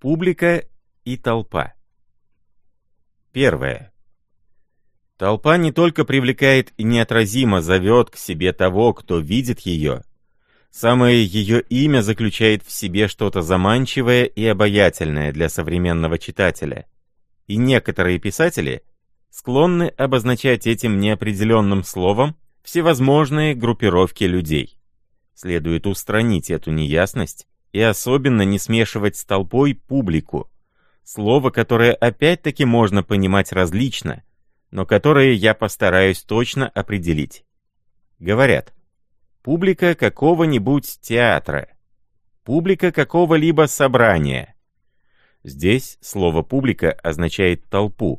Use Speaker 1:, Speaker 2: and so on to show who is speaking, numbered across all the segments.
Speaker 1: Публика и толпа. Первое. Толпа не только привлекает и неотразимо зовет к себе того, кто видит ее. Самое ее имя заключает в себе что-то заманчивое и обаятельное для современного читателя. И некоторые писатели склонны обозначать этим неопределенным словом всевозможные группировки людей. Следует устранить эту неясность и особенно не смешивать с толпой публику, слово, которое опять-таки можно понимать различно, но которое я постараюсь точно определить. Говорят, публика какого-нибудь театра, публика какого-либо собрания. Здесь слово «публика» означает толпу.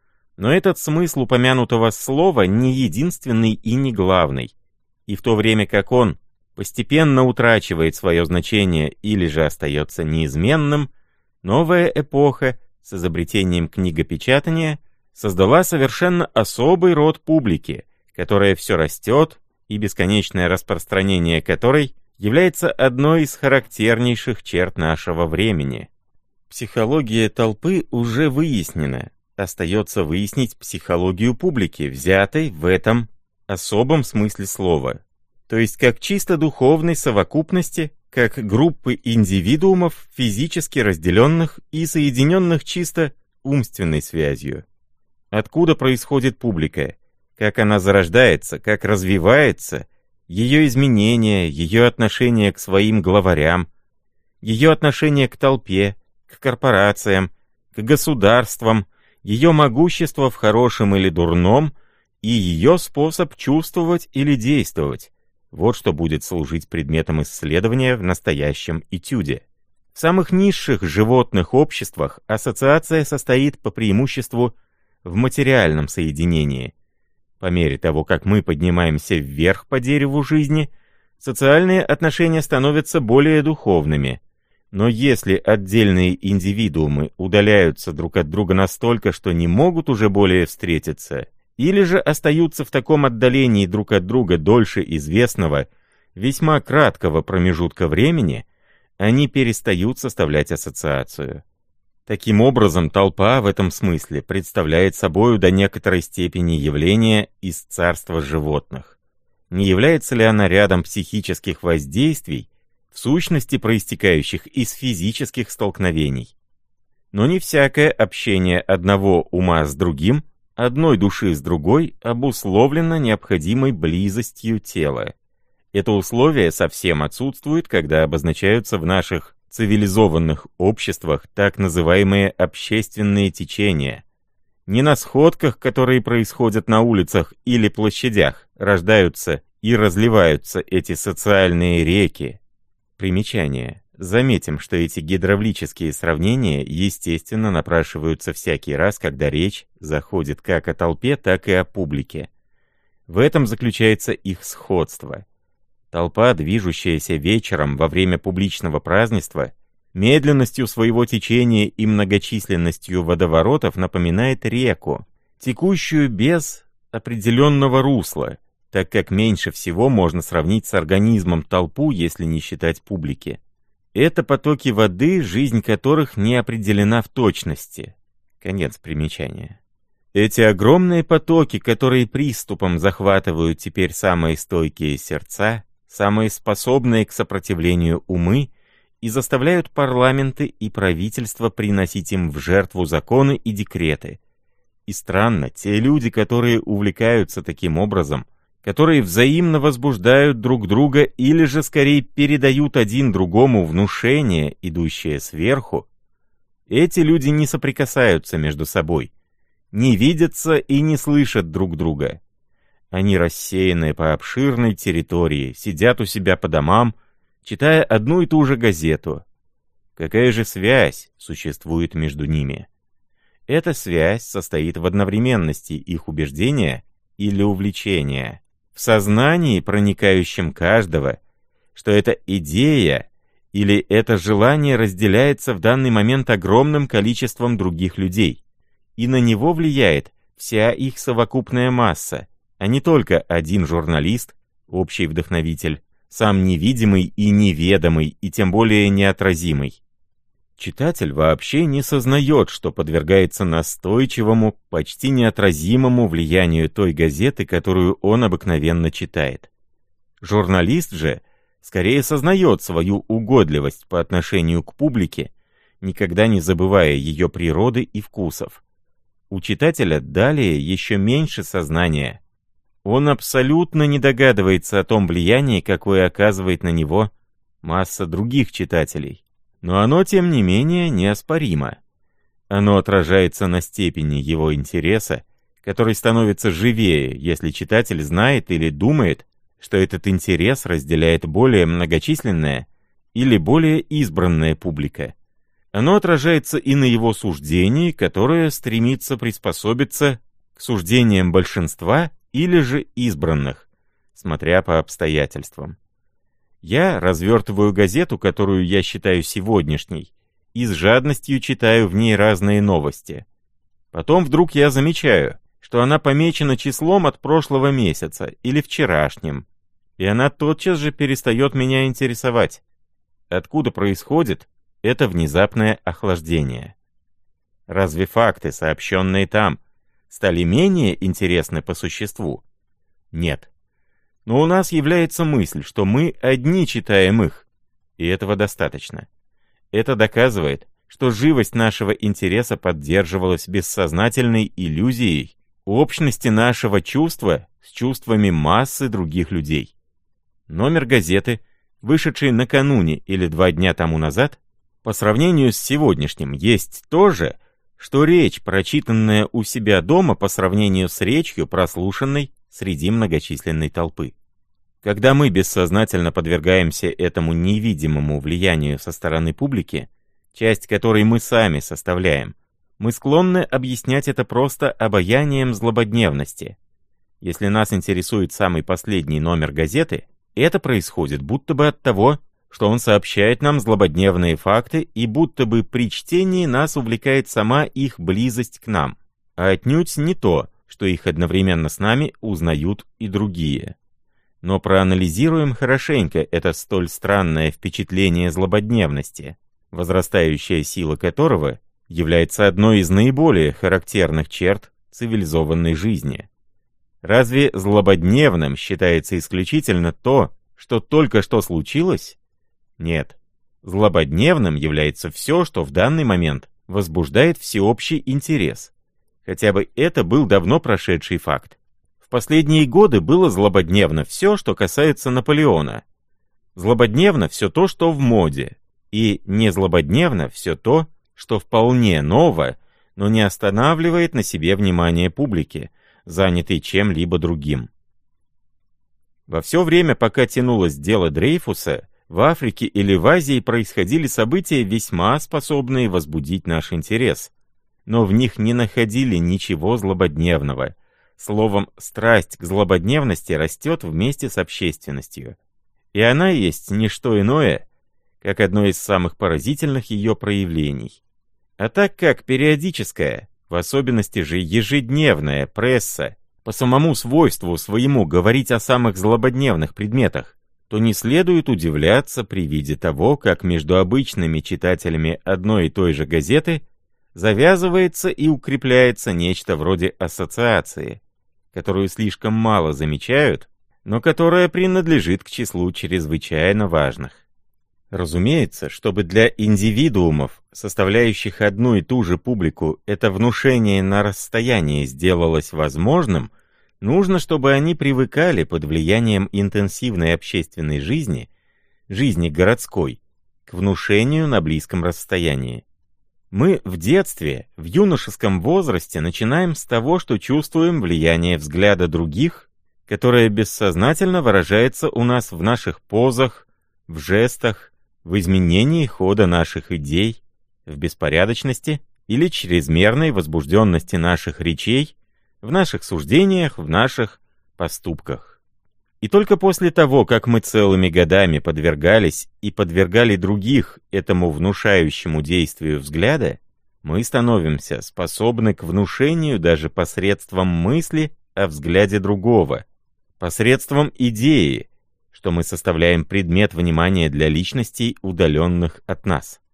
Speaker 1: Но этот смысл упомянутого слова не единственный и не главный, и в то время как он постепенно утрачивает свое значение или же остается неизменным, новая эпоха с изобретением книгопечатания создала совершенно особый род публики, которая все растет, и бесконечное распространение которой является одной из характернейших черт нашего времени. Психология толпы уже выяснена, остается выяснить психологию публики, взятой в этом особом смысле слова, то есть как чисто духовной совокупности, как группы индивидуумов, физически разделенных и соединенных чисто умственной связью. Откуда происходит публика, как она зарождается, как развивается, ее изменения, ее отношение к своим главарям, ее отношение к толпе, к корпорациям, к государствам, ее могущество в хорошем или дурном и ее способ чувствовать или действовать. Вот что будет служить предметом исследования в настоящем этюде. В самых низших животных обществах ассоциация состоит по преимуществу в материальном соединении. По мере того, как мы поднимаемся вверх по дереву жизни, социальные отношения становятся более духовными. Но если отдельные индивидуумы удаляются друг от друга настолько, что не могут уже более встретиться, или же остаются в таком отдалении друг от друга дольше известного, весьма краткого промежутка времени, они перестают составлять ассоциацию. Таким образом, толпа в этом смысле представляет собою до некоторой степени явление из царства животных. Не является ли она рядом психических воздействий, в сущности проистекающих из физических столкновений? Но не всякое общение одного ума с другим, одной души с другой обусловлено необходимой близостью тела. Это условие совсем отсутствует, когда обозначаются в наших цивилизованных обществах так называемые общественные течения. Не на сходках, которые происходят на улицах или площадях, рождаются и разливаются эти социальные реки. Примечание. Заметим, что эти гидравлические сравнения естественно напрашиваются всякий раз, когда речь заходит как о толпе, так и о публике. В этом заключается их сходство. Толпа, движущаяся вечером во время публичного празднества, медленностью своего течения и многочисленностью водоворотов напоминает реку, текущую без определенного русла, так как меньше всего можно сравнить с организмом толпу, если не считать публики. Это потоки воды, жизнь которых не определена в точности. Конец примечания. Эти огромные потоки, которые приступом захватывают теперь самые стойкие сердца, самые способные к сопротивлению умы, и заставляют парламенты и правительства приносить им в жертву законы и декреты. И странно, те люди, которые увлекаются таким образом, которые взаимно возбуждают друг друга или же скорее передают один другому внушение, идущее сверху, эти люди не соприкасаются между собой, не видятся и не слышат друг друга. Они рассеяны по обширной территории, сидят у себя по домам, читая одну и ту же газету. Какая же связь существует между ними? Эта связь состоит в одновременности их убеждения или увлечения, в сознании, проникающем каждого, что эта идея или это желание разделяется в данный момент огромным количеством других людей, и на него влияет вся их совокупная масса, а не только один журналист, общий вдохновитель, сам невидимый и неведомый, и тем более неотразимый. Читатель вообще не сознает, что подвергается настойчивому, почти неотразимому влиянию той газеты, которую он обыкновенно читает. Журналист же скорее сознает свою угодливость по отношению к публике, никогда не забывая ее природы и вкусов. У читателя далее еще меньше сознания. Он абсолютно не догадывается о том влиянии, какое оказывает на него масса других читателей. Но оно, тем не менее, неоспоримо. Оно отражается на степени его интереса, который становится живее, если читатель знает или думает, что этот интерес разделяет более многочисленная или более избранная публика. Оно отражается и на его суждении, которое стремится приспособиться к суждениям большинства или же избранных, смотря по обстоятельствам. Я развертываю газету, которую я считаю сегодняшней, и с жадностью читаю в ней разные новости. Потом вдруг я замечаю, что она помечена числом от прошлого месяца или вчерашним, и она тотчас же перестает меня интересовать. Откуда происходит это внезапное охлаждение? Разве факты, сообщенные там, стали менее интересны по существу? Нет. Но у нас является мысль, что мы одни читаем их, и этого достаточно. Это доказывает, что живость нашего интереса поддерживалась бессознательной иллюзией общности нашего чувства с чувствами массы других людей. Номер газеты, вышедший накануне или 2 дня тому назад, по сравнению с сегодняшним, есть то же, что речь, прочитанная у себя дома по сравнению с речью, прослушанной среди многочисленной толпы. Когда мы бессознательно подвергаемся этому невидимому влиянию со стороны публики, часть которой мы сами составляем, мы склонны объяснять это просто обаянием злободневности. Если нас интересует самый последний номер газеты, это происходит будто бы от того, что он сообщает нам злободневные факты и будто бы при чтении нас увлекает сама их близость к нам, а отнюдь не то, что их одновременно с нами узнают и другие. Но проанализируем хорошенько это столь странное впечатление злободневности, возрастающая сила которого является одной из наиболее характерных черт цивилизованной жизни. Разве злободневным считается исключительно то, что только что случилось? Нет. Злободневным является все, что в данный момент возбуждает всеобщий интерес. Хотя бы это был давно прошедший факт. В последние годы было злободневно все, что касается Наполеона. Злободневно все то, что в моде. И не злободневно все то, что вполне ново, но не останавливает на себе внимание публики, занятой чем-либо другим. Во все время, пока тянулось дело Дрейфуса, в Африке или в Азии происходили события, весьма способные возбудить наш интерес, но в них не находили ничего злободневного. Словом, страсть к злободневности растет вместе с общественностью. И она есть не что иное, как одно из самых поразительных ее проявлений. А так как периодическая, в особенности же ежедневная пресса, по самому свойству своему говорить о самых злободневных предметах, то не следует удивляться при виде того, как между обычными читателями одной и той же газеты завязывается и укрепляется нечто вроде ассоциации, которую слишком мало замечают, но которая принадлежит к числу чрезвычайно важных. Разумеется, чтобы для индивидуумов, составляющих одну и ту же публику, это внушение на расстоянии сделалось возможным, нужно, чтобы они привыкали под влиянием интенсивной общественной жизни, жизни городской, к внушению на близком расстоянии. Мы в детстве, в юношеском возрасте начинаем с того, что чувствуем влияние взгляда других, которое бессознательно выражается у нас в наших позах, в жестах, в изменении хода наших идей, в беспорядочности или чрезмерной возбужденности наших речей, в наших суждениях, в наших поступках. И только после того, как мы целыми годами подвергались и подвергали других этому внушающему действию взгляда, мы становимся способны к внушению даже посредством мысли о взгляде другого, посредством идеи, что мы составляем предмет внимания для личностей, удаленных от нас.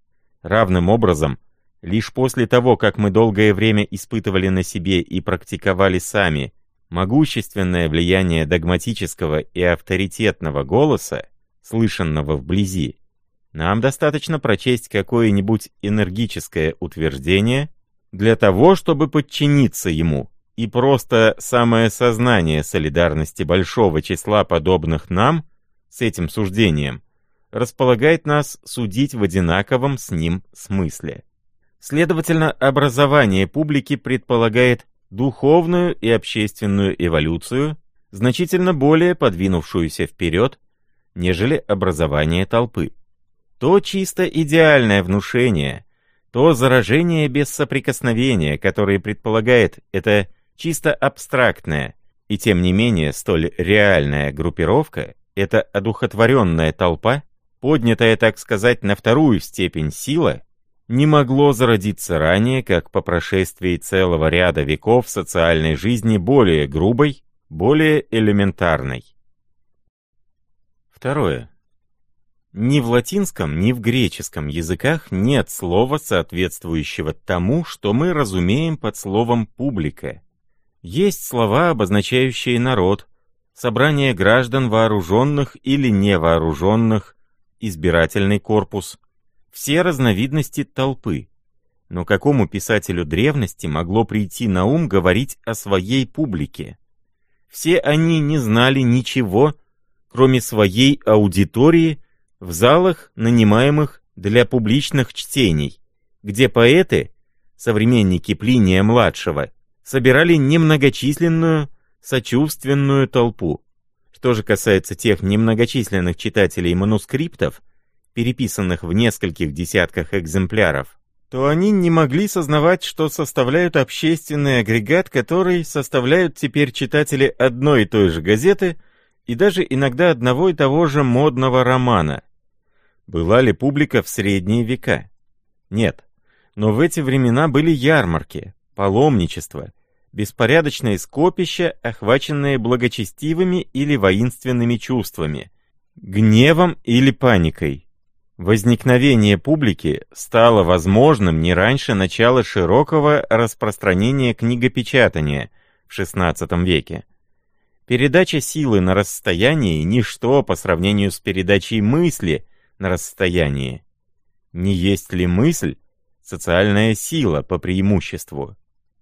Speaker 1: Равным образом, лишь после того, как мы долгое время испытывали на себе и практиковали сами могущественное влияние догматического и авторитетного голоса, слышанного вблизи, нам достаточно прочесть какое-нибудь энергическое утверждение для того, чтобы подчиниться ему, и просто самое сознание солидарности большого числа подобных нам с этим суждением располагает нас судить в одинаковом с ним смысле. Следовательно, образование публики предполагает духовную и общественную эволюцию, значительно более подвинувшуюся вперед, нежели образование толпы. То чисто идеальное внушение, то заражение без соприкосновения, которое предполагает это чисто абстрактная и тем не менее столь реальная группировка, эта одухотворенная толпа, поднятая, так сказать, на вторую степень сила, не могло зародиться ранее, как по прошествии целого ряда веков социальной жизни более грубой, более элементарной. Второе. Ни в латинском, ни в греческом языках нет слова, соответствующего тому, что мы разумеем под словом «публика». Есть слова, обозначающие народ, собрание граждан вооруженных или невооруженных, избирательный корпус, все разновидности толпы. Но какому писателю древности могло прийти на ум говорить о своей публике? Все они не знали ничего, кроме своей аудитории, в залах, нанимаемых для публичных чтений, где поэты, современники Плиния-младшего, собирали немногочисленную, сочувственную толпу. Что же касается тех немногочисленных читателей манускриптов, переписанных в нескольких десятках экземпляров, то они не могли сознавать, что составляют общественный агрегат, который составляют теперь читатели одной и той же газеты и даже иногда одного и того же модного романа. Была ли публика в средние века? Нет. Но в эти времена были ярмарки, паломничество, беспорядочные скопища, охваченные благочестивыми или воинственными чувствами, гневом или паникой. Возникновение публики стало возможным не раньше начала широкого распространения книгопечатания в XVI веке. Передача силы на расстоянии – ничто по сравнению с передачей мысли на расстоянии. Не есть ли мысль социальная сила по преимуществу?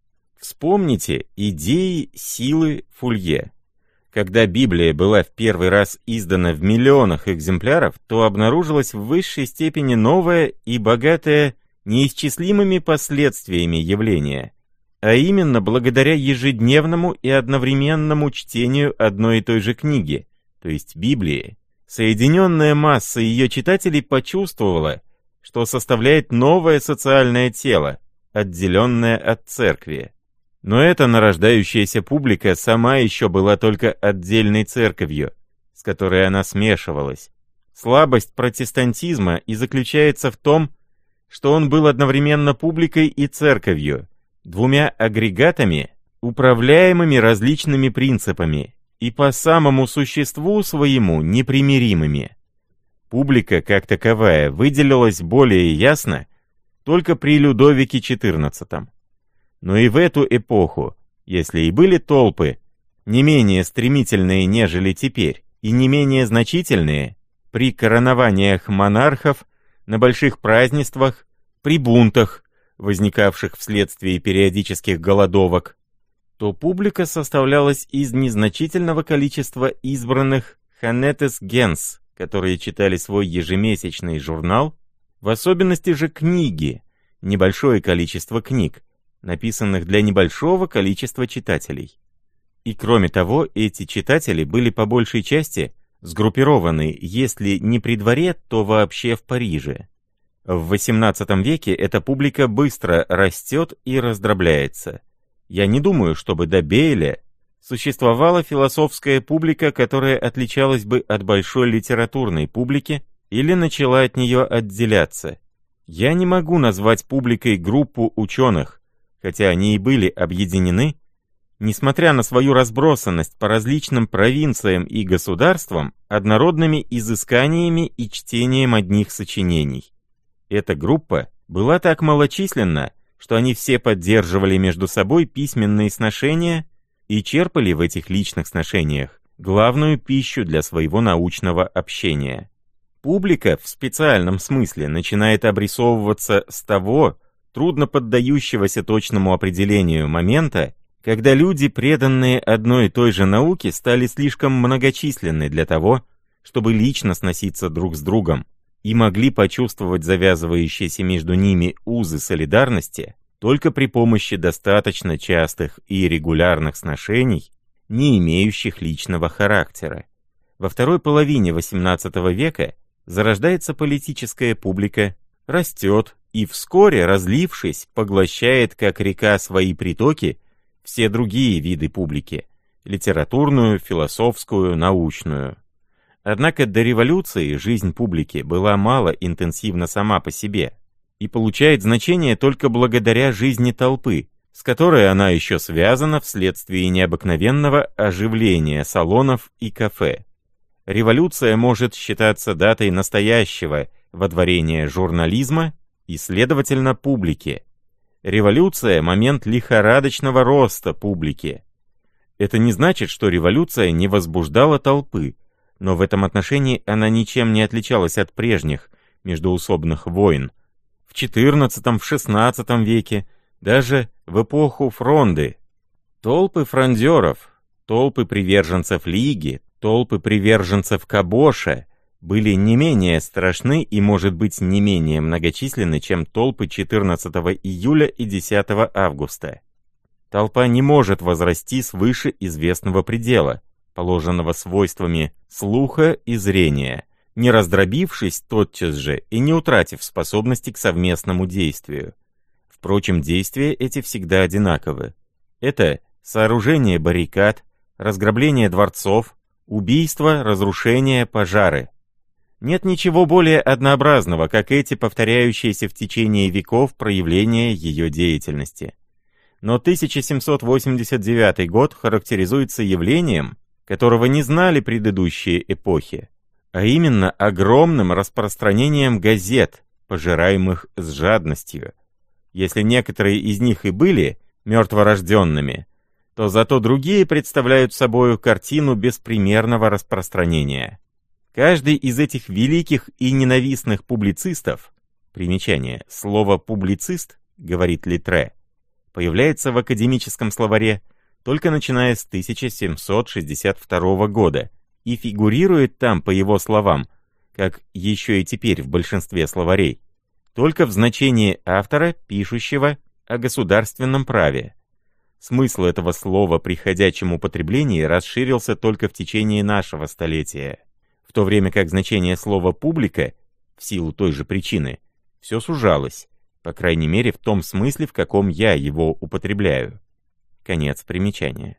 Speaker 1: Вспомните идеи силы Фулье. Когда Библия была в первый раз издана в миллионах экземпляров, то обнаружилось в высшей степени новое и богатое неисчислимыми последствиями явление, а именно благодаря ежедневному и одновременному чтению одной и той же книги, то есть Библии. Соединенная масса ее читателей почувствовала, что составляет новое социальное тело, отделенное от церкви. Но эта нарождающаяся публика сама еще была только отдельной церковью, с которой она смешивалась. Слабость протестантизма и заключается в том, что он был одновременно публикой и церковью, двумя агрегатами, управляемыми различными принципами и по самому существу своему непримиримыми. Публика, как таковая, выделилась более ясно только при Людовике XIV. Но и в эту эпоху, если и были толпы, не менее стремительные, нежели теперь, и не менее значительные, при коронованиях монархов, на больших празднествах, при бунтах, возникавших вследствие периодических голодовок, то публика составлялась из незначительного количества избранных «ханетес генс», которые читали свой ежемесячный журнал, в особенности же книги, небольшое количество книг, написанных для небольшого количества читателей. И кроме того, эти читатели были по большей части сгруппированы, если не при дворе, то вообще в Париже. В XVIII веке эта публика быстро растет и раздробляется. Я не думаю, чтобы до Бейля существовала философская публика, которая отличалась бы от большой литературной публики или начала от нее отделяться. Я не могу назвать публикой группу ученых, хотя они и были объединены, несмотря на свою разбросанность по различным провинциям и государствам, однородными изысканиями и чтением одних сочинений. Эта группа была так малочисленна, что они все поддерживали между собой письменные сношения и черпали в этих личных сношениях главную пищу для своего научного общения. Публика в специальном смысле начинает обрисовываться с того, трудно поддающегося точному определению момента, когда люди, преданные одной и той же науке, стали слишком многочисленны для того, чтобы лично сноситься друг с другом, и могли почувствовать завязывающиеся между ними узы солидарности только при помощи достаточно частых и регулярных сношений, не имеющих личного характера. Во второй половине XVIII века зарождается политическая публика, растет и вскоре, разлившись, поглощает как река свои притоки все другие виды публики – литературную, философскую, научную. Однако до революции жизнь публики была мало интенсивна сама по себе и получает значение только благодаря жизни толпы, с которой она еще связана вследствие необыкновенного оживления салонов и кафе. Революция может считаться датой настоящего водворения журнализма и, следовательно, публики. Революция – момент лихорадочного роста публики. Это не значит, что революция не возбуждала толпы, но в этом отношении она ничем не отличалась от прежних междоусобных войн. В XIV, в XVI веке, даже в эпоху Фронды. Толпы фрондеров, толпы приверженцев Лиги, толпы приверженцев Кабоша были не менее страшны и, может быть, не менее многочисленны, чем толпы 14 июля и 10 августа. Толпа не может возрасти свыше известного предела, положенного свойствами слуха и зрения, не раздробившись тотчас же и не утратив способности к совместному действию. Впрочем, действия эти всегда одинаковы. Это сооружение баррикад, разграбление дворцов, убийства, разрушения, пожары. Нет ничего более однообразного, как эти повторяющиеся в течение веков проявления ее деятельности. Но 1789 год характеризуется явлением, которого не знали предыдущие эпохи, а именно огромным распространением газет, пожираемых с жадностью. Если некоторые из них и были мертворожденными, то зато другие представляют собою картину беспримерного распространения. Каждый из этих великих и ненавистных публицистов, примечание, слово «публицист», говорит Литре, появляется в академическом словаре только начиная с 1762 года и фигурирует там, по его словам, как еще и теперь в большинстве словарей, только в значении автора, пишущего о государственном праве. Смысл этого слова при ходячем употреблении расширился только в течение нашего столетия, в то время как значение слова «публика» в силу той же причины все сужалось, по крайней мере в том смысле, в каком я его употребляю. Конец примечания.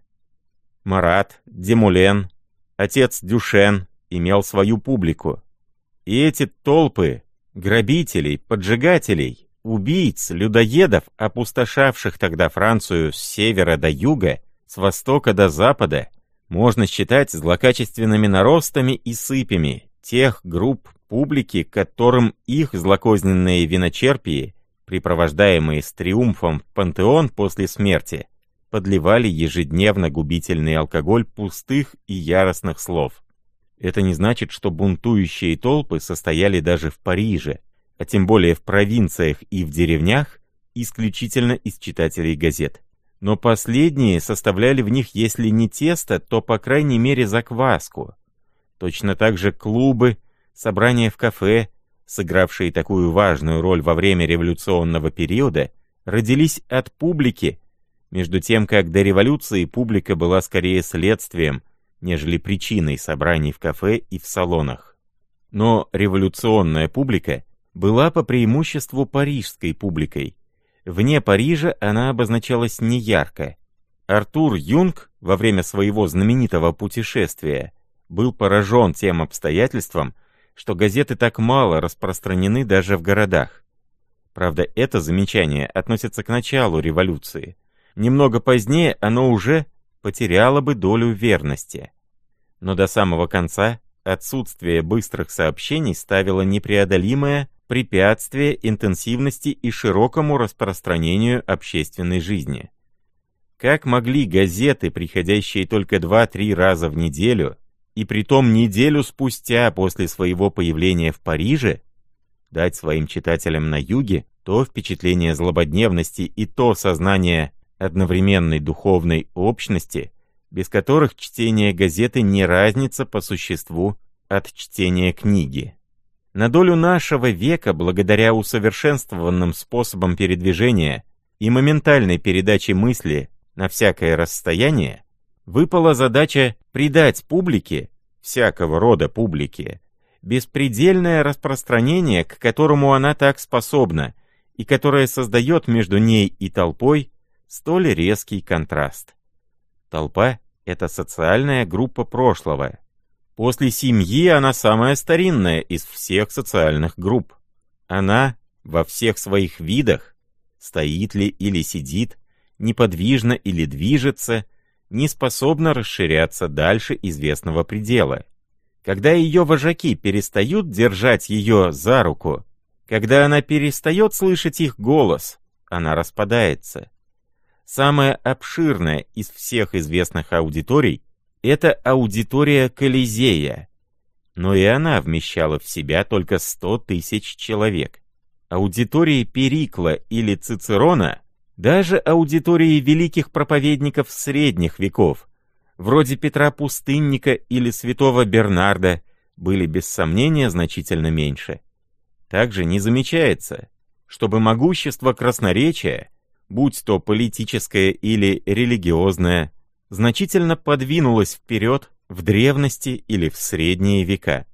Speaker 1: Марат, Демулен, отец Дюшен имел свою публику. И эти толпы грабителей, поджигателей, убийц, людоедов, опустошавших тогда Францию с севера до юга, с востока до запада, можно считать злокачественными наростами и сыпями тех групп публики, которым их злокозненные виночерпии, припровождаемые с триумфом в пантеон после смерти, подливали ежедневно губительный алкоголь пустых и яростных слов. Это не значит, что бунтующие толпы состояли даже в Париже, а тем более в провинциях и в деревнях, исключительно из читателей газет. Но последние составляли в них, если не тесто, то, по крайней мере, закваску. Точно так же клубы, собрания в кафе, сыгравшие такую важную роль во время революционного периода, родились от публики, между тем как до революции публика была скорее следствием, нежели причиной собраний в кафе и в салонах. Но революционная публика была по преимуществу парижской публикой. Вне Парижа она обозначалась неярко. Артур Юнг во время своего знаменитого путешествия был поражен тем обстоятельством, что газеты так мало распространены даже в городах. Правда, это замечание относится к началу революции. Немного позднее оно уже потеряло бы долю верности. Но до самого конца отсутствие быстрых сообщений ставило непреодолимое препятствие интенсивности и широкому распространению общественной жизни. Как могли газеты, приходящие только 2-3 раза в неделю, и притом неделю спустя после своего появления в Париже, дать своим читателям на юге то впечатление злободневности и то сознание одновременной духовной общности, без которых чтение газеты не разнится по существу от чтения книги. На долю нашего века, благодаря усовершенствованным способам передвижения и моментальной передаче мысли на всякое расстояние, выпала задача придать публике, всякого рода публике, беспредельное распространение, к которому она так способна, и которое создает между ней и толпой столь резкий контраст. Толпа — это социальная группа прошлого. После семьи она самая старинная из всех социальных групп. Она во всех своих видах, стоит ли или сидит, неподвижно или движется, не способна расширяться дальше известного предела. Когда ее вожаки перестают держать ее за руку, когда она перестает слышать их голос, она распадается. Самая обширная из всех известных аудиторий — это аудитория Колизея, но и она вмещала в себя только 100 тысяч человек. Аудитории Перикла или Цицерона, даже аудитории великих проповедников средних веков, вроде Петра Пустынника или святого Бернарда, были без сомнения значительно меньше. Также не замечается, чтобы могущество красноречия, будь то политическое или религиозное, значительно подвинулось вперед в древности или в средние века.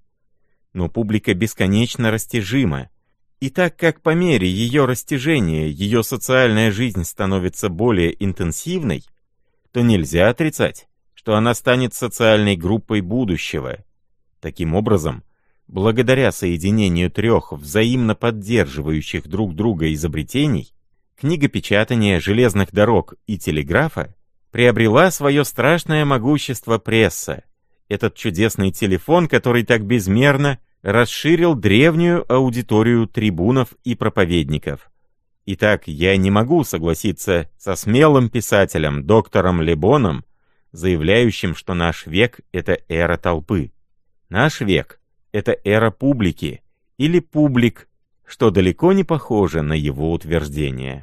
Speaker 1: Но публика бесконечно растяжима, и так как по мере ее растяжения ее социальная жизнь становится более интенсивной, то нельзя отрицать, что она станет социальной группой будущего. Таким образом, благодаря соединению 3 взаимно поддерживающих друг друга изобретений, книгопечатания, железных дорог и телеграфа, приобрела свое страшное могущество пресса, этот чудесный телефон, который так безмерно расширил древнюю аудиторию трибунов и проповедников. Итак, я не могу согласиться со смелым писателем, доктором Лебоном, заявляющим, что наш век — это эра толпы. Наш век — это эра публики, или публик, что далеко не похоже на его утверждение.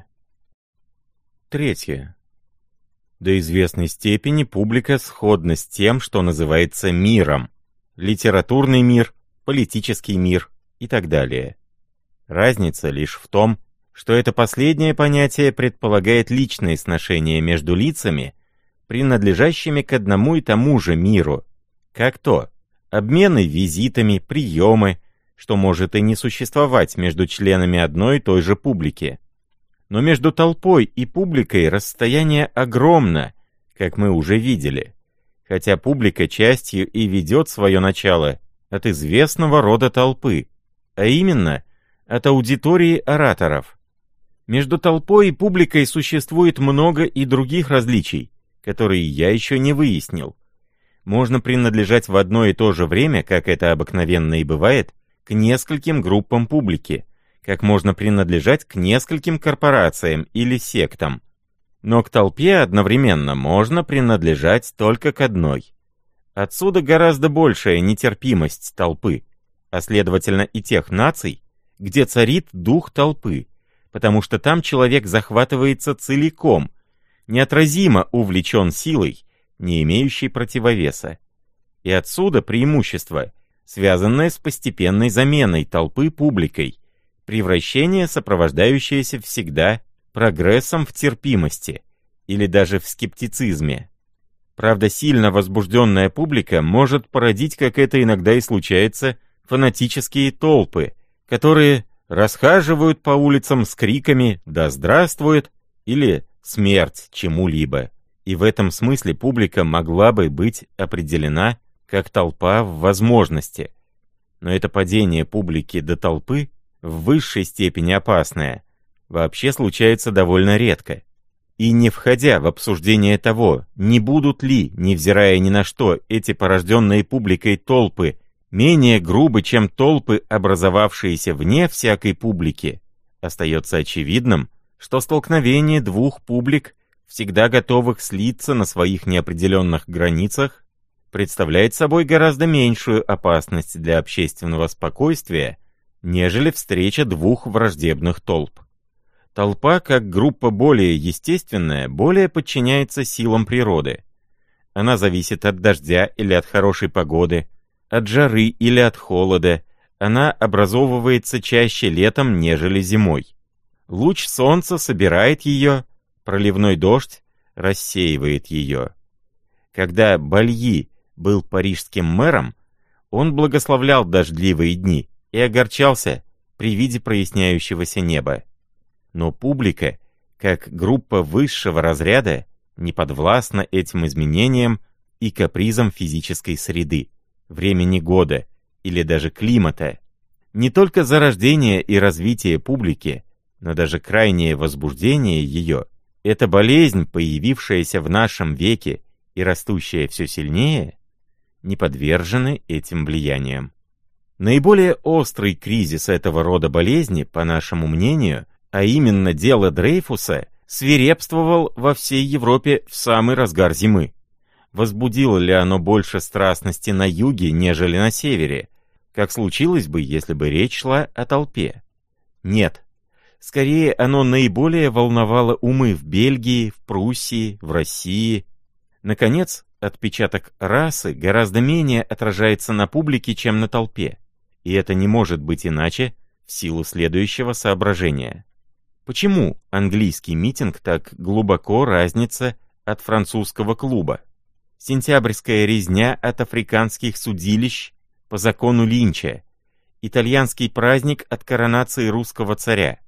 Speaker 1: Третье. До известной степени публика сходна с тем, что называется миром. Литературный мир, политический мир и так далее. Разница лишь в том, что это последнее понятие предполагает личные сношения между лицами, принадлежащими к одному и тому же миру, как то обмены визитами, приемы, что может и не существовать между членами одной и той же публики. Но между толпой и публикой расстояние огромно, как мы уже видели, хотя публика частью и ведет свое начало от известного рода толпы, а именно от аудитории ораторов. Между толпой и публикой существует много и других различий, которые я еще не выяснил. Можно принадлежать в одно и то же время, как это обыкновенно и бывает, к нескольким группам публики, как можно принадлежать к нескольким корпорациям или сектам. Но к толпе одновременно можно принадлежать только к одной. Отсюда гораздо большая нетерпимость толпы, а следовательно и тех наций, где царит дух толпы, потому что там человек захватывается целиком, неотразимо увлечен силой, не имеющей противовеса. И отсюда преимущество, связанное с постепенной заменой толпы публикой, превращение, сопровождающееся всегда прогрессом в терпимости или даже в скептицизме. Правда, сильно возбужденная публика может породить, как это иногда и случается, фанатические толпы, которые расхаживают по улицам с криками «Да здравствует!» или «Смерть чему-либо». И в этом смысле публика могла бы быть определена как толпа в возможности. Но это падение публики до толпы, в высшей степени опасное, вообще случается довольно редко. И не входя в обсуждение того, не будут ли, невзирая ни на что, эти порожденные публикой толпы менее грубы, чем толпы, образовавшиеся вне всякой публики, остается очевидным, что столкновение двух публик, всегда готовых слиться на своих неопределенных границах, представляет собой гораздо меньшую опасность для общественного спокойствия, нежели встреча двух враждебных толп. Толпа, как группа более естественная, более подчиняется силам природы. Она зависит от дождя или от хорошей погоды, от жары или от холода. Она образовывается чаще летом, нежели зимой. Луч солнца собирает ее, проливной дождь рассеивает ее. Когда Бальи был парижским мэром, он благословлял дождливые дни и огорчался при виде проясняющегося неба. Но публика, как группа высшего разряда, не подвластна этим изменениям и капризам физической среды, времени года или даже климата. Не только зарождение и развитие публики, но даже крайнее возбуждение ее — это болезнь, появившаяся в нашем веке и растущая все сильнее, не подвержены этим влияниям. Наиболее острый кризис этого рода болезни, по нашему мнению, а именно дело Дрейфуса, свирепствовал во всей Европе в самый разгар зимы. Возбудило ли оно больше страстности на юге, нежели на севере, как случилось бы, если бы речь шла о толпе? Нет. Скорее, оно наиболее волновало умы в Бельгии, в Пруссии, в России. Наконец, отпечаток расы гораздо менее отражается на публике, чем на толпе. И это не может быть иначе в силу следующего соображения. Почему английский митинг так глубоко разнится от французского клуба? Сентябрьская резня от африканских судилищ по закону Линча, итальянский праздник от коронации русского царя.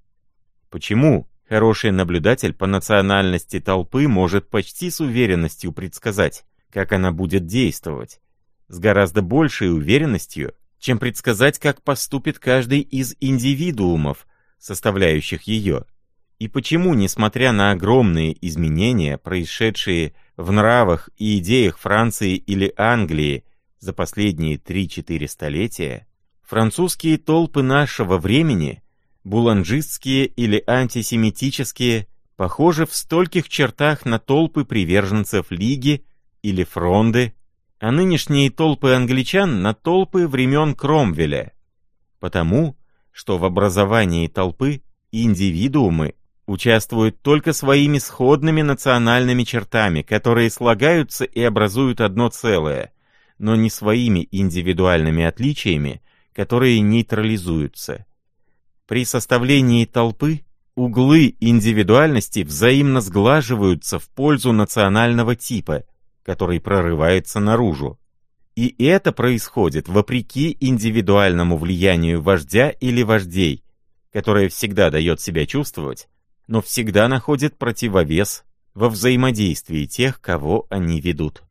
Speaker 1: Почему хороший наблюдатель по национальности толпы может почти с уверенностью предсказать, как она будет действовать, с гораздо большей уверенностью, чем предсказать, как поступит каждый из индивидуумов, составляющих ее? И почему, несмотря на огромные изменения, происшедшие в нравах и идеях Франции или Англии за последние 3-4 столетия, французские толпы нашего времени, буланжистские или антисемитические, похожи в стольких чертах на толпы приверженцев Лиги или Фронды, а нынешние толпы англичан на толпы времен Кромвеля? Потому, что в образовании толпы индивидуумы участвуют только своими сходными национальными чертами, которые слагаются и образуют одно целое, но не своими индивидуальными отличиями, которые нейтрализуются. При составлении толпы углы индивидуальности взаимно сглаживаются в пользу национального типа, который прорывается наружу. И это происходит вопреки индивидуальному влиянию вождя или вождей, которое всегда дает себя чувствовать, но всегда находит противовес во взаимодействии тех, кого они ведут.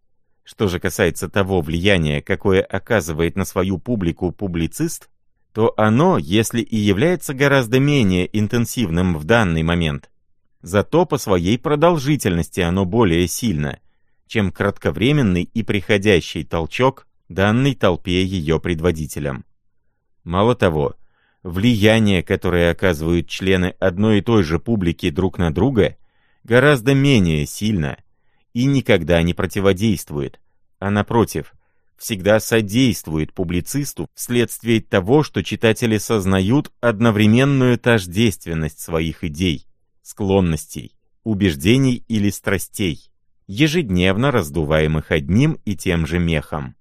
Speaker 1: Что же касается того влияния, какое оказывает на свою публику публицист, то оно, если и является гораздо менее интенсивным в данный момент, зато по своей продолжительности оно более сильно, чем кратковременный и приходящий толчок данной толпе ее предводителям. Мало того, влияние, которое оказывают члены одной и той же публики друг на друга, гораздо менее сильно и никогда не противодействует, а напротив, всегда содействует публицисту вследствие того, что читатели сознают одновременную тождественность своих идей, склонностей, убеждений или страстей, ежедневно раздуваемых одним и тем же мехом.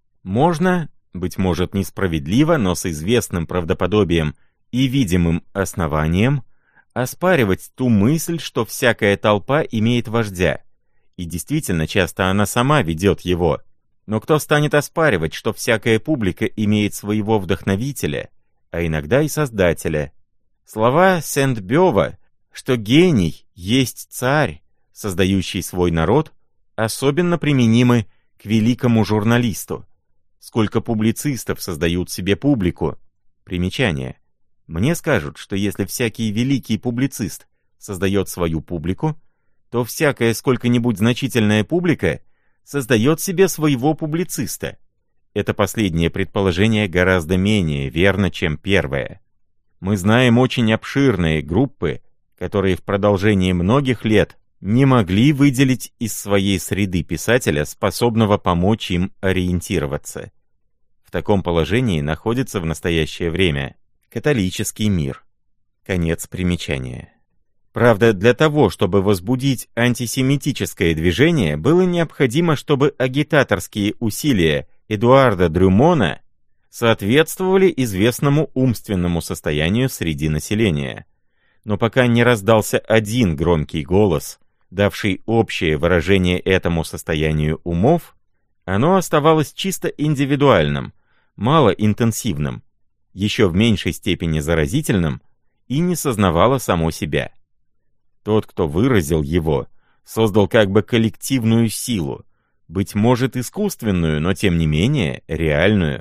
Speaker 1: Можно, быть может несправедливо, но с известным правдоподобием и видимым основанием, оспаривать ту мысль, что всякая толпа имеет вождя, и действительно часто она сама ведет его. Но кто станет оспаривать, что всякая публика имеет своего вдохновителя, а иногда и создателя? Слова Сент-Бёва, что гений есть царь, создающий свой народ, особенно применимы к великому журналисту. Сколько публицистов создают себе публику? Примечание. Мне скажут, что если всякий великий публицист создает свою публику, то всякая сколько-нибудь значительная публика создает себе своего публициста. это последнее предположение гораздо менее верно, чем первое. Мы знаем очень обширные группы, которые в продолжении многих лет не могли выделить из своей среды писателя, способного помочь им ориентироваться. В таком положении находится в настоящее время католический мир. Конец примечания. Правда, для того, чтобы возбудить антисемитическое движение, было необходимо, чтобы агитаторские усилия Эдуарда Дрюмона соответствовали известному умственному состоянию среди населения. Но пока не раздался один громкий голос, давший общее выражение этому состоянию умов, оно оставалось чисто индивидуальным, малоинтенсивным, еще в меньшей степени заразительным и не сознавало само себя. Тот, кто выразил его, создал как бы коллективную силу, быть может искусственную, но тем не менее реальную.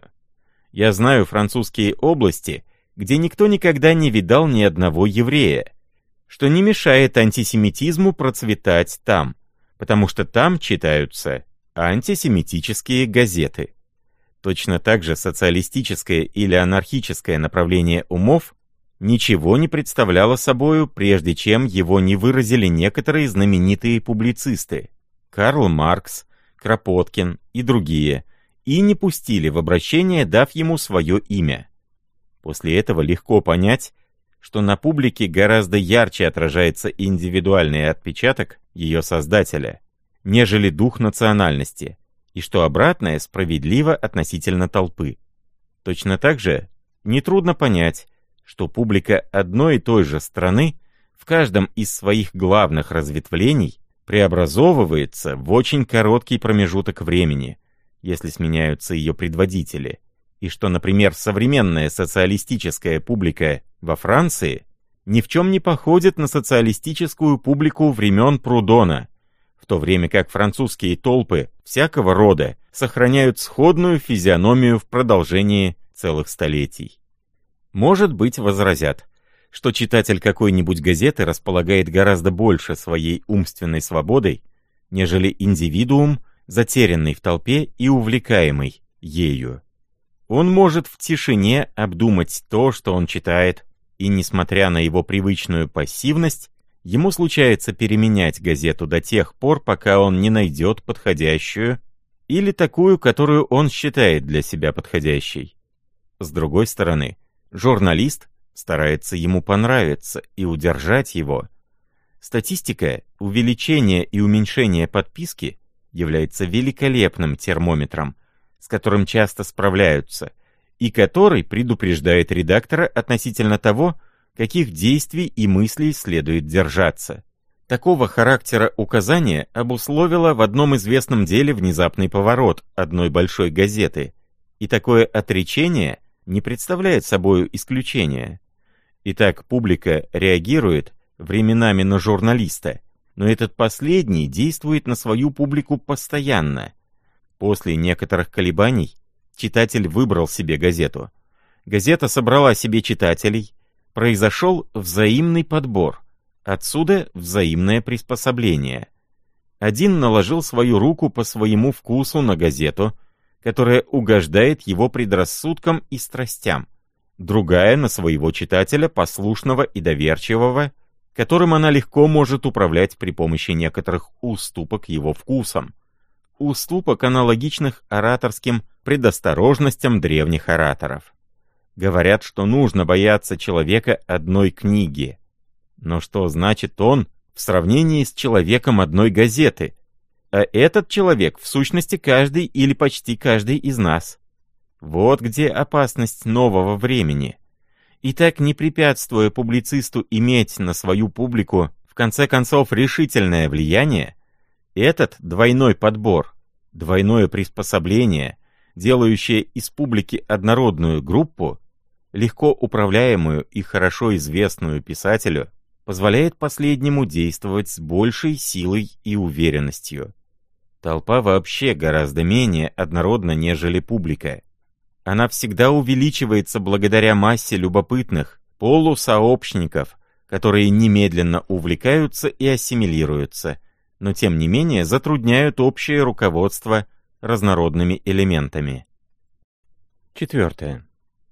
Speaker 1: Я знаю французские области, где никто никогда не видал ни одного еврея, что не мешает антисемитизму процветать там, потому что там читаются антисемитические газеты. Точно так же социалистическое или анархическое направление умов ничего не представляло собою, прежде чем его не выразили некоторые знаменитые публицисты — Карл Маркс, Кропоткин и другие, и не пустили в обращение, дав ему свое имя. После этого легко понять, что на публике гораздо ярче отражается индивидуальный отпечаток ее создателя, нежели дух национальности, и что обратное справедливо относительно толпы. Точно так же нетрудно понять, что публика одной и той же страны в каждом из своих главных разветвлений преобразовывается в очень короткий промежуток времени, если сменяются ее предводители, и что, например, современная социалистическая публика во Франции ни в чем не походит на социалистическую публику времен Прудона, в то время как французские толпы всякого рода сохраняют сходную физиономию в продолжении целых столетий. Может быть, возразят, что читатель какой-нибудь газеты располагает гораздо больше своей умственной свободой, нежели индивидуум, затерянный в толпе и увлекаемый ею. Он может в тишине обдумать то, что он читает, и, несмотря на его привычную пассивность, ему случается переменять газету до тех пор, пока он не найдет подходящую или такую, которую он считает для себя подходящей. С другой стороны, журналист старается ему понравиться и удержать его. Статистика увеличения и уменьшения подписки является великолепным термометром, с которым часто справляются, и который предупреждает редактора относительно того, каких действий и мыслей следует держаться. Такого характера указание обусловило в одном известном деле внезапный поворот одной большой газеты, и такое отречение не представляет собою исключения. Итак, публика реагирует временами на журналиста, но этот последний действует на свою публику постоянно. После некоторых колебаний читатель выбрал себе газету. Газета собрала себе читателей, произошел взаимный подбор, отсюда взаимное приспособление. Один наложил свою руку по своему вкусу на газету, которая угождает его предрассудкам и страстям, другая на своего читателя, послушного и доверчивого, которым она легко может управлять при помощи некоторых уступок его вкусам, уступок, аналогичных ораторским предосторожностям древних ораторов. Говорят, что нужно бояться человека одной книги. Но что значит он в сравнении с человеком одной газеты? А этот человек, в сущности, каждый или почти каждый из нас. Вот где опасность нового времени. Итак, не препятствуя публицисту иметь на свою публику, в конце концов, решительное влияние, этот двойной подбор, двойное приспособление, делающее из публики однородную группу, легко управляемую и хорошо известную писателю, позволяет последнему действовать с большей силой и уверенностью. Толпа вообще гораздо менее однородна, нежели публика. Она всегда увеличивается благодаря массе любопытных полусообщников, которые немедленно увлекаются и ассимилируются, но тем не менее затрудняют общее руководство разнородными элементами. Четвертое.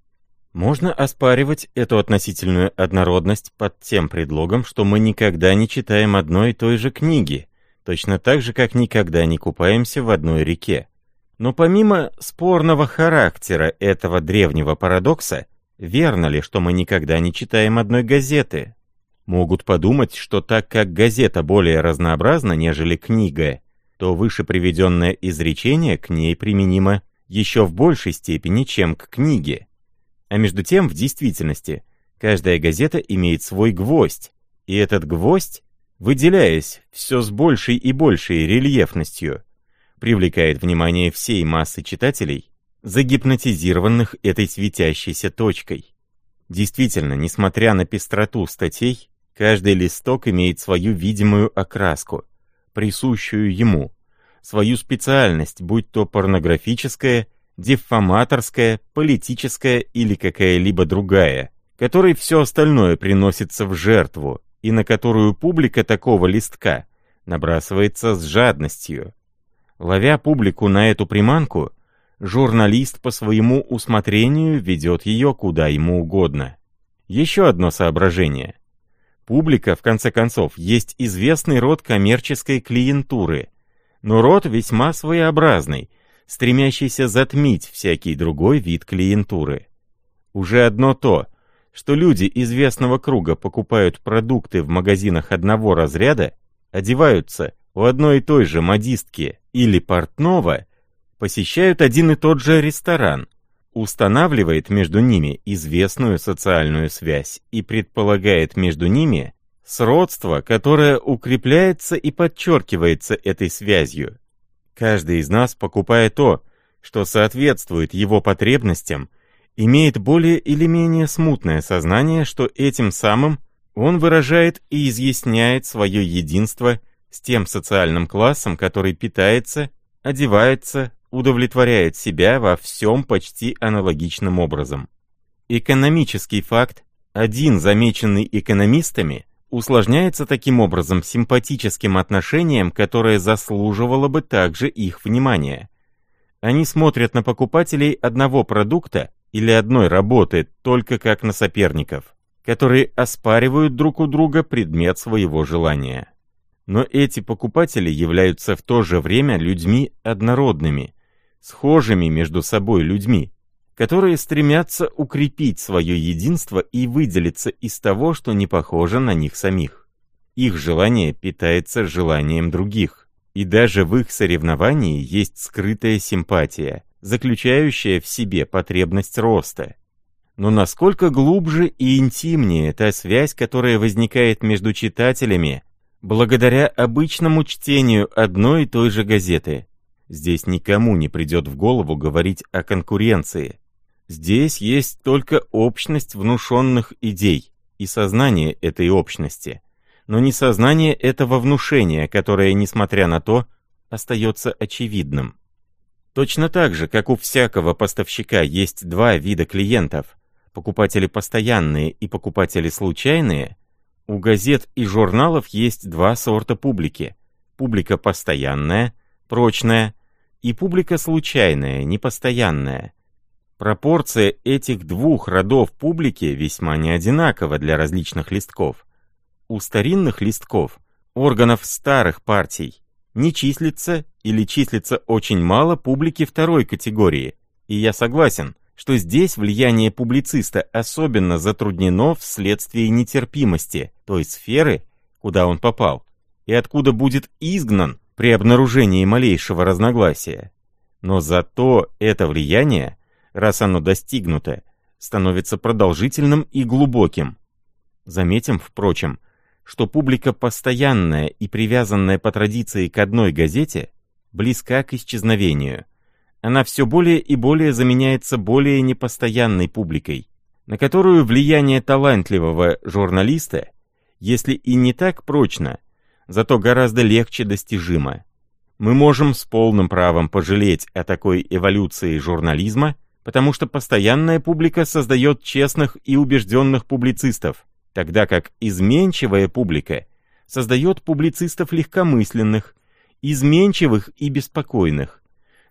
Speaker 1: Можно оспаривать эту относительную однородность под тем предлогом, что мы никогда не читаем одной и той же книги, точно так же, как никогда не купаемся в одной реке. Но помимо спорного характера этого древнего парадокса, верно ли, что мы никогда не читаем одной газеты? Могут подумать, что так как газета более разнообразна, нежели книга, то выше приведенное изречение к ней применимо еще в большей степени, чем к книге. А между тем, в действительности, каждая газета имеет свой гвоздь, и этот гвоздь, выделяясь все с большей и большей рельефностью, привлекает внимание всей массы читателей, загипнотизированных этой светящейся точкой. Действительно, несмотря на пестроту статей, каждый листок имеет свою видимую окраску, присущую ему, свою специальность, будь то порнографическая, дефаматорская, политическая или какая-либо другая, которой все остальное приносится в жертву, и на которую публика такого листка набрасывается с жадностью. Ловя публику на эту приманку, журналист по своему усмотрению ведет ее куда ему угодно. Еще одно соображение. Публика, в конце концов, есть известный род коммерческой клиентуры, но род весьма своеобразный, стремящийся затмить всякий другой вид клиентуры. Уже одно то, что люди известного круга покупают продукты в магазинах одного разряда, одеваются у одной и той же модистки или портного, посещают один и тот же ресторан, устанавливает между ними известную социальную связь и предполагает между ними сродство, которое укрепляется и подчеркивается этой связью. Каждый из нас, покупая то, что соответствует его потребностям, имеет более или менее смутное сознание, что этим самым он выражает и изъясняет свое единство с тем социальным классом, который питается, одевается, удовлетворяет себя во всем почти аналогичным образом. Экономический факт, один замеченный экономистами, усложняется таким образом симпатическим отношением, которое заслуживало бы также их внимания. Они смотрят на покупателей одного продукта или одной работы только как на соперников, которые оспаривают друг у друга предмет своего желания. Но эти покупатели являются в то же время людьми однородными, схожими между собой людьми, которые стремятся укрепить свое единство и выделиться из того, что не похоже на них самих. Их желание питается желанием других, и даже в их соревновании есть скрытая симпатия, заключающая в себе потребность роста. Но насколько глубже и интимнее та связь, которая возникает между читателями, благодаря обычному чтению одной и той же газеты. Здесь никому не придет в голову говорить о конкуренции. Здесь есть только общность внушенных идей и сознание этой общности, но не сознание этого внушения, которое, несмотря на то, остается очевидным. Точно так же, как у всякого поставщика есть два вида клиентов, покупатели постоянные и покупатели случайные, у газет и журналов есть два сорта публики: публика постоянная, прочная, и публика случайная, непостоянная. Пропорция этих двух родов публики весьма неодинакова для различных листков. У старинных листков, органов старых партий, не числится или числится очень мало публики второй категории, и я согласен, что здесь влияние публициста особенно затруднено вследствие нетерпимости той сферы, куда он попал, и откуда будет изгнан при обнаружении малейшего разногласия. Но зато это влияние, раз оно достигнуто, становится продолжительным и глубоким. Заметим, впрочем, что публика постоянная и привязанная по традиции к одной газете близка к исчезновению. Она все более и более заменяется более непостоянной публикой, на которую влияние талантливого журналиста, если и не так прочно, зато гораздо легче достижимо. Мы можем с полным правом пожалеть о такой эволюции журнализма, потому что постоянная публика создает честных и убежденных публицистов, тогда как изменчивая публика создает публицистов легкомысленных, изменчивых и беспокойных,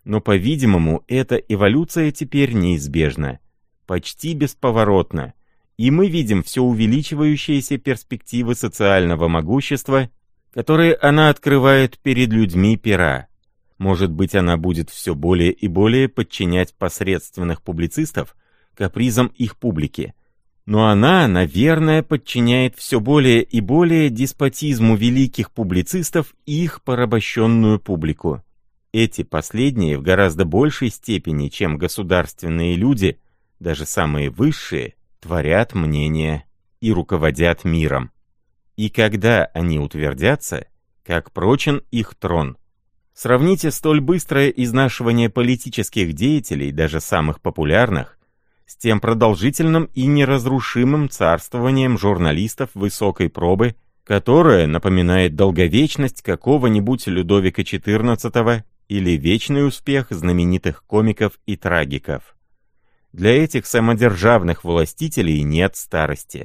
Speaker 1: Но, по-видимому, эта эволюция теперь неизбежна, почти бесповоротна, и мы видим все увеличивающиеся перспективы социального могущества, которые она открывает перед людьми пера. Может быть, она будет все более и более подчинять посредственных публицистов капризам их публики. Но она, наверное, подчиняет все более и более деспотизму великих публицистов и их порабощенную публику. Эти последние в гораздо большей степени, чем государственные люди, даже самые высшие, творят мнения и руководят миром. И когда они утвердятся, как прочен их трон. Сравните столь быстрое изнашивание политических деятелей, даже самых популярных, с тем продолжительным и неразрушимым царствованием журналистов высокой пробы, которое напоминает долговечность какого-нибудь Людовика XIV или вечный успех знаменитых комиков и трагиков. Для этих самодержавных властителей нет старости.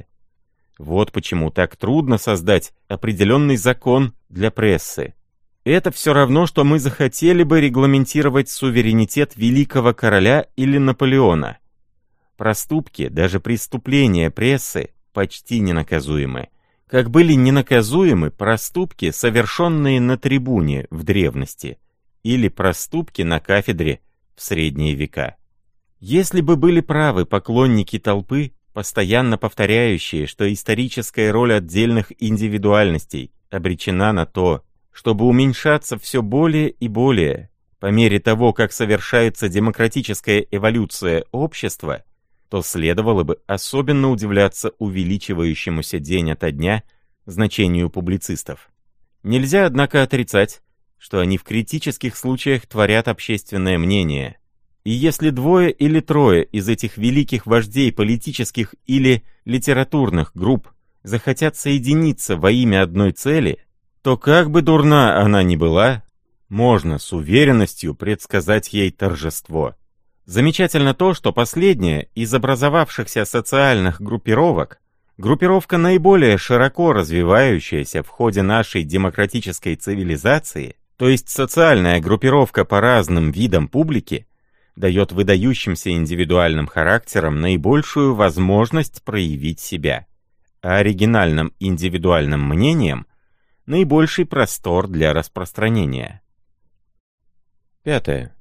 Speaker 1: Вот почему так трудно создать определенный закон для прессы. Это все равно, что мы захотели бы регламентировать суверенитет великого короля или Наполеона. Проступки, даже преступления прессы, почти ненаказуемы. Как были ненаказуемы проступки, совершенные на трибуне в древности, или проступки на кафедре в средние века. Если бы были правы поклонники толпы, постоянно повторяющие, что историческая роль отдельных индивидуальностей обречена на то, чтобы уменьшаться все более и более, по мере того, как совершается демократическая эволюция общества, то следовало бы особенно удивляться увеличивающемуся день ото дня значению публицистов. Нельзя, однако, отрицать, что они в критических случаях творят общественное мнение. И если двое или трое из этих великих вождей политических или литературных групп захотят соединиться во имя одной цели, то как бы дурна она ни была, можно с уверенностью предсказать ей торжество. Замечательно то, что последняя из образовавшихся социальных группировок, группировка наиболее широко развивающаяся в ходе нашей демократической цивилизации, то есть социальная группировка по разным видам публики, дает выдающимся индивидуальным характерам наибольшую возможность проявить себя, а оригинальным индивидуальным мнениям наибольший простор для распространения. 5.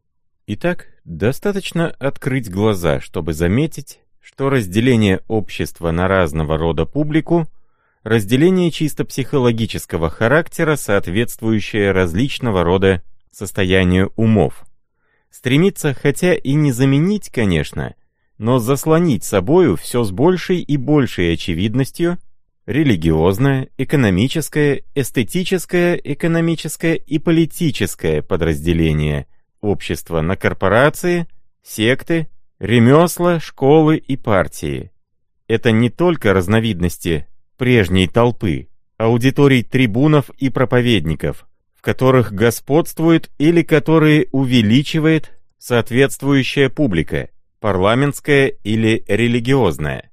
Speaker 1: Итак, достаточно открыть глаза, чтобы заметить, что разделение общества на разного рода публику — разделение чисто психологического характера, соответствующее различного рода состоянию умов. Стремится, хотя и не заменить, конечно, но заслонить собою все с большей и большей очевидностью религиозное, экономическое, эстетическое, экономическое и политическое подразделение общества на корпорации, секты, ремесла, школы и партии. Это не только разновидности прежней толпы, аудиторий трибунов и проповедников, в которых господствует или которые увеличивает соответствующая публика, парламентская или религиозная.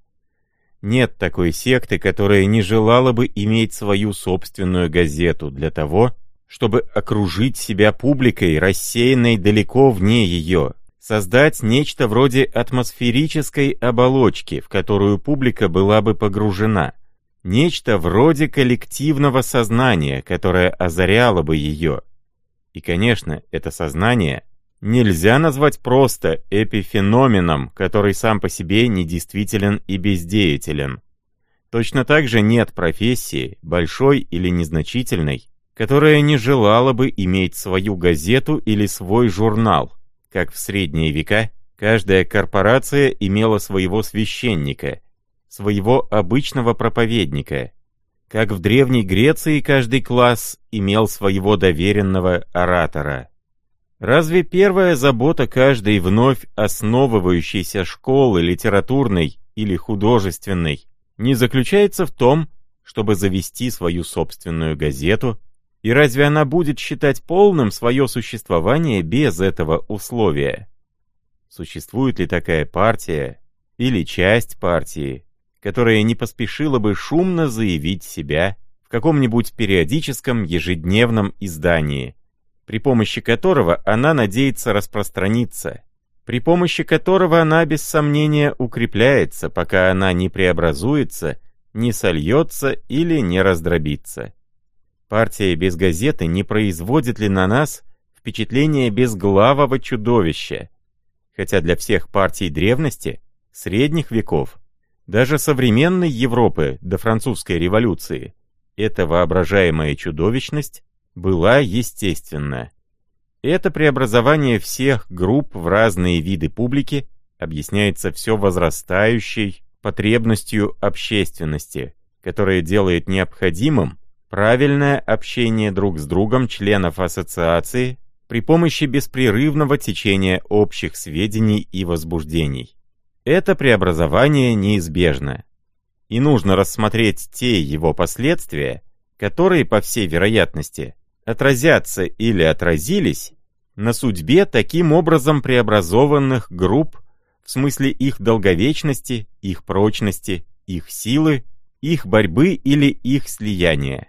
Speaker 1: Нет такой секты, которая не желала бы иметь свою собственную газету для того, чтобы окружить себя публикой, рассеянной далеко вне ее, создать нечто вроде атмосферической оболочки, в которую публика была бы погружена, нечто вроде коллективного сознания, которое озаряло бы ее. И, конечно, это сознание нельзя назвать просто эпифеноменом, который сам по себе недействителен и бездеятелен. Точно так же нет профессии, большой или незначительной, которая не желала бы иметь свою газету или свой журнал. Как в средние века, каждая корпорация имела своего священника, своего обычного проповедника. Как в Древней Греции каждый класс имел своего доверенного оратора. Разве первая забота каждой вновь основывающейся школы литературной или художественной не заключается в том, чтобы завести свою собственную газету, и разве она будет считать полным свое существование без этого условия? Существует ли такая партия или часть партии, которая не поспешила бы шумно заявить себя в каком-нибудь периодическом ежедневном издании, при помощи которого она надеется распространиться, при помощи которого она без сомнения укрепляется, пока она не преобразуется, не сольется или не раздробится. Партия без газеты не производит ли на нас впечатление безглавого чудовища? Хотя для всех партий древности, средних веков, даже современной Европы до французской революции, эта воображаемая чудовищность была естественна. Это преобразование всех групп в разные виды публики объясняется все возрастающей потребностью общественности, которая делает необходимым правильное общение друг с другом членов ассоциации при помощи беспрерывного течения общих сведений и возбуждений. Это преобразование неизбежно, и нужно рассмотреть те его последствия, которые, по всей вероятности, отразятся или отразились на судьбе таким образом преобразованных групп в смысле их долговечности, их прочности, их силы, их борьбы или их слияния.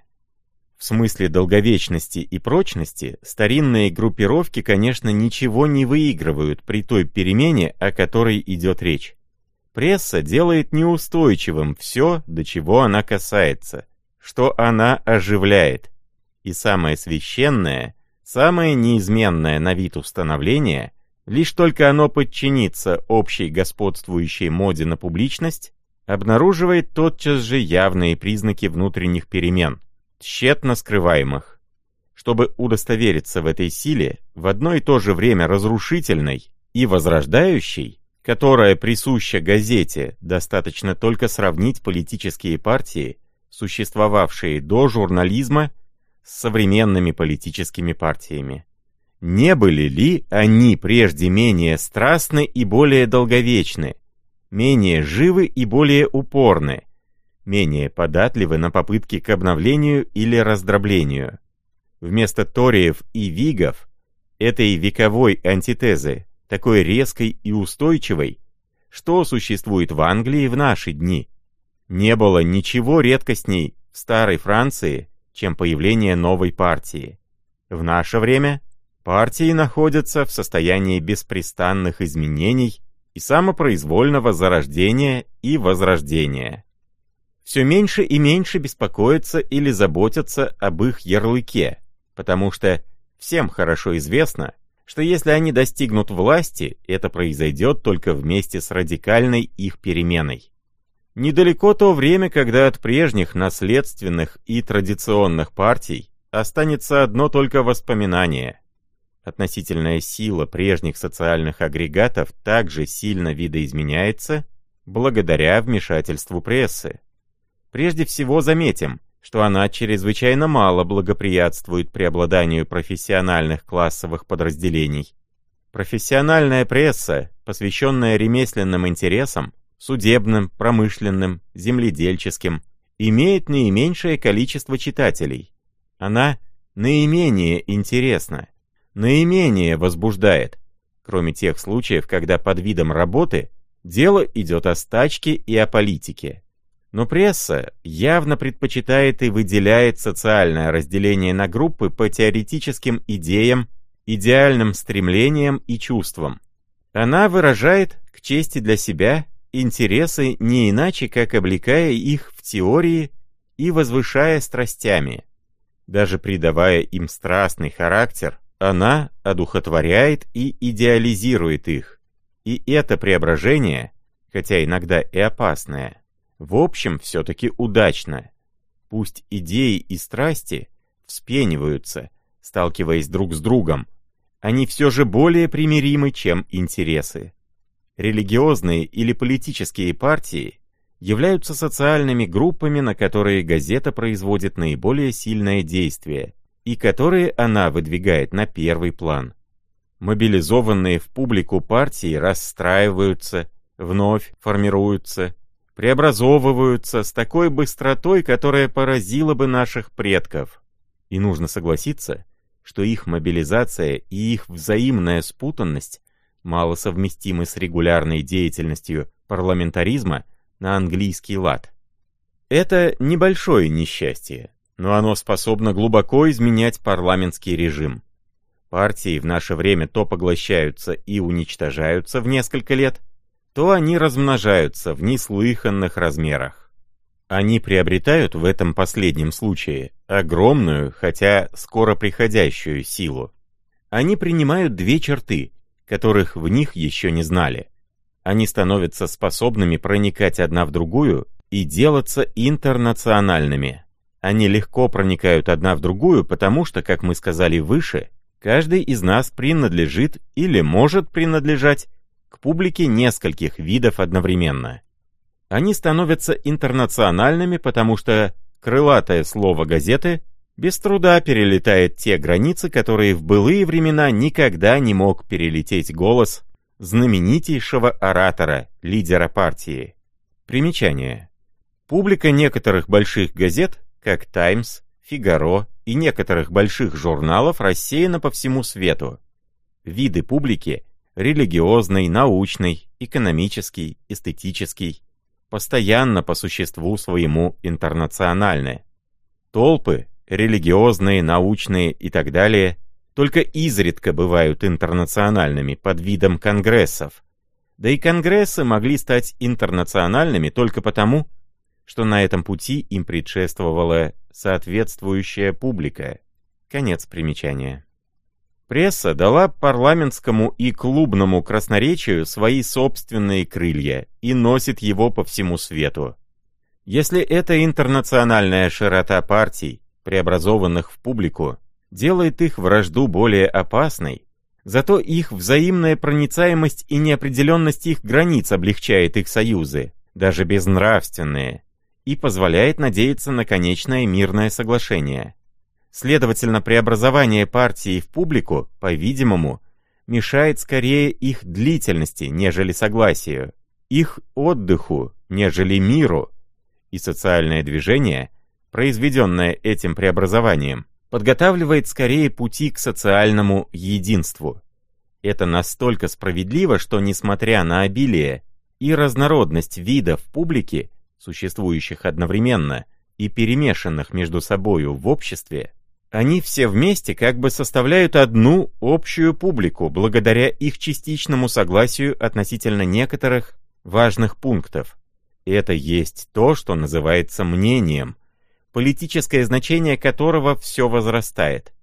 Speaker 1: В смысле долговечности и прочности старинные группировки, конечно, ничего не выигрывают при той перемене, о которой идет речь. Пресса делает неустойчивым все, до чего она касается, что она оживляет. И самое священное, самое неизменное на вид установление, лишь только оно подчинится общей господствующей моде на публичность, обнаруживает тотчас же явные признаки внутренних перемен, тщетно скрываемых. Чтобы удостовериться в этой силе, в одно и то же время разрушительной и возрождающей, которая присуща газете, достаточно только сравнить политические партии, существовавшие до журнализма, с современными политическими партиями. Не были ли они прежде менее страстны и более долговечны, менее живы и более упорны, менее податливы на попытки к обновлению или раздроблению? Вместо ториев и вигов, этой вековой антитезы, такой резкой и устойчивой, что существует в Англии в наши дни? Не было ничего редкостней в старой Франции, чем появление новой партии. В наше время партии находятся в состоянии беспрестанных изменений и самопроизвольного зарождения и возрождения. Все меньше и меньше беспокоятся или заботятся об их ярлыке, потому что всем хорошо известно, что если они достигнут власти, это произойдет только вместе с радикальной их переменой. Недалеко то время, когда от прежних наследственных и традиционных партий останется одно только воспоминание. Относительная сила прежних социальных агрегатов также сильно видоизменяется благодаря вмешательству прессы. Прежде всего заметим, что она чрезвычайно мало благоприятствует преобладанию профессиональных классовых подразделений. Профессиональная пресса, посвященная ремесленным интересам, судебным, промышленным, земледельческим, имеет наименьшее количество читателей. Она наименее интересна, наименее возбуждает, кроме тех случаев, когда под видом работы дело идет о стачке и о политике. Но пресса явно предпочитает и выделяет социальное разделение на группы по теоретическим идеям, идеальным стремлениям и чувствам. Она выражает, к чести для себя, интересы не иначе, как облекая их в теории и возвышая страстями. Даже придавая им страстный характер, она одухотворяет и идеализирует их. И это преображение, хотя иногда и опасное, в общем все-таки удачно. Пусть идеи и страсти вспениваются, сталкиваясь друг с другом, они все же более примиримы, чем интересы. Религиозные или политические партии являются социальными группами, на которые газета производит наиболее сильное действие и которые она выдвигает на первый план. Мобилизованные в публику партии расстраиваются, вновь формируются, преобразовываются с такой быстротой, которая поразила бы наших предков. И нужно согласиться, что их мобилизация и их взаимная спутанность мало совместимы с регулярной деятельностью парламентаризма на английский лад. Это небольшое несчастье, но оно способно глубоко изменять парламентский режим. партии в наше время то поглощаются и уничтожаются в несколько лет, то они размножаются в неслыханных размерах. Они приобретают в этом последнем случае огромную, хотя скоро приходящую силу. Они принимают две черты, которых в них еще не знали. Они становятся способными проникать одна в другую и делаться интернациональными. Они легко проникают одна в другую, потому что, как мы сказали выше, каждый из нас принадлежит или может принадлежать к публике нескольких видов одновременно. Они становятся интернациональными, потому что крылатое слово газеты без труда перелетает те границы, которые в былые времена никогда не мог перелететь голос знаменитейшего оратора, лидера партии. Примечание. Публика некоторых больших газет, как «Таймс», «Фигаро» и некоторых больших журналов рассеяна по всему свету. Виды публики — религиозный, научный, экономический, эстетический — постоянно по существу своему интернациональны. Толпы, религиозные, научные и так далее, только изредка бывают интернациональными под видом конгрессов. Да и конгрессы могли стать интернациональными только потому, что на этом пути им предшествовала соответствующая публика. Конец примечания. Пресса дала парламентскому и клубному красноречию свои собственные крылья и носит его по всему свету. Если эта интернациональная широта партий, преобразованных в публику, делает их вражду более опасной, зато их взаимная проницаемость и неопределенность их границ облегчает их союзы, даже безнравственные, и позволяет надеяться на конечное мирное соглашение. Следовательно, преобразование партии в публику, по-видимому, мешает скорее их длительности, нежели согласию, их отдыху, нежели миру, и социальное движение, произведенное этим преобразованием, подготавливает скорее пути к социальному единству. Это настолько справедливо, что, несмотря на обилие и разнородность видов публики, существующих одновременно и перемешанных между собою в обществе, они все вместе как бы составляют одну общую публику благодаря их частичному согласию относительно некоторых важных пунктов. И это есть то, что называется мнением, политическое значение которого все возрастает.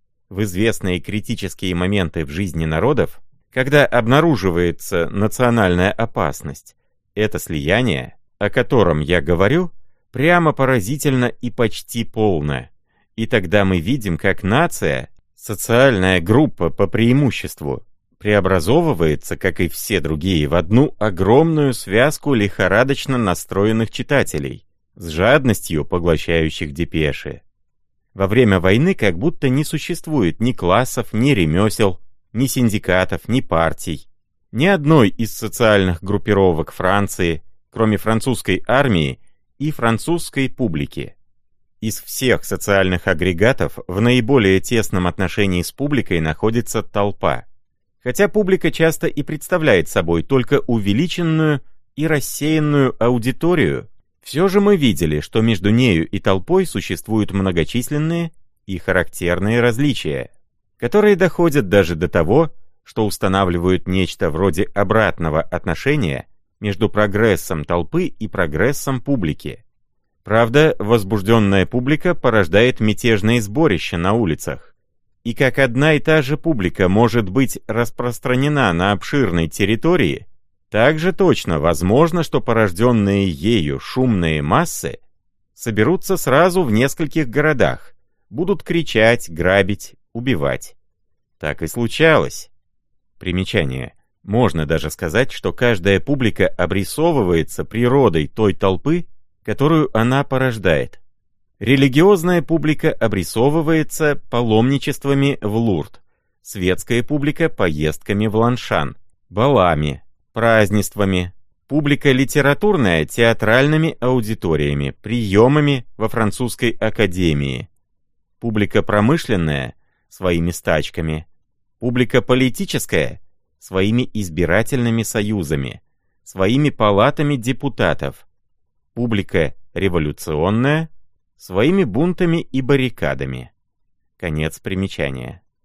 Speaker 1: В известные критические моменты в жизни народов, когда обнаруживается национальная опасность, это слияние, о котором я говорю, прямо поразительно и почти полно. И тогда мы видим, как нация, социальная группа по преимуществу, преобразовывается, как и все другие, в одну огромную связку лихорадочно настроенных читателей, с жадностью поглощающих депеши. Во время войны как будто не существует ни классов, ни ремесел, ни синдикатов, ни партий, ни одной из социальных группировок Франции, кроме французской армии и французской публики. Из всех социальных агрегатов в наиболее тесном отношении с публикой находится толпа. Хотя публика часто и представляет собой только увеличенную и рассеянную аудиторию, все же мы видели, что между нею и толпой существуют многочисленные и характерные различия, которые доходят даже до того, что устанавливают нечто вроде обратного отношения между прогрессом толпы и прогрессом публики. Правда, возбужденная публика порождает мятежные сборища на улицах. И как одна и та же публика может быть распространена на обширной территории, так же точно возможно, что порожденные ею шумные массы соберутся сразу в нескольких городах, будут кричать, грабить, убивать. Так и случалось. Примечание. Можно даже сказать, что каждая публика обрисовывается природой той толпы, которую она порождает. Религиозная публика обрисовывается паломничествами в Лурд, светская публика — поездками в Ланшан, балами, празднествами, публика литературная — театральными аудиториями, приемами во французской академии, публика промышленная — своими стачками, публика политическая — своими избирательными союзами, своими палатами депутатов, публика революционная — своими бунтами и баррикадами. Конец примечания.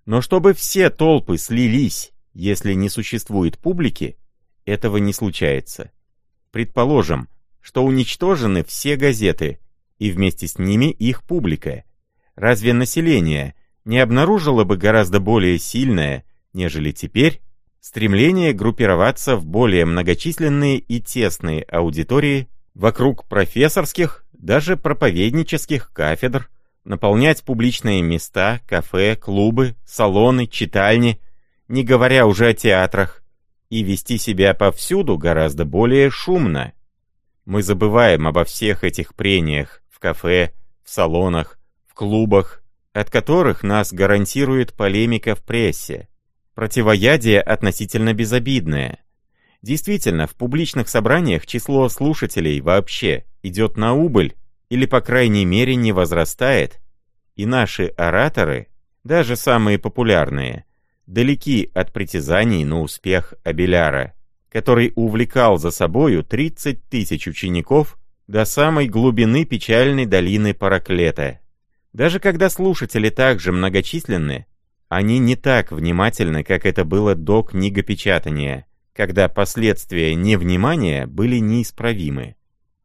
Speaker 1: Но чтобы все толпы слились, если не существует публики, этого не случается. Предположим, что уничтожены все газеты, и вместе с ними их публика. Разве население не обнаружило бы гораздо более сильное, нежели теперь, стремление группироваться в более многочисленные и тесные аудитории вокруг профессорских, даже проповеднических кафедр, наполнять публичные места, кафе, клубы, салоны, читальни, не говоря уже о театрах, и вести себя повсюду гораздо более шумно? Мы забываем обо всех этих прениях в кафе, в салонах, в клубах, от которых нас гарантирует полемика в прессе. Противоядие относительно безобидное. Действительно, в публичных собраниях число слушателей вообще идет на убыль, или по крайней мере не возрастает, и наши ораторы, даже самые популярные, далеки от притязаний на успех Абеляра, который увлекал за собою 30 тысяч учеников до самой глубины печальной долины Параклета. Даже когда слушатели также многочисленны, они не так внимательны, как это было до книгопечатания, когда последствия невнимания были неисправимы.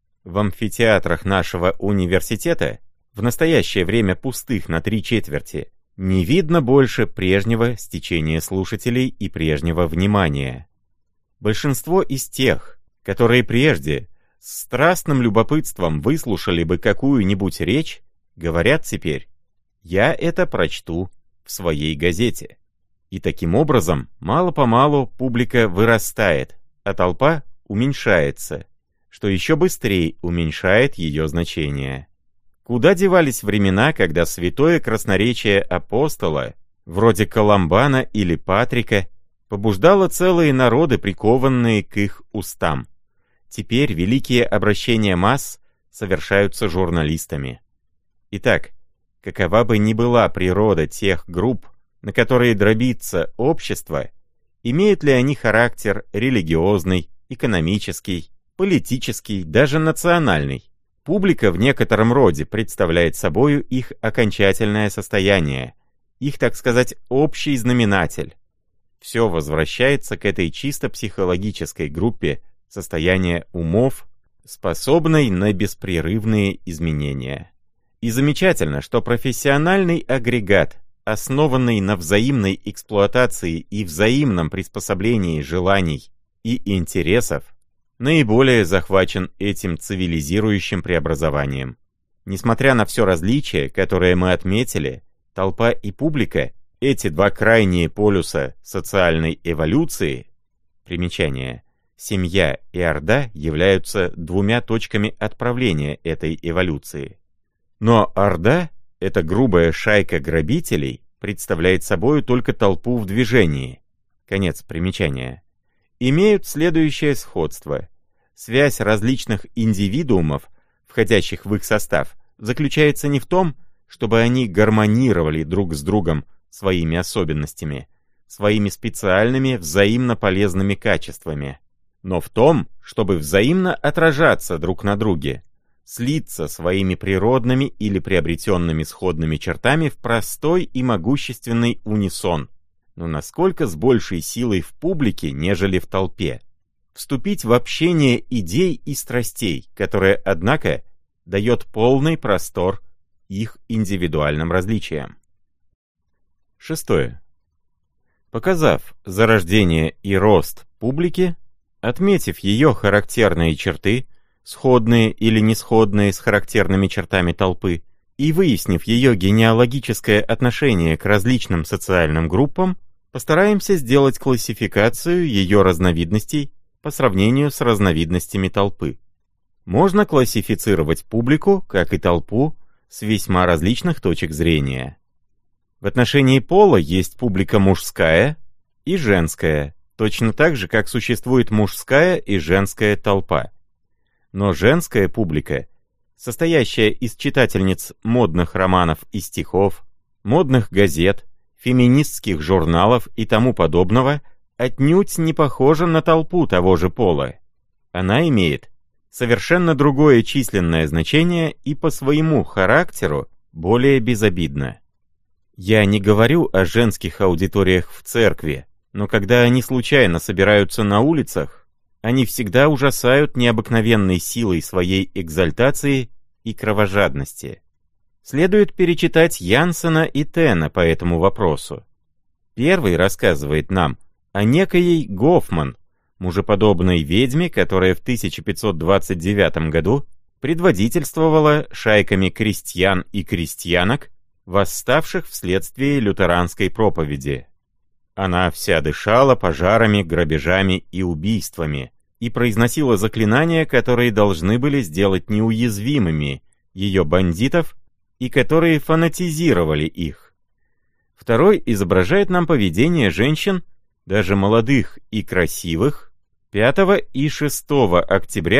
Speaker 1: В амфитеатрах нашего университета, в настоящее время пустых на 3/4, не видно больше прежнего стечения слушателей и прежнего внимания. Большинство из тех, которые прежде с страстным любопытством выслушали бы какую-нибудь речь, говорят теперь: «Я это прочту в своей газете». И таким образом, мало-помалу публика вырастает, а толпа уменьшается, что еще быстрее уменьшает ее значение. Куда девались времена, когда святое красноречие апостола, вроде Колумбана или Патрика, побуждало целые народы, прикованные к их устам? Теперь великие обращения масс совершаются журналистами. Итак, какова бы ни была природа тех групп, на которые дробится общество, имеют ли они характер религиозный, экономический, политический, даже национальный, публика в некотором роде представляет собою их окончательное состояние, их, так сказать, общий знаменатель. Все возвращается к этой чисто психологической группе состояния умов, способной на беспрерывные изменения. И замечательно, что профессиональный агрегат, основанный на взаимной эксплуатации и взаимном приспособлении желаний и интересов, наиболее захвачен этим цивилизирующим преобразованием. Несмотря на все различие, которое мы отметили, толпа и публика, эти два крайние полюса социальной эволюции, примечание, семья и орда являются двумя точками отправления этой эволюции. Но орда, эта грубая шайка грабителей, представляет собой только толпу в движении. Конец примечания. Имеют следующее сходство. Связь различных индивидуумов, входящих в их состав, заключается не в том, чтобы они гармонировали друг с другом своими особенностями, своими специальными взаимно полезными качествами, но в том, чтобы взаимно отражаться друг на друге, слиться своими природными или приобретенными сходными чертами в простой и могущественный унисон, но насколько с большей силой в публике, нежели в толпе. Вступить в общение идей и страстей, которое, однако, дает полный простор их индивидуальным различиям. 6. Показав зарождение и рост публики, отметив ее характерные черты, сходные или несходные с характерными чертами толпы, и выяснив ее генеалогическое отношение к различным социальным группам, постараемся сделать классификацию ее разновидностей по сравнению с разновидностями толпы. Можно классифицировать публику, как и толпу, с весьма различных точек зрения. В отношении пола есть публика мужская и женская, точно так же, как существует мужская и женская толпа. Но женская публика, состоящая из читательниц модных романов и стихов, модных газет, феминистских журналов и тому подобного, отнюдь не похожа на толпу того же пола. Она имеет совершенно другое численное значение и по своему характеру более безобидна. Я не говорю о женских аудиториях в церкви, но когда они случайно собираются на улицах, они всегда ужасают необыкновенной силой своей экзальтации и кровожадности. Следует перечитать Янсена и Тена по этому вопросу. Первый рассказывает нам о некоей Гофман, мужеподобной ведьме, которая в 1529 году предводительствовала шайками крестьян и крестьянок, восставших вследствие лютеранской проповеди. Она вся дышала пожарами, грабежами и убийствами и произносила заклинания, которые должны были сделать неуязвимыми ее бандитов и которые фанатизировали их. Второй изображает нам поведение женщин, даже молодых и красивых, 5 и 6 октября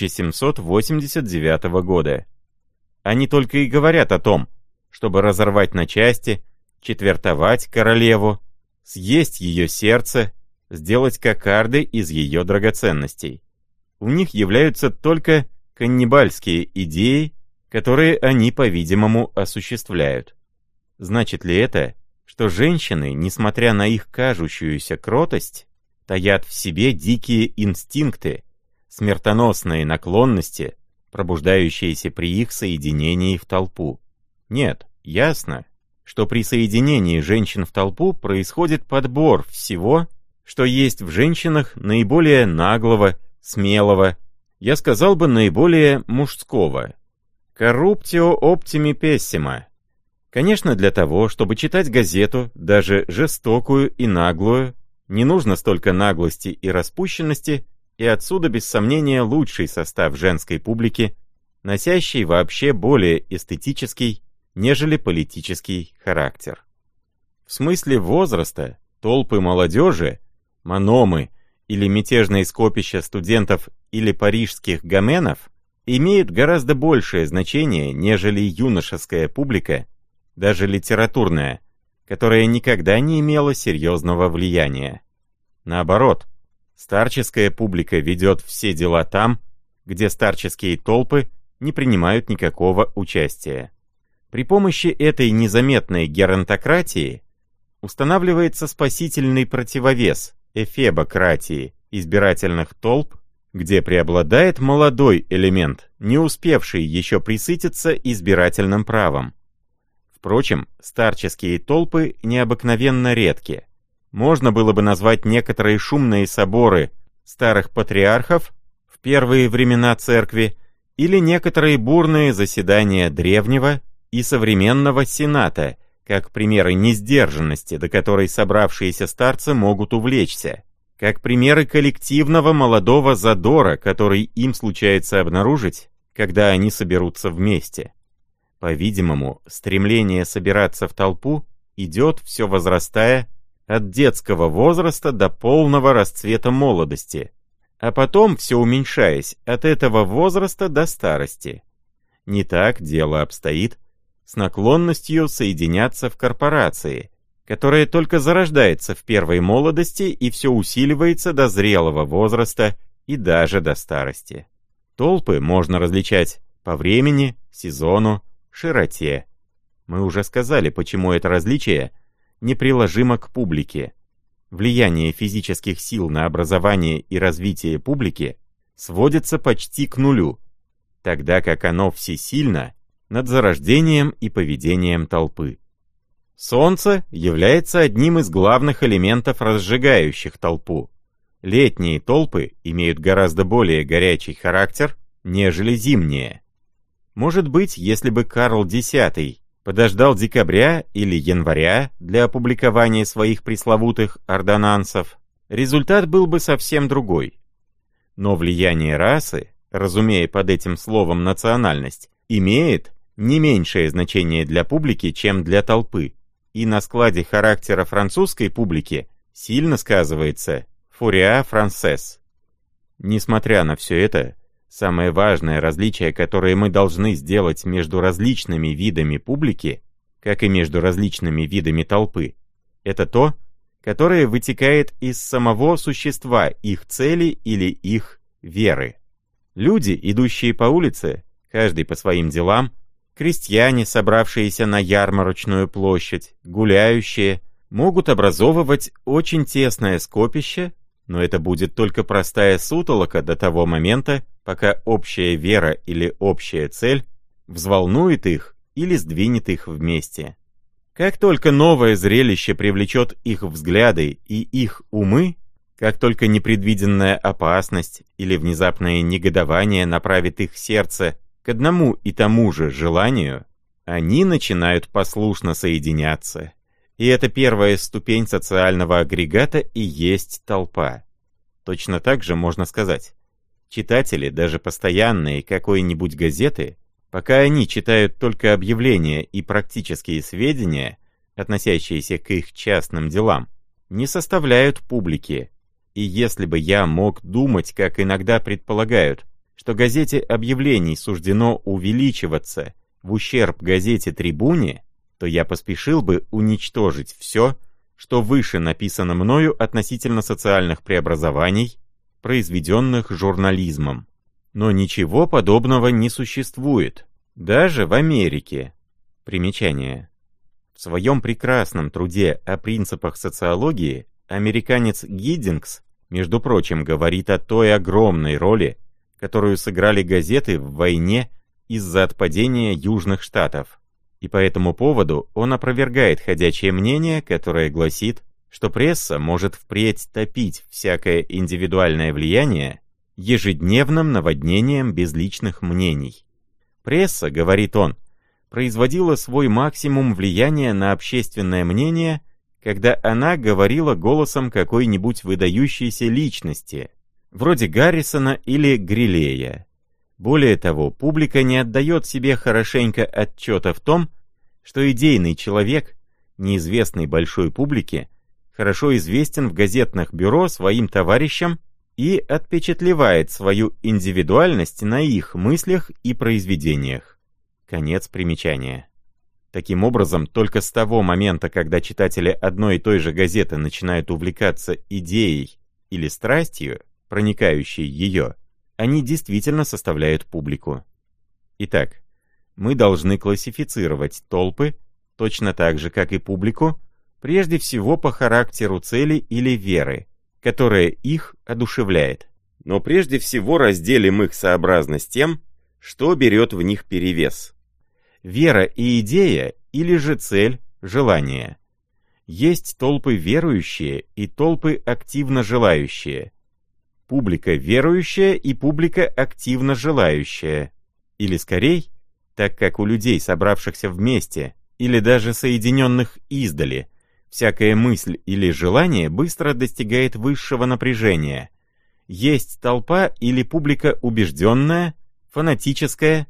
Speaker 1: 1789 года. Они только и говорят о том, чтобы разорвать на части, четвертовать королеву, съесть ее сердце, сделать кокарды из ее драгоценностей. У них являются только каннибальские идеи, которые они, по-видимому, осуществляют. Значит ли это, что женщины, несмотря на их кажущуюся кротость, таят в себе дикие инстинкты, смертоносные наклонности, пробуждающиеся при их соединении в толпу? Нет, ясно, что при соединении женщин в толпу происходит подбор всего, что есть в женщинах наиболее наглого, смелого, я сказал бы, наиболее мужского. Corruptio optimi pessima. Конечно, для того, чтобы читать газету, даже жестокую и наглую, не нужно столько наглости и распущенности, и отсюда, без сомнения, лучший состав женской публики, носящий вообще более эстетический, нежели политический характер. В смысле возраста, толпы молодежи, мономы или мятежные скопища студентов или парижских гоменов имеют гораздо большее значение, нежели юношеская публика, даже литературная, которая никогда не имела серьезного влияния. Наоборот, старческая публика ведет все дела там, где старческие толпы не принимают никакого участия. При помощи этой незаметной геронтократии устанавливается спасительный противовес эфебократии избирательных толп, где преобладает молодой элемент, не успевший еще присытиться избирательным правом. Впрочем, старческие толпы необыкновенно редки. Можно было бы назвать некоторые шумные соборы старых патриархов в первые времена церкви или некоторые бурные заседания древнего и современного сената, как примеры несдержанности, до которой собравшиеся старцы могут увлечься, как примеры коллективного молодого задора, который им случается обнаружить, когда они соберутся вместе. По-видимому, стремление собираться в толпу идет, все возрастая, от детского возраста до полного расцвета молодости, а потом, все уменьшаясь, от этого возраста до старости. Не так дело обстоит с наклонностью соединяться в корпорации, которая только зарождается в первой молодости и все усиливается до зрелого возраста и даже до старости. Толпы можно различать по времени, сезону, широте. Мы уже сказали, почему это различие неприложимо к публике. Влияние физических сил на образование и развитие публики сводится почти к нулю, тогда как оно всесильно над зарождением и поведением толпы. Солнце является одним из главных элементов, разжигающих толпу. Летние толпы имеют гораздо более горячий характер, нежели зимние. Может быть, если бы Карл X подождал декабря или января для опубликования своих пресловутых ордонансов, результат был бы совсем другой. Но влияние расы, разумея под этим словом национальность, имеет не меньшее значение для публики, чем для толпы, и на складе характера французской публики сильно сказывается «фуриа франсес». Несмотря на все это, самое важное различие, которое мы должны сделать между различными видами публики, как и между различными видами толпы, это то, которое вытекает из самого существа их цели или их веры. Люди, идущие по улице, каждый по своим делам, Крестьяне, собравшиеся на ярмарочную площадь, гуляющие, могут образовывать очень тесное скопище, но это будет только простая сутолока до того момента, пока общая вера или общая цель взволнует их или сдвинет их вместе. Как только новое зрелище привлечет их взгляды и их умы, как только непредвиденная опасность или внезапное негодование направит их сердце к одному и тому же желанию, они начинают послушно соединяться. И эта первая ступень социального агрегата и есть толпа. Точно так же можно сказать. Читатели, даже постоянные какой-нибудь газеты, пока они читают только объявления и практические сведения, относящиеся к их частным делам, не составляют публики. И если бы я мог думать, как иногда предполагают, что газете объявлений суждено увеличиваться в ущерб газете «Трибуне», то я поспешил бы уничтожить все, что выше написано мною относительно социальных преобразований, произведенных журнализмом. Но ничего подобного не существует, даже в Америке. Примечание. В своем прекрасном труде о принципах социологии американец Гиддингс, между прочим, говорит о той огромной роли, которую сыграли газеты в войне из-за отпадения Южных Штатов. И по этому поводу он опровергает ходячее мнение, которое гласит, что пресса может впредь топить всякое индивидуальное влияние ежедневным наводнением безличных мнений. Пресса, говорит он, производила свой максимум влияния на общественное мнение, когда она говорила голосом какой-нибудь выдающейся личности, вроде Гаррисона или Грилея. Более того, публика не отдает себе хорошенько отчета в том, что идейный человек, неизвестный большой публике, хорошо известен в газетных бюро своим товарищам и отпечатлевает свою индивидуальность на их мыслях и произведениях. Конец примечания. Таким образом, только с того момента, когда читатели одной и той же газеты начинают увлекаться идеей или страстью, проникающей ее, они действительно составляют публику. Итак, мы должны классифицировать толпы, точно так же, как и публику, прежде всего по характеру цели или веры, которая их одушевляет. Но прежде всего разделим их сообразно с тем, что берет в них перевес. Вера и идея, или же цель, желание. Есть толпы верующие и толпы активно желающие. Публика верующая и публика активно желающая. Или скорей, так как у людей, собравшихся вместе, или даже соединенных издали, всякая мысль или желание быстро достигает высшего напряжения. Есть толпа или публика убежденная, фанатическая,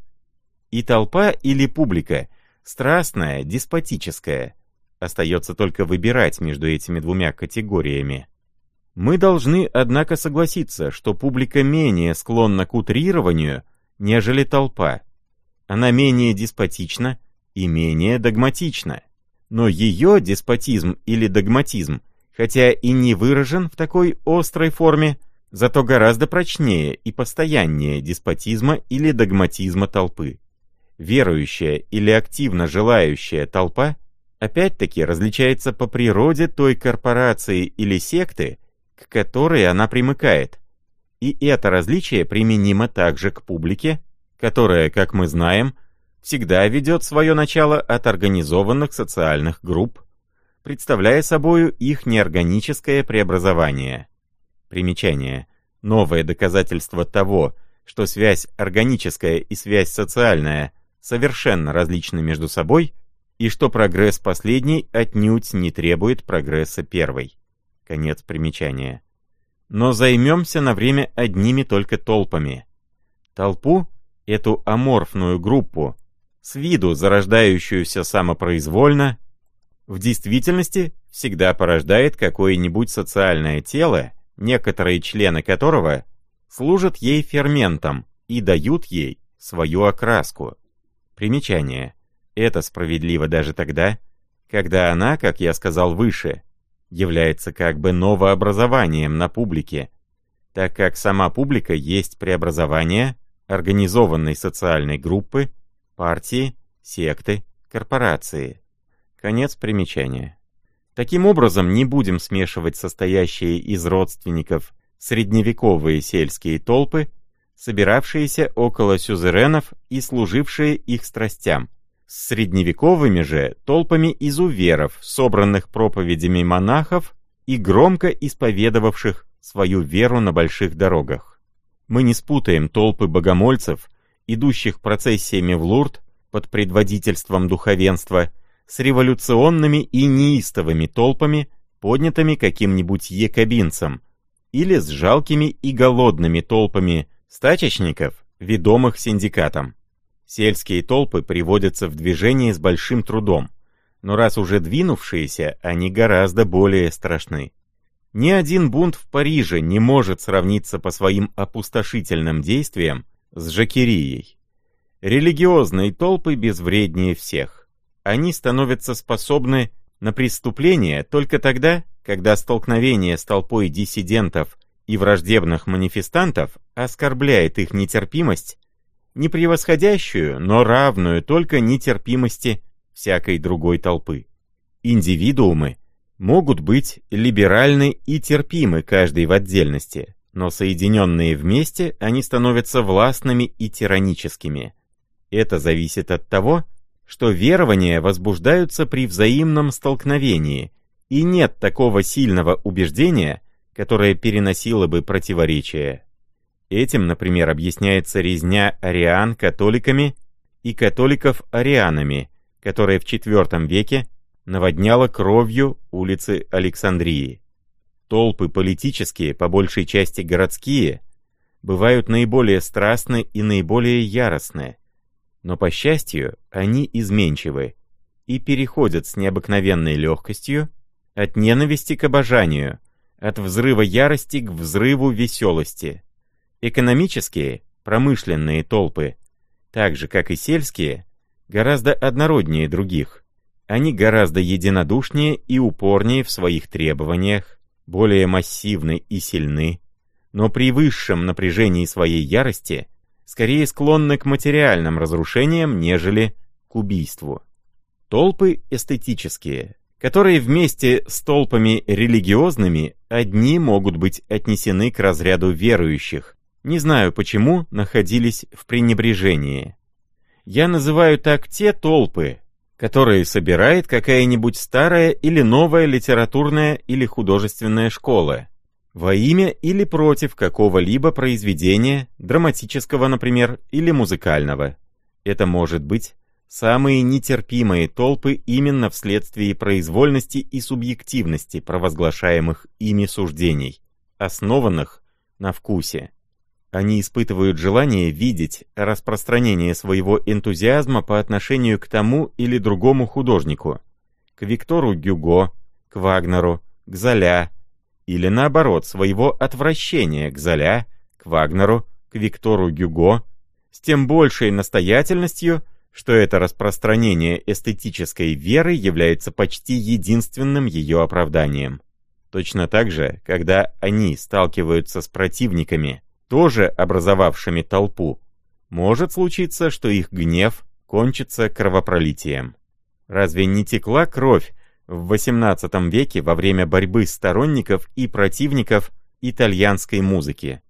Speaker 1: и толпа или публика страстная, деспотическая. Остается только выбирать между этими двумя категориями. Мы должны, однако, согласиться, что публика менее склонна к утрированию, нежели толпа. Она менее деспотична и менее догматична. Но ее деспотизм или догматизм, хотя и не выражен в такой острой форме, зато гораздо прочнее и постояннее деспотизма или догматизма толпы. Верующая или активно желающая толпа опять-таки различается по природе той корпорации или секты, к которой она примыкает. И это различие применимо также к публике, которая, как мы знаем, всегда ведет свое начало от организованных социальных групп, представляя собою их неорганическое преобразование. Примечание. Новое доказательство того, что связь органическая и связь социальная совершенно различны между собой, и что прогресс последней отнюдь не требует прогресса первой. Конец примечания. Но займемся на время одними только толпами. Толпу, эту аморфную группу, с виду зарождающуюся самопроизвольно, в действительности всегда порождает какое-нибудь социальное тело, некоторые члены которого служат ей ферментом и дают ей свою окраску. Примечание. Это справедливо даже тогда, когда она, как я сказал выше, является как бы новообразованием на публике, так как сама публика есть преобразование организованной социальной группы, партии секты, корпорации. Конец примечания. Таким образом, не будем смешивать состоящие из родственников средневековые сельские толпы, собиравшиеся около сюзеренов и служившие их страстям, с средневековыми же толпами изуверов, собранных проповедями монахов и громко исповедовавших свою веру на больших дорогах. Мы не спутаем толпы богомольцев, идущих процессиями в Лурд под предводительством духовенства, с революционными и неистовыми толпами, поднятыми каким-нибудь якобинцем, или с жалкими и голодными толпами стачечников, ведомых синдикатом. Сельские толпы приводятся в движение с большим трудом, но раз уже двинувшиеся, они гораздо более страшны. Ни один бунт в Париже не может сравниться по своим опустошительным действиям с Жакерией. Религиозные толпы безвреднее всех. Они становятся способны на преступления только тогда, когда столкновение с толпой диссидентов и враждебных манифестантов оскорбляет их нетерпимость, не превосходящую, но равную только нетерпимости всякой другой толпы. Индивидуумы могут быть либеральны и терпимы каждый в отдельности, но соединенные вместе они становятся властными и тираническими. Это зависит от того, что верования возбуждаются при взаимном столкновении, и нет такого сильного убеждения, которое переносило бы противоречия. Этим, например, объясняется резня ариан католиками и католиков арианами, которая в IV веке наводняла кровью улицы Александрии. Толпы политические, по большей части городские, бывают наиболее страстны и наиболее яростны, но, по счастью, они изменчивы и переходят с необыкновенной легкостью от ненависти к обожанию, от взрыва ярости к взрыву веселости. Экономические, промышленные толпы, так же, как и сельские, гораздо однороднее других. Они гораздо единодушнее и упорнее в своих требованиях, более массивны и сильны, но при высшем напряжении своей ярости скорее склонны к материальным разрушениям, нежели к убийству. Толпы эстетические, которые вместе с толпами религиозными одни могут быть отнесены к разряду верующих, не знаю почему, находились в пренебрежении. Я называю так те толпы, которые собирает какая-нибудь старая или новая литературная или художественная школа, во имя или против какого-либо произведения, драматического, например, или музыкального. Это может быть самые нетерпимые толпы именно вследствие произвольности и субъективности провозглашаемых ими суждений, основанных на вкусе. Они испытывают желание видеть распространение своего энтузиазма по отношению к тому или другому художнику, к Виктору Гюго, к Вагнеру, к Золя, или наоборот, своего отвращения к Золя, к Вагнеру, к Виктору Гюго, с тем большей настоятельностью, что это распространение эстетической веры является почти единственным ее оправданием. Точно так же, когда они сталкиваются с противниками, тоже образовавшими толпу, может случиться, что их гнев кончится кровопролитием. Разве не текла кровь в XVIII веке во время борьбы сторонников и противников итальянской музыки?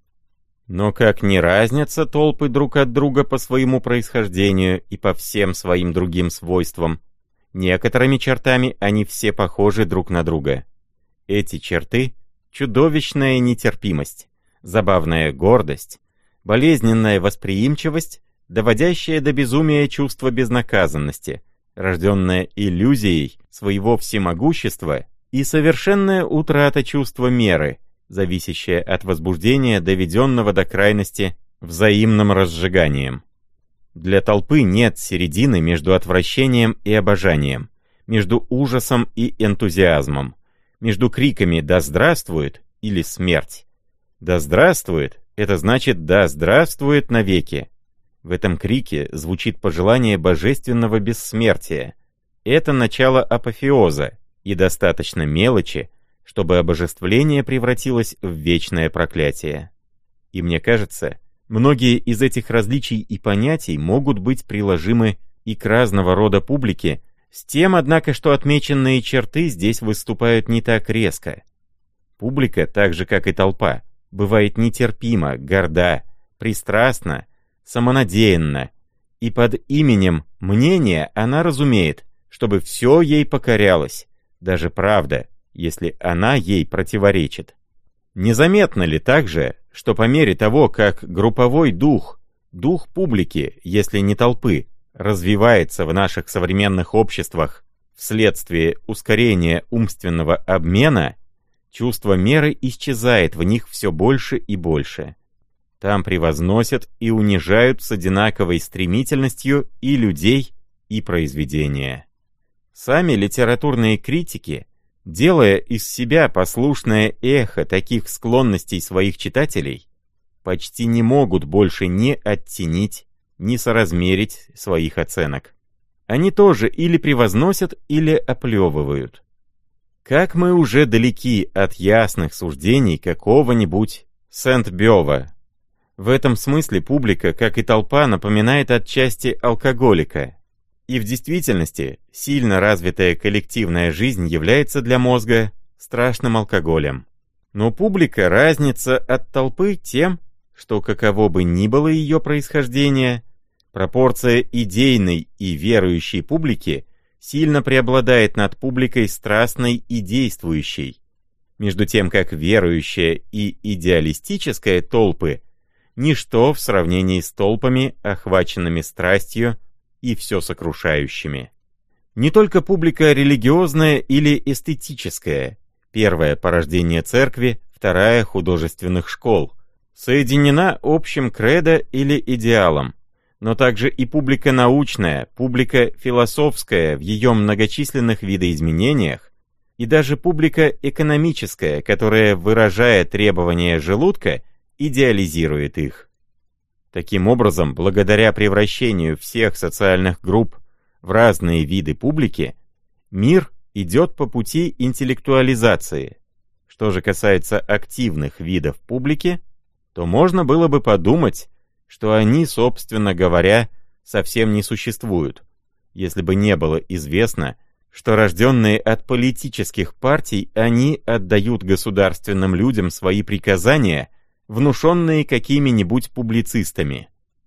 Speaker 1: Но как не разнятся толпы друг от друга по своему происхождению и по всем своим другим свойствам, некоторыми чертами они все похожи друг на друга. Эти черты — чудовищная нетерпимость, забавная гордость, болезненная восприимчивость, доводящая до безумия чувство безнаказанности, рожденная иллюзией своего всемогущества, и совершенная утрата чувства меры, зависящая от возбуждения, доведенного до крайности взаимным разжиганием. Для толпы нет середины между отвращением и обожанием, между ужасом и энтузиазмом, между криками «Да здравствует!» или «Смерть!». «Да здравствует» — это значит «Да здравствует навеки». В этом крике звучит пожелание божественного бессмертия. Это начало апофеоза, и достаточно мелочи, чтобы обожествление превратилось в вечное проклятие. И мне кажется, многие из этих различий и понятий могут быть приложимы и к разного рода публике, с тем, однако, что отмеченные черты здесь выступают не так резко. Публика, так же как и толпа, бывает нетерпима, горда, пристрастна, самонадеянна, и под именем мнения она разумеет, чтобы все ей покорялось, даже правда, если она ей противоречит. Незаметно ли также, что по мере того, как групповой дух публики, если не толпы, развивается в наших современных обществах вследствие ускорения умственного обмена, чувство меры исчезает в них все больше и больше. Там превозносят и унижают с одинаковой стремительностью и людей, и произведения. Сами литературные критики, делая из себя послушное эхо таких склонностей своих читателей, почти не могут больше ни оттенить, ни соразмерить своих оценок. Они тоже или превозносят, или оплевывают. Как мы уже далеки от ясных суждений какого-нибудь Сент-Бёва. В этом смысле публика, как и толпа, напоминает отчасти алкоголика. И в действительности сильно развитая коллективная жизнь является для мозга страшным алкоголем. Но публика разнится от толпы тем, что каково бы ни было ее происхождение, пропорция идейной и верующей публики сильно преобладает над публикой страстной и действующей, между тем как верующая и идеалистическая толпы — ничто в сравнении с толпами, охваченными страстью и все сокрушающими. Не только публика религиозная или эстетическая, первая — порождение церкви, вторая — художественных школ, соединена общим кредо или идеалом, но также и публика научная, публика философская в ее многочисленных видоизменениях, и даже публика экономическая, которая, выражая требования желудка, идеализирует их. Таким образом, благодаря превращению всех социальных групп в разные виды публики, мир идет по пути интеллектуализации. Что же касается активных видов публики, то можно было бы подумать, что они, собственно говоря, совсем не существуют, если бы не было известно, что рожденные от политических партий, они отдают государственным людям свои приказания, внушенные какими-нибудь публицистами.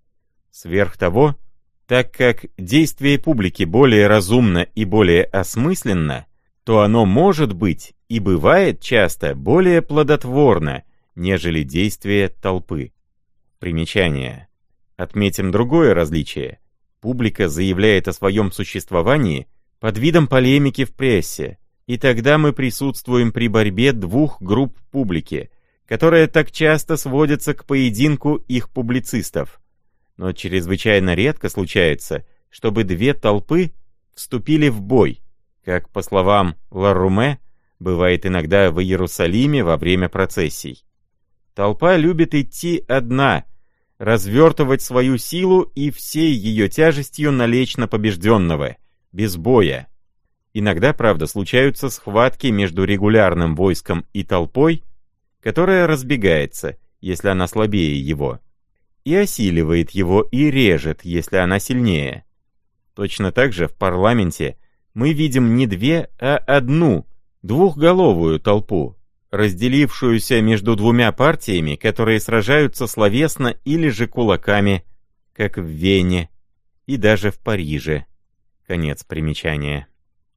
Speaker 1: Сверх того, так как действие публики более разумно и более осмысленно, то оно может быть и бывает часто более плодотворно, нежели действие толпы. Примечание. Отметим другое различие. Публика заявляет о своем существовании под видом полемики в прессе, и тогда мы присутствуем при борьбе двух групп публики, которая так часто сводится к поединку их публицистов. Но чрезвычайно редко случается, чтобы две толпы вступили в бой, как, по словам Ларуме, бывает иногда в Иерусалиме во время процессий. Толпа любит идти одна, развертывать свою силу и всей ее тяжестью налечь на побежденного, без боя. Иногда, правда, случаются схватки между регулярным войском и толпой, которая разбегается, если она слабее его, и осиливает его и режет, если она сильнее. Точно так же в парламенте мы видим не две, а одну, двухголовую толпу, разделившуюся между двумя партиями, которые сражаются словесно или же кулаками, как в Вене и даже в Париже. Конец примечания.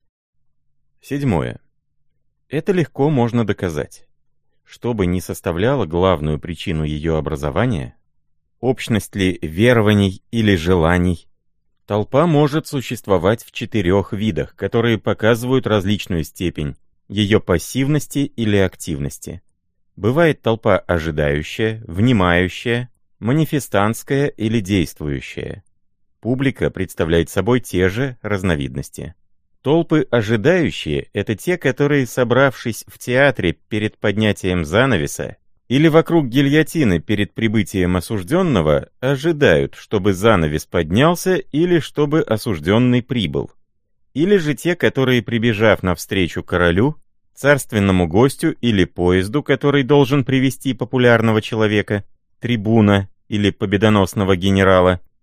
Speaker 1: 7. Это легко можно доказать. Что бы ни составляло главную причину ее образования, общность ли верований или желаний, толпа может существовать в 4 видах, которые показывают различную степень ее пассивности или активности. Бывает толпа ожидающая, внимающая, манифестантская или действующая. Публика представляет собой те же разновидности. Толпы ожидающие — это те, которые, собравшись в театре перед поднятием занавеса или вокруг гильотины перед прибытием осужденного, ожидают, чтобы занавес поднялся или чтобы осужденный прибыл. Или же те, которые, прибежав навстречу королю, царственному гостю или поезду, который должен привезти популярного человека, трибуна или победоносного генерала,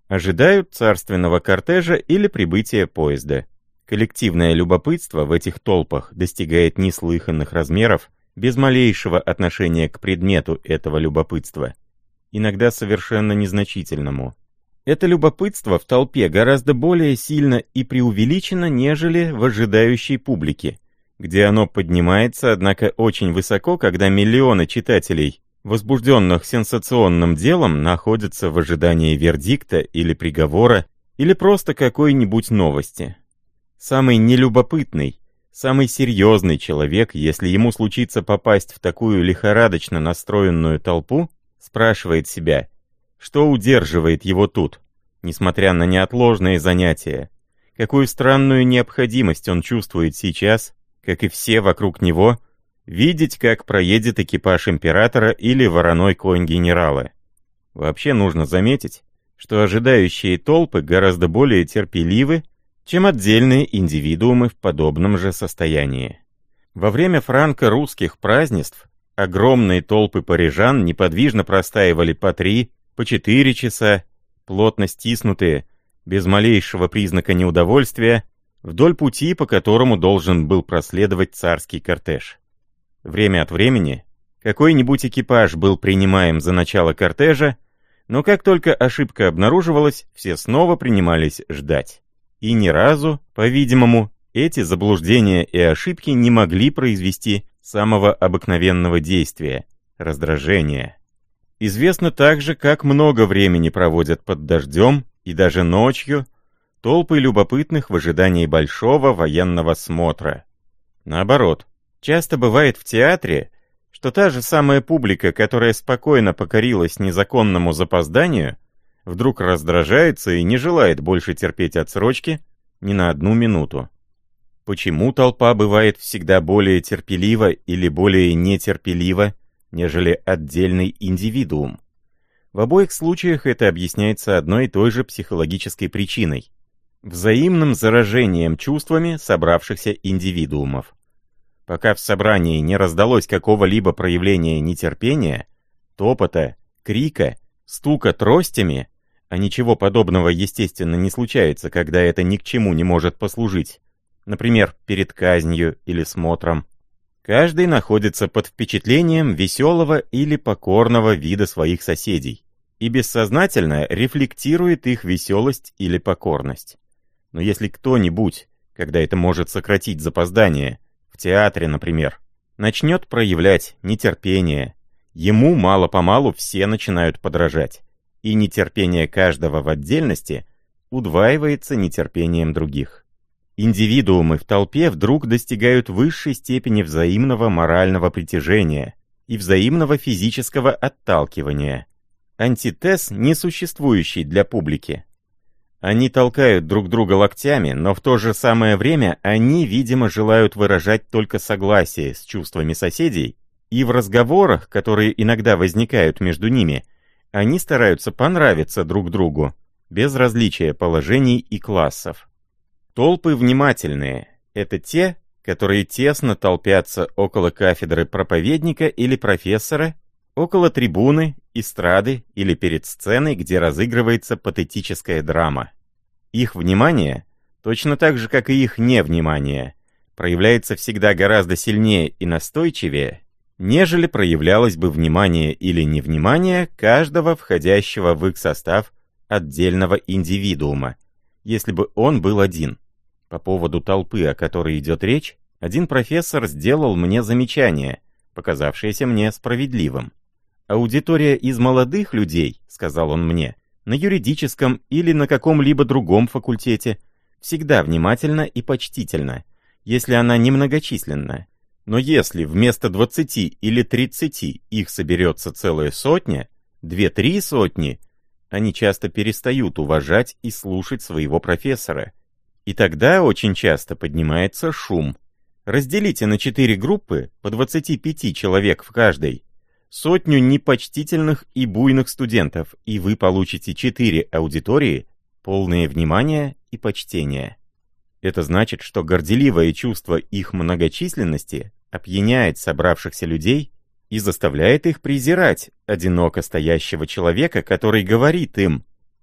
Speaker 1: ожидают царственного кортежа или прибытия поезда. Коллективное любопытство в этих толпах достигает неслыханных размеров без малейшего отношения к предмету этого любопытства, иногда совершенно незначительному. Это любопытство в толпе гораздо более сильно и преувеличено, нежели в ожидающей публике, где оно поднимается, однако, очень высоко, когда миллионы читателей, возбужденных сенсационным делом, находятся в ожидании вердикта или приговора, или просто какой-нибудь новости. Самый нелюбопытный, самый серьезный человек, если ему случится попасть в такую лихорадочно настроенную толпу, спрашивает себя, что удерживает его тут, несмотря на неотложные занятия, какую странную необходимость он чувствует сейчас, как и все вокруг него, видеть, как проедет экипаж императора или вороной конь генерала. Вообще нужно заметить, что ожидающие толпы гораздо более терпеливы, чем отдельные индивидуумы в подобном же состоянии. Во время франко-русских празднеств огромные толпы парижан неподвижно простаивали по 3, по 4 часа, плотно стиснутые, без малейшего признака неудовольствия, вдоль пути, по которому должен был проследовать царский кортеж. Время от времени какой-нибудь экипаж был принимаем за начало кортежа, но как только ошибка обнаруживалась, все снова принимались ждать. И ни разу, по-видимому, эти заблуждения и ошибки не могли произвести самого обыкновенного действия — раздражения. Известно также, как много времени проводят под дождем и даже ночью толпы любопытных в ожидании большого военного смотра. Наоборот, часто бывает в театре, что та же самая публика, которая спокойно покорилась незаконному запозданию, вдруг раздражается и не желает больше терпеть отсрочки ни на одну минуту. Почему толпа бывает всегда более терпелива или более нетерпелива, нежели отдельный индивидуум? В обоих случаях это объясняется одной и той же психологической причиной — взаимным заражением чувствами собравшихся индивидуумов. Пока в собрании не раздалось какого-либо проявления нетерпения, топота, крика, стука тростями, а ничего подобного, естественно, не случается, когда это ни к чему не может послужить, например, перед казнью или смотром, каждый находится под впечатлением веселого или покорного вида своих соседей и бессознательно рефлектирует их веселость или покорность. Но если кто-нибудь, когда это может сократить запоздание, в театре, например, начнет проявлять нетерпение, ему мало-помалу все начинают подражать, и нетерпение каждого в отдельности удваивается нетерпением других. Индивидуумы в толпе вдруг достигают высшей степени взаимного морального притяжения и взаимного физического отталкивания, антитез, несуществующий для публики. Они толкают друг друга локтями, но в то же самое время они, видимо, желают выражать только согласие с чувствами соседей, и в разговорах, которые иногда возникают между ними, они стараются понравиться друг другу, без различия положений и классов. Толпы внимательные — это те, которые тесно толпятся около кафедры проповедника или профессора, около трибуны, эстрады или перед сценой, где разыгрывается патетическая драма. Их внимание, точно так же, как и их невнимание, проявляется всегда гораздо сильнее и настойчивее, нежели проявлялось бы внимание или невнимание каждого входящего в их состав отдельного индивидуума, если бы он был один. По поводу толпы, о которой идет речь, один профессор сделал мне замечание, показавшееся мне справедливым. «Аудитория из молодых людей, — сказал он мне, — на юридическом или на каком-либо другом факультете всегда внимательна и почтительна, если она немногочисленна. Но если вместо 20 или 30 их соберется целая сотня, 2-3 сотни, они часто перестают уважать и слушать своего профессора. И тогда очень часто поднимается шум. Разделите на 4 группы, по 25 человек в каждой, сотню непочтительных и буйных студентов, и вы получите 4 аудитории, полные внимания и почтения. Это значит, что горделивое чувство их многочисленности опьяняет собравшихся людей и заставляет их презирать одиноко стоящего человека, который говорит им: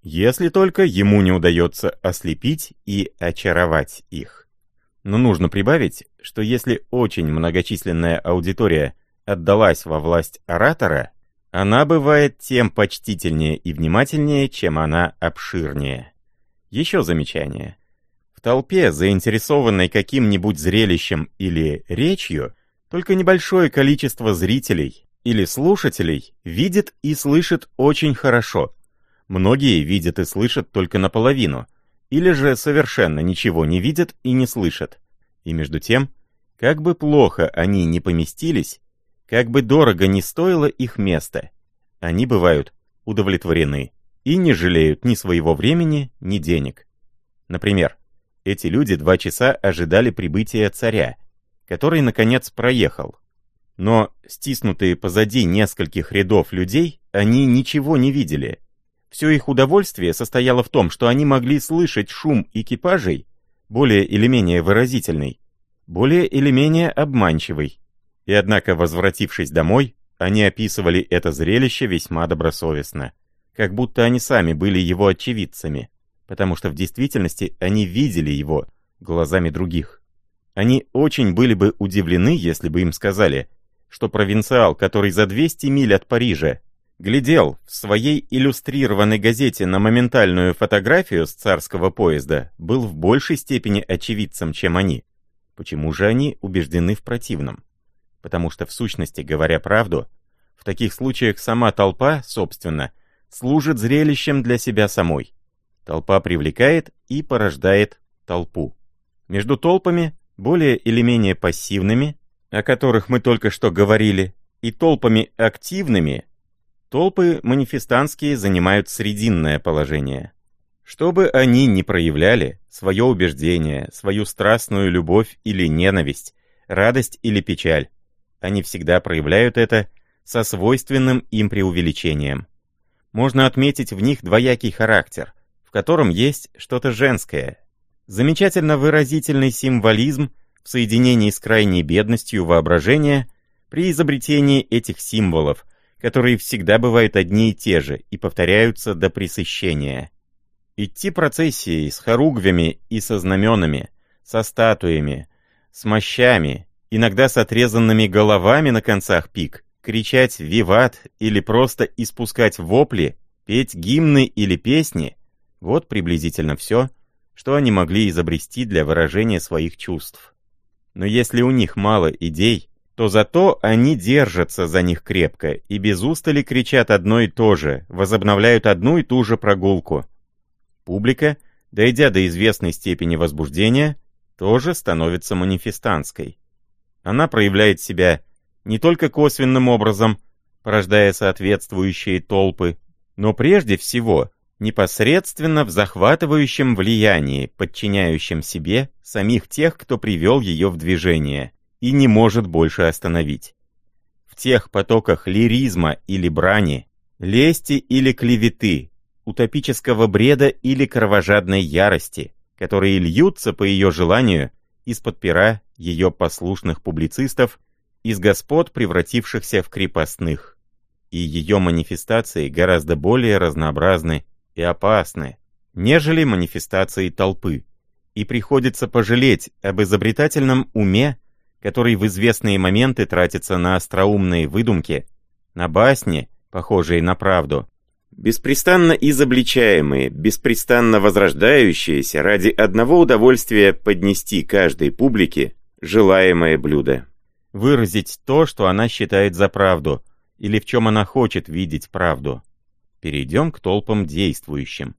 Speaker 1: если только ему не удается ослепить и очаровать их. Но нужно прибавить, что если очень многочисленная аудитория отдалась во власть оратора, она бывает тем почтительнее и внимательнее, чем она обширнее. Еще замечание. В толпе, заинтересованной каким-нибудь зрелищем или речью, только небольшое количество зрителей или слушателей видит и слышит очень хорошо. Многие видят и слышат только наполовину, или же совершенно ничего не видят и не слышат. И между тем, как бы плохо они ни поместились, как бы дорого ни стоило их место, они бывают удовлетворены и не жалеют ни своего времени, ни денег. Например, эти люди 2 часа ожидали прибытия царя, который, наконец, проехал. Но, стиснутые позади нескольких рядов людей, они ничего не видели. Все их удовольствие состояло в том, что они могли слышать шум экипажей, более или менее выразительный, более или менее обманчивый. И однако, возвратившись домой, они описывали это зрелище весьма добросовестно, как будто они сами были его очевидцами, потому что в действительности они видели его глазами других. Они очень были бы удивлены, если бы им сказали, что провинциал, который за 200 миль от Парижа глядел в своей иллюстрированной газете на моментальную фотографию с царского поезда, был в большей степени очевидцем, чем они. Почему же они убеждены в противном? Потому что, в сущности, говоря правду, в таких случаях сама толпа, собственно, служит зрелищем для себя самой. Толпа привлекает и порождает толпу. Между толпами, более или менее пассивными, о которых мы только что говорили, и толпами активными, толпы манифестантские занимают срединное положение. Чтобы они не проявляли свое убеждение, свою страстную любовь или ненависть, радость или печаль, они всегда проявляют это со свойственным им преувеличением. Можно отметить в них двоякий характер, в котором есть что-то женское. Замечательно выразительный символизм в соединении с крайней бедностью воображения при изобретении этих символов, которые всегда бывают одни и те же и повторяются до пресыщения. Идти процессией с хоругвями и со знаменами, со статуями, с мощами, иногда с отрезанными головами на концах пик, кричать «Виват» или просто испускать вопли, петь гимны или песни — вот приблизительно все, что они могли изобрести для выражения своих чувств. Но если у них мало идей, то зато они держатся за них крепко и без устали кричат одно и то же, возобновляют одну и ту же прогулку. Публика, дойдя до известной степени возбуждения, тоже становится манифестантской. Она проявляет себя не только косвенным образом, порождая соответствующие толпы, но прежде всего непосредственно в захватывающем влиянии, подчиняющем себе самих тех, кто привел ее в движение и не может больше остановить. В тех потоках лиризма или брани, лести или клеветы, утопического бреда или кровожадной ярости, которые льются по ее желанию из-под пера ее послушных публицистов, из господ, превратившихся в крепостных. И ее манифестации гораздо более разнообразны и опасны, нежели манифестации толпы, и приходится пожалеть об изобретательном уме, который в известные моменты тратится на остроумные выдумки, на басни, похожие на правду, беспрестанно изобличаемые, беспрестанно возрождающиеся ради одного удовольствия поднести каждой публике желаемое блюдо. Выразить то, что она считает за правду, или в чем она хочет видеть правду. Перейдем к толпам действующим.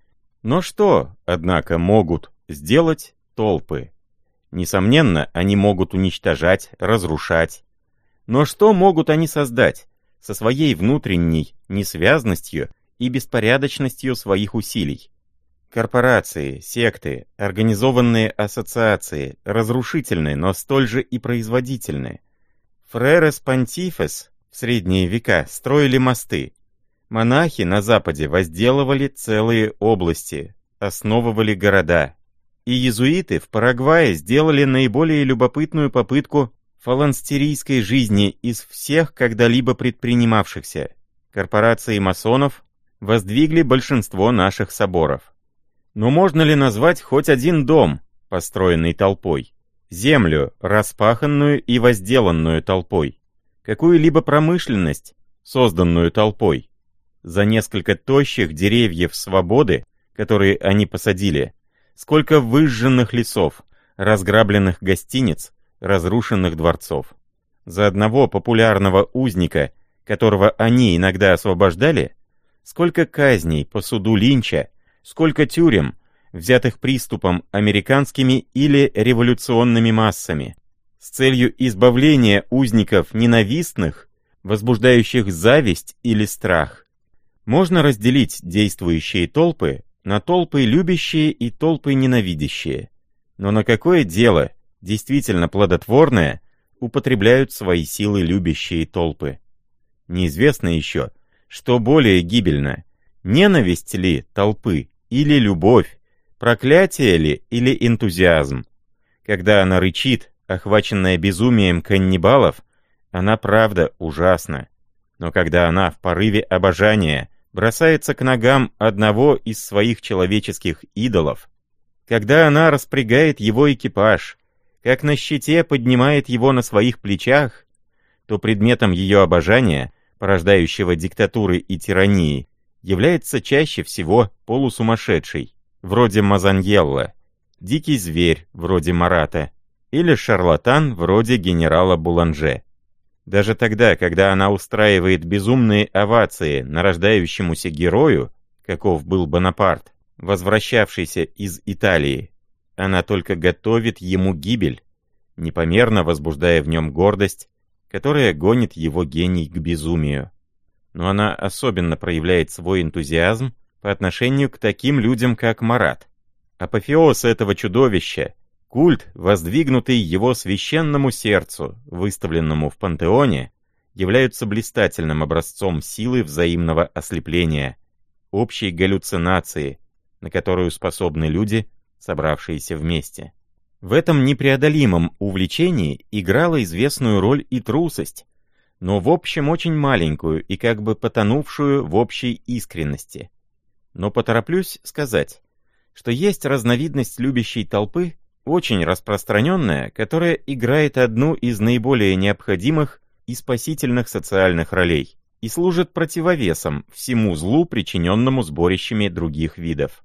Speaker 1: Но что, однако, могут сделать толпы? Несомненно, они могут уничтожать, разрушать. Но что могут они создать со своей внутренней несвязностью и беспорядочностью своих усилий? Корпорации, секты, организованные ассоциации, разрушительные, но столь же и производительные. Фререс Понтифес в средние века строили мосты. Монахи на Западе возделывали целые области, основывали города. И иезуиты в Парагвае сделали наиболее любопытную попытку фаланстерийской жизни из всех когда-либо предпринимавшихся. Корпорации масонов воздвигли большинство наших соборов. Но можно ли назвать хоть один дом, построенный толпой, землю, распаханную и возделанную толпой, какую-либо промышленность, созданную толпой? За несколько тощих деревьев свободы, которые они посадили, сколько выжженных лесов, разграбленных гостиниц, разрушенных дворцов. За одного популярного узника, которого они иногда освобождали, сколько казней по суду Линча, сколько тюрем, взятых приступом американскими или революционными массами, с целью избавления узников ненавистных, возбуждающих зависть или страх. Можно разделить действующие толпы на толпы любящие и толпы ненавидящие. Но на какое дело, действительно плодотворное, употребляют свои силы любящие толпы? Неизвестно еще, что более гибельно, ненависть ли толпы или любовь, проклятие ли или энтузиазм. Когда она рычит, охваченная безумием каннибалов, она правда ужасна. Но когда она в порыве обожания бросается к ногам одного из своих человеческих идолов, когда она распрягает его экипаж, как на щите поднимает его на своих плечах, то предметом ее обожания, порождающего диктатуры и тирании, является чаще всего полусумасшедший, вроде Мазаньелло, дикий зверь, вроде Марата, или шарлатан, вроде генерала Буланже. Даже тогда, когда она устраивает безумные овации нарождающемуся герою, каков был Бонапарт, возвращавшийся из Италии, она только готовит ему гибель, непомерно возбуждая в нем гордость, которая гонит его гений к безумию. Но она особенно проявляет свой энтузиазм по отношению к таким людям, как Марат. Апофеоз этого чудовища, культ, воздвигнутый его священному сердцу, выставленному в пантеоне, являются блистательным образцом силы взаимного ослепления, общей галлюцинации, на которую способны люди, собравшиеся вместе. В этом непреодолимом увлечении играла известную роль и трусость, но в общем очень маленькую и как бы потонувшую в общей искренности. Но потороплюсь сказать, что есть разновидность любящей толпы, очень распространенная, которая играет одну из наиболее необходимых и спасительных социальных ролей и служит противовесом всему злу, причиненному сборищами других видов.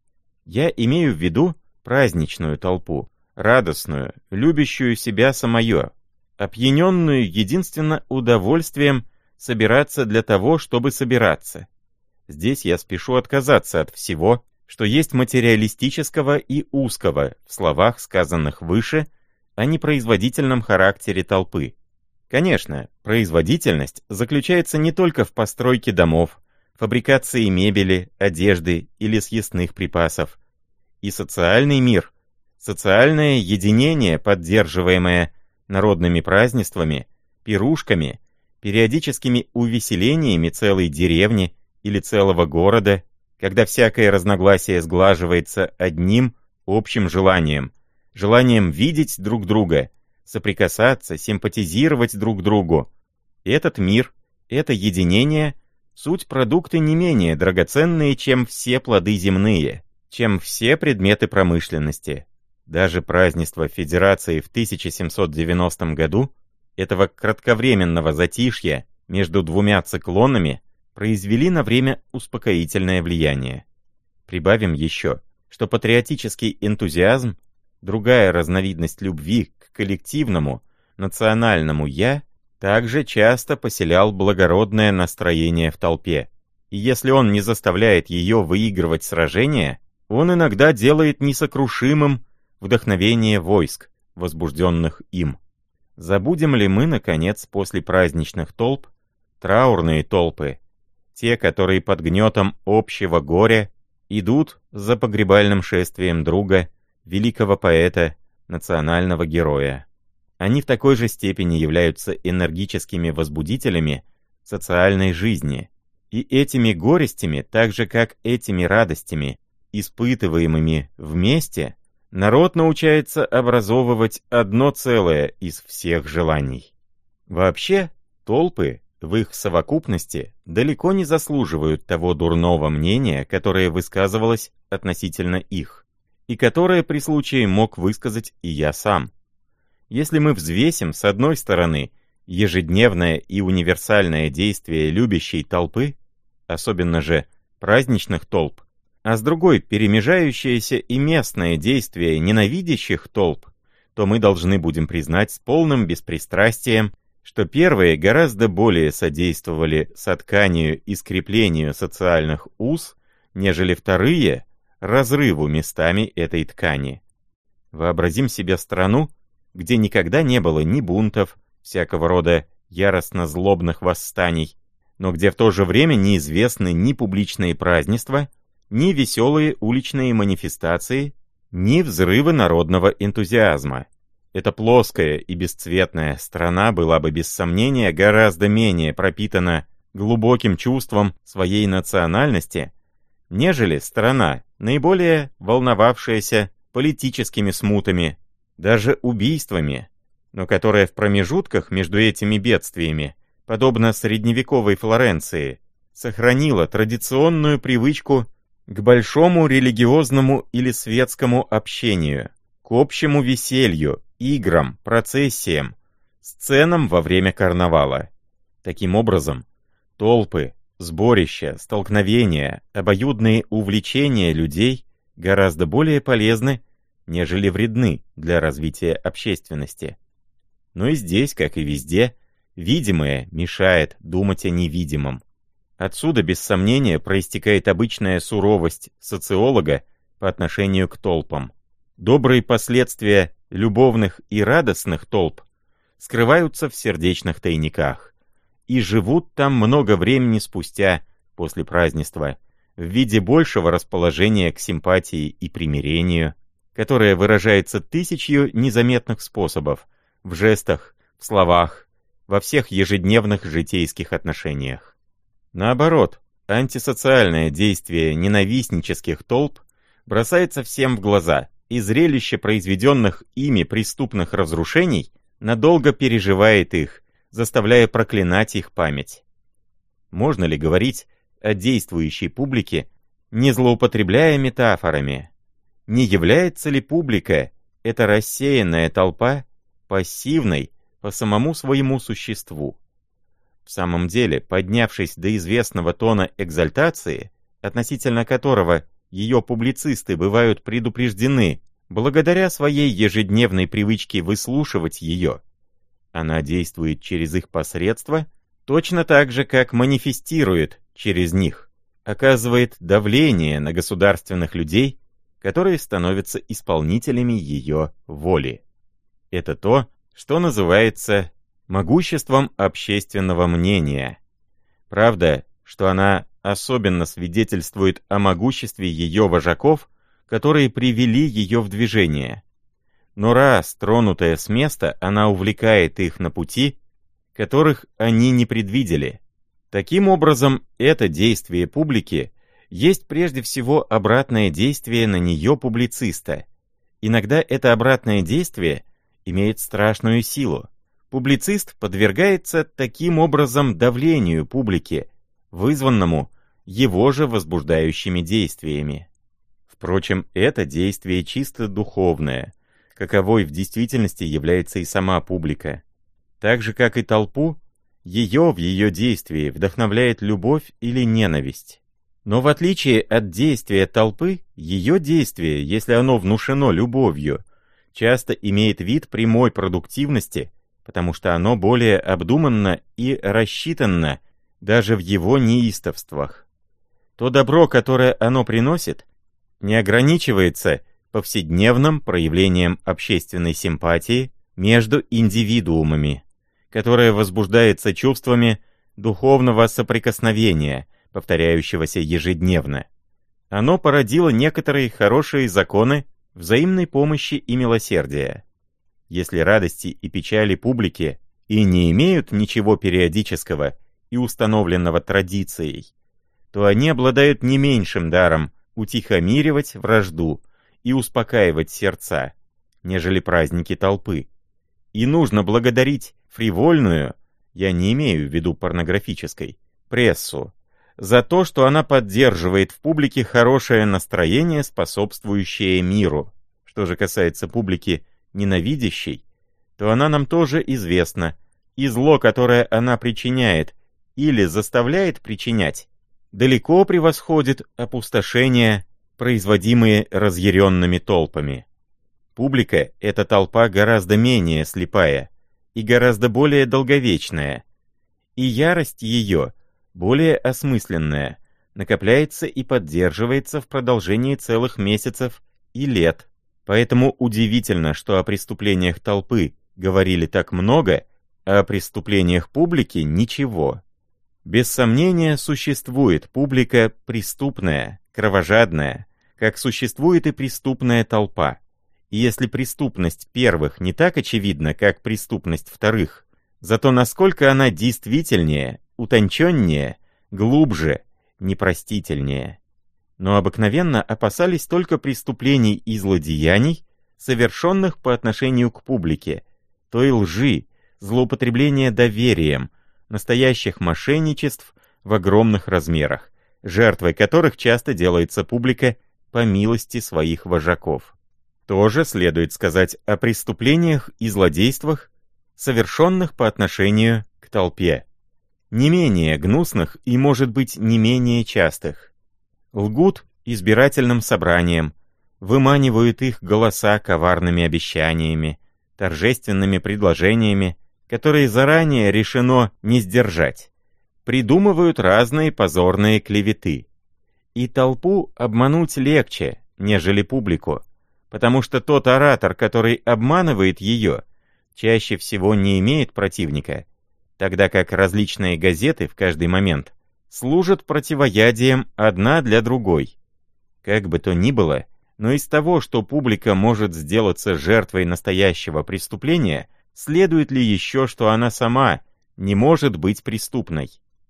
Speaker 1: Я имею в виду праздничную толпу, радостную, любящую себя самое, опьяненную единственно удовольствием собираться для того, чтобы собираться. Здесь я спешу отказаться от всего, что есть материалистического и узкого в словах, сказанных выше, о непроизводительном характере толпы. Конечно, производительность заключается не только в постройке домов, фабрикации мебели, одежды или съестных припасов. И социальный мир, социальное единение, поддерживаемое народными празднествами, пирушками, периодическими увеселениями целой деревни или целого города, когда всякое разногласие сглаживается одним общим желанием, желанием видеть друг друга, соприкасаться, симпатизировать друг другу. Этот мир, это единение — суть продукты не менее драгоценные, чем все плоды земные, чем все предметы промышленности. Даже празднество Федерации в 1790 году, этого кратковременного затишья между двумя циклонами, произвели на время успокоительное влияние. Прибавим еще, что патриотический энтузиазм, другая разновидность любви к коллективному, национальному «я», также часто поселял благородное настроение в толпе. И если он не заставляет ее выигрывать сражения, он иногда делает несокрушимым вдохновение войск, возбужденных им. Забудем ли мы, наконец, после праздничных толп, траурные толпы, те, которые под гнетом общего горя идут за погребальным шествием друга, великого поэта, национального героя? Они в такой же степени являются энергическими возбудителями социальной жизни, и этими горестями, так же как этими радостями, испытываемыми вместе, народ научается образовывать одно целое из всех желаний. Вообще, толпы, в их совокупности далеко не заслуживают того дурного мнения, которое высказывалось относительно их, и которое при случае мог высказать и я сам. Если мы взвесим, с одной стороны, ежедневное и универсальное действие любящей толпы, особенно же праздничных толп, а с другой перемежающееся и местное действие ненавидящих толп, то мы должны будем признать с полным беспристрастием, что первые гораздо более содействовали сотканию и скреплению социальных уз, нежели вторые — разрыву местами этой ткани. Вообразим себе страну, где никогда не было ни бунтов, всякого рода яростно-злобных восстаний, но где в то же время неизвестны ни публичные празднества, ни веселые уличные манифестации, ни взрывы народного энтузиазма. Эта плоская и бесцветная страна была бы без сомнения гораздо менее пропитана глубоким чувством своей национальности, нежели страна, наиболее волновавшаяся политическими смутами, даже убийствами, но которая в промежутках между этими бедствиями, подобно средневековой Флоренции, сохранила традиционную привычку к большому религиозному или светскому общению, к общему веселью, играм, процессиям, сценам во время карнавала. Таким образом, толпы, сборища, столкновения, обоюдные увлечения людей гораздо более полезны, нежели вредны для развития общественности. Но и здесь, как и везде, видимое мешает думать о невидимом. Отсюда, без сомнения, проистекает обычная суровость социолога по отношению к толпам. Добрые последствия любовных и радостных толп скрываются в сердечных тайниках и живут там много времени спустя, после празднества, в виде большего расположения к симпатии и примирению, которое выражается тысячью незаметных способов, в жестах, в словах, во всех ежедневных житейских отношениях. Наоборот, антисоциальное действие ненавистнических толп бросается всем в глаза, и зрелище произведенных ими преступных разрушений надолго переживает их, заставляя проклинать их память. Можно ли говорить о действующей публике, не злоупотребляя метафорами? Не является ли публика, эта рассеянная толпа, пассивной по самому своему существу? В самом деле, поднявшись до известного тона экзальтации, относительно которого ее публицисты бывают предупреждены благодаря своей ежедневной привычке выслушивать ее, она действует через их посредство точно так же, как манифестирует через них, оказывает давление на государственных людей, которые становятся исполнителями ее воли. Это то, что называется могуществом общественного мнения. Правда, что она особенно свидетельствует о могуществе ее вожаков, которые привели ее в движение. Но раз тронутая с места, она увлекает их на пути, которых они не предвидели. Таким образом, это действие публики есть прежде всего обратное действие на нее публициста. Иногда это обратное действие имеет страшную силу. Публицист подвергается таким образом давлению публики, вызванному его же возбуждающими действиями. Впрочем, это действие чисто духовное, каковой в действительности является и сама публика. Так же, как и толпу, ее в ее действии вдохновляет любовь или ненависть. Но в отличие от действия толпы, ее действие, если оно внушено любовью, часто имеет вид прямой продуктивности, потому что оно более обдуманно и рассчитанно даже в его неистовствах. То добро, которое оно приносит, не ограничивается повседневным проявлением общественной симпатии между индивидуумами, которое возбуждается чувствами духовного соприкосновения, повторяющегося ежедневно. Оно породило некоторые хорошие законы взаимной помощи и милосердия. Если радости и печали публики и не имеют ничего периодического и установленного традицией, то они обладают не меньшим даром утихомиривать вражду и успокаивать сердца, нежели праздники толпы. И нужно благодарить фривольную, я не имею в виду порнографической, прессу, за то, что она поддерживает в публике хорошее настроение, способствующее миру. Что же касается публики ненавидящей, то она нам тоже известна, и зло, которое она причиняет или заставляет причинять, далеко превосходит опустошения, производимые разъяренными толпами. Публика — это толпа гораздо менее слепая и гораздо более долговечная, и ярость ее более осмысленная, накопляется и поддерживается в продолжении целых месяцев и лет. Поэтому удивительно, что о преступлениях толпы говорили так много, а о преступлениях публики ничего. Без сомнения, существует публика преступная, кровожадная, как существует и преступная толпа. И если преступность первых не так очевидна, как преступность вторых, зато насколько она действительнее, утонченнее, глубже, непростительнее. Но обыкновенно опасались только преступлений и злодеяний, совершенных по отношению к публике, той лжи, злоупотребления доверием, настоящих мошенничеств в огромных размерах, жертвой которых часто делается публика по милости своих вожаков. Тоже следует сказать о преступлениях и злодействах, совершенных по отношению к толпе, не менее гнусных и, может быть, не менее частых. Лгут избирательным собраниям, выманивают их голоса коварными обещаниями, торжественными предложениями, которые заранее решено не сдержать, придумывают разные позорные клеветы. И толпу обмануть легче, нежели публику, потому что тот оратор, который обманывает ее, чаще всего не имеет противника, тогда как различные газеты в каждый момент служат противоядием одна для другой. Как бы то ни было, но из того, что публика может сделаться жертвой настоящего преступления, следует ли еще, что она сама не может быть преступной?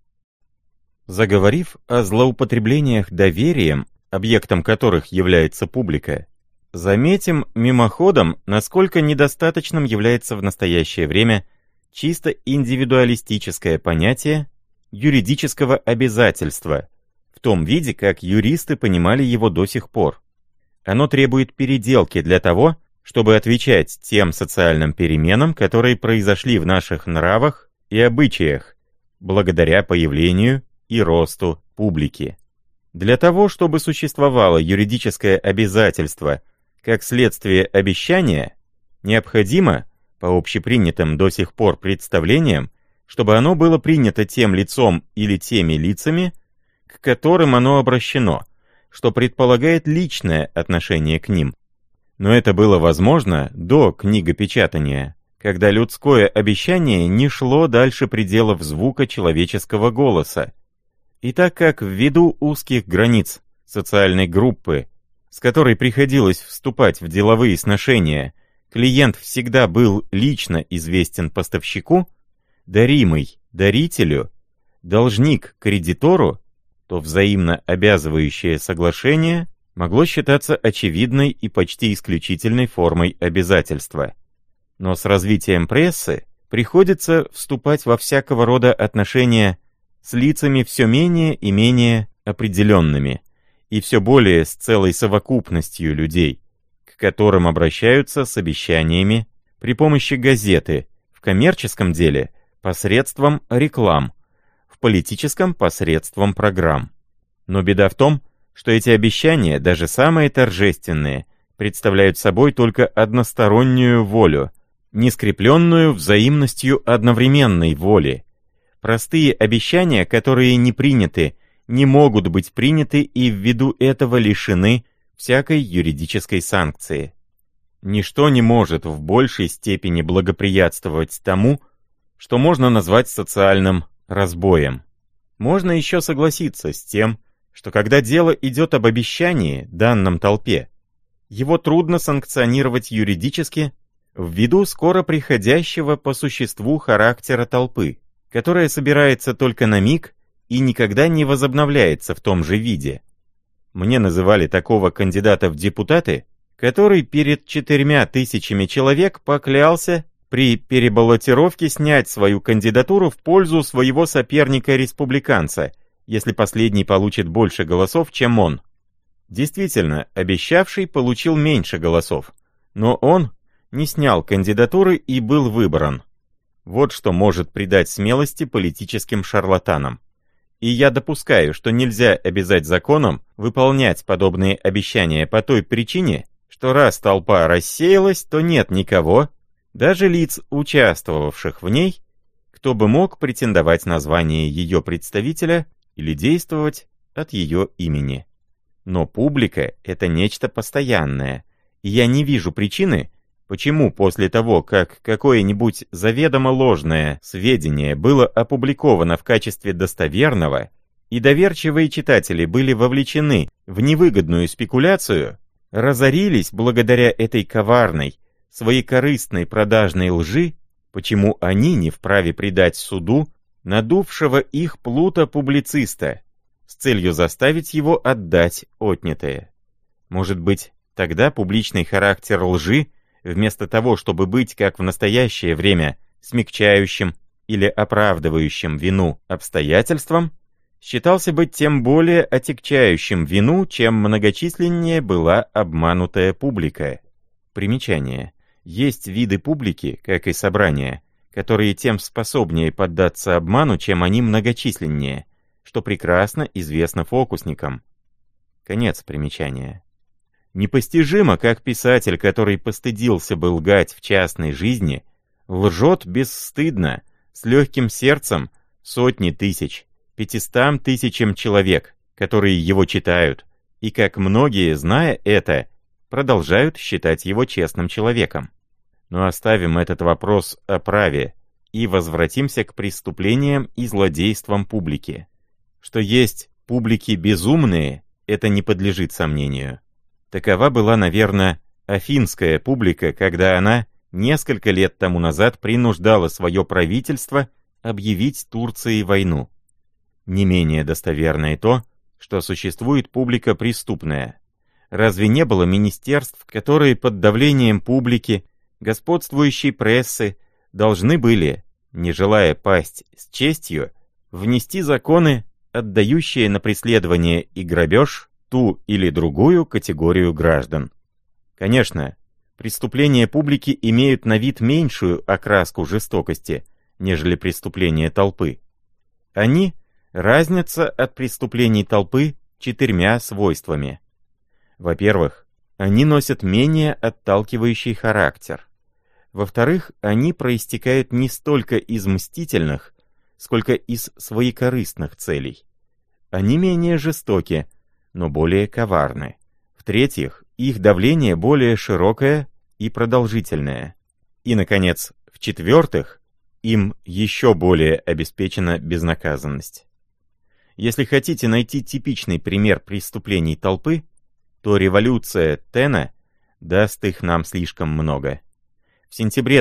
Speaker 1: Заговорив о злоупотреблениях доверием, объектом которых является публика, заметим мимоходом, насколько недостаточным является в настоящее время чисто индивидуалистическое понятие юридического обязательства, в том виде, как юристы понимали его до сих пор. Оно требует переделки для того, чтобы отвечать тем социальным переменам, которые произошли в наших нравах и обычаях, благодаря появлению и росту публики. Для того, чтобы существовало юридическое обязательство как следствие обещания, необходимо, по общепринятым до сих пор представлениям, чтобы оно было принято тем лицом или теми лицами, к которым оно обращено, что предполагает личное отношение к ним. Но это было возможно до книгопечатания, когда людское обещание не шло дальше пределов звука человеческого голоса. И так как ввиду узких границ социальной группы, с которой приходилось вступать в деловые сношения, клиент всегда был лично известен поставщику, даримый дарителю, должник кредитору, то взаимно обязывающее соглашение могло считаться очевидной и почти исключительной формой обязательства. Но с развитием прессы приходится вступать во всякого рода отношения с лицами все менее и менее определенными, и все более с целой совокупностью людей, к которым обращаются с обещаниями при помощи газеты, в коммерческом деле посредством реклам, в политическом посредством программ. Но беда в том, что эти обещания, даже самые торжественные, представляют собой только одностороннюю волю, не скрепленную взаимностью одновременной воли. Простые обещания, которые не приняты, не могут быть приняты и ввиду этого лишены всякой юридической санкции. Ничто не может в большей степени благоприятствовать тому, что можно назвать социальным разбоем. Можно еще согласиться с тем, что когда дело идет об обещании, данном толпе, его трудно санкционировать юридически ввиду скоро приходящего по существу характера толпы, которая собирается только на миг и никогда не возобновляется в том же виде. Мне называли такого кандидата в депутаты, который перед 4000 человек поклялся при перебаллотировке снять свою кандидатуру в пользу своего соперника-республиканца, если последний получит больше голосов, чем он. Действительно, обещавший получил меньше голосов, но он не снял кандидатуры и был выбран. Вот что может придать смелости политическим шарлатанам. И я допускаю, что нельзя обязать законом выполнять подобные обещания по той причине, что раз толпа рассеялась, то нет никого, даже лиц, участвовавших в ней, кто бы мог претендовать на звание ее представителя или действовать от ее имени. Но публика — это нечто постоянное, и я не вижу причины, почему после того, как какое-нибудь заведомо ложное сведение было опубликовано в качестве достоверного, и доверчивые читатели были вовлечены в невыгодную спекуляцию, разорились благодаря этой коварной, своекорыстной продажной лжи, почему они не вправе предать суду надувшего их плута-публициста с целью заставить его отдать отнятое. Может быть, тогда публичный характер лжи, вместо того, чтобы быть, как в настоящее время, смягчающим или оправдывающим вину обстоятельством, считался бы тем более отягчающим вину, чем многочисленнее была обманутая публика. Примечание. Есть виды публики, как и собрания, которые тем способнее поддаться обману, чем они многочисленнее, что прекрасно известно фокусникам. Конец примечания. Непостижимо, как писатель, который постыдился бы лгать в частной жизни, лжет бесстыдно, с легким сердцем сотни тысяч, 500 тысячам человек, которые его читают, и как многие, зная это, продолжают считать его честным человеком. Но оставим этот вопрос о праве и возвратимся к преступлениям и злодействам публики. Что есть публики безумные, это не подлежит сомнению. Такова была, наверное, афинская публика, когда она несколько лет тому назад принуждала свое правительство объявить Турции войну. Не менее достоверно и то, что существует публика преступная. Разве не было министерств, которые под давлением публики, господствующей прессы, должны были, не желая пасть с честью, внести законы, отдающие на преследование и грабеж ту или другую категорию граждан? Конечно, преступления публики имеют на вид меньшую окраску жестокости, нежели преступления толпы. Они разнятся от преступлений толпы 4 свойствами. Во-первых, они носят менее отталкивающий характер. Во-вторых, они проистекают не столько из мстительных, сколько из своекорыстных целей. Они менее жестоки, но более коварны. В-третьих, их давление более широкое и продолжительное. И, наконец, в-четвертых, им еще более обеспечена безнаказанность. Если хотите найти типичный пример преступлений толпы, то революция Тена даст их нам слишком много. В сентябре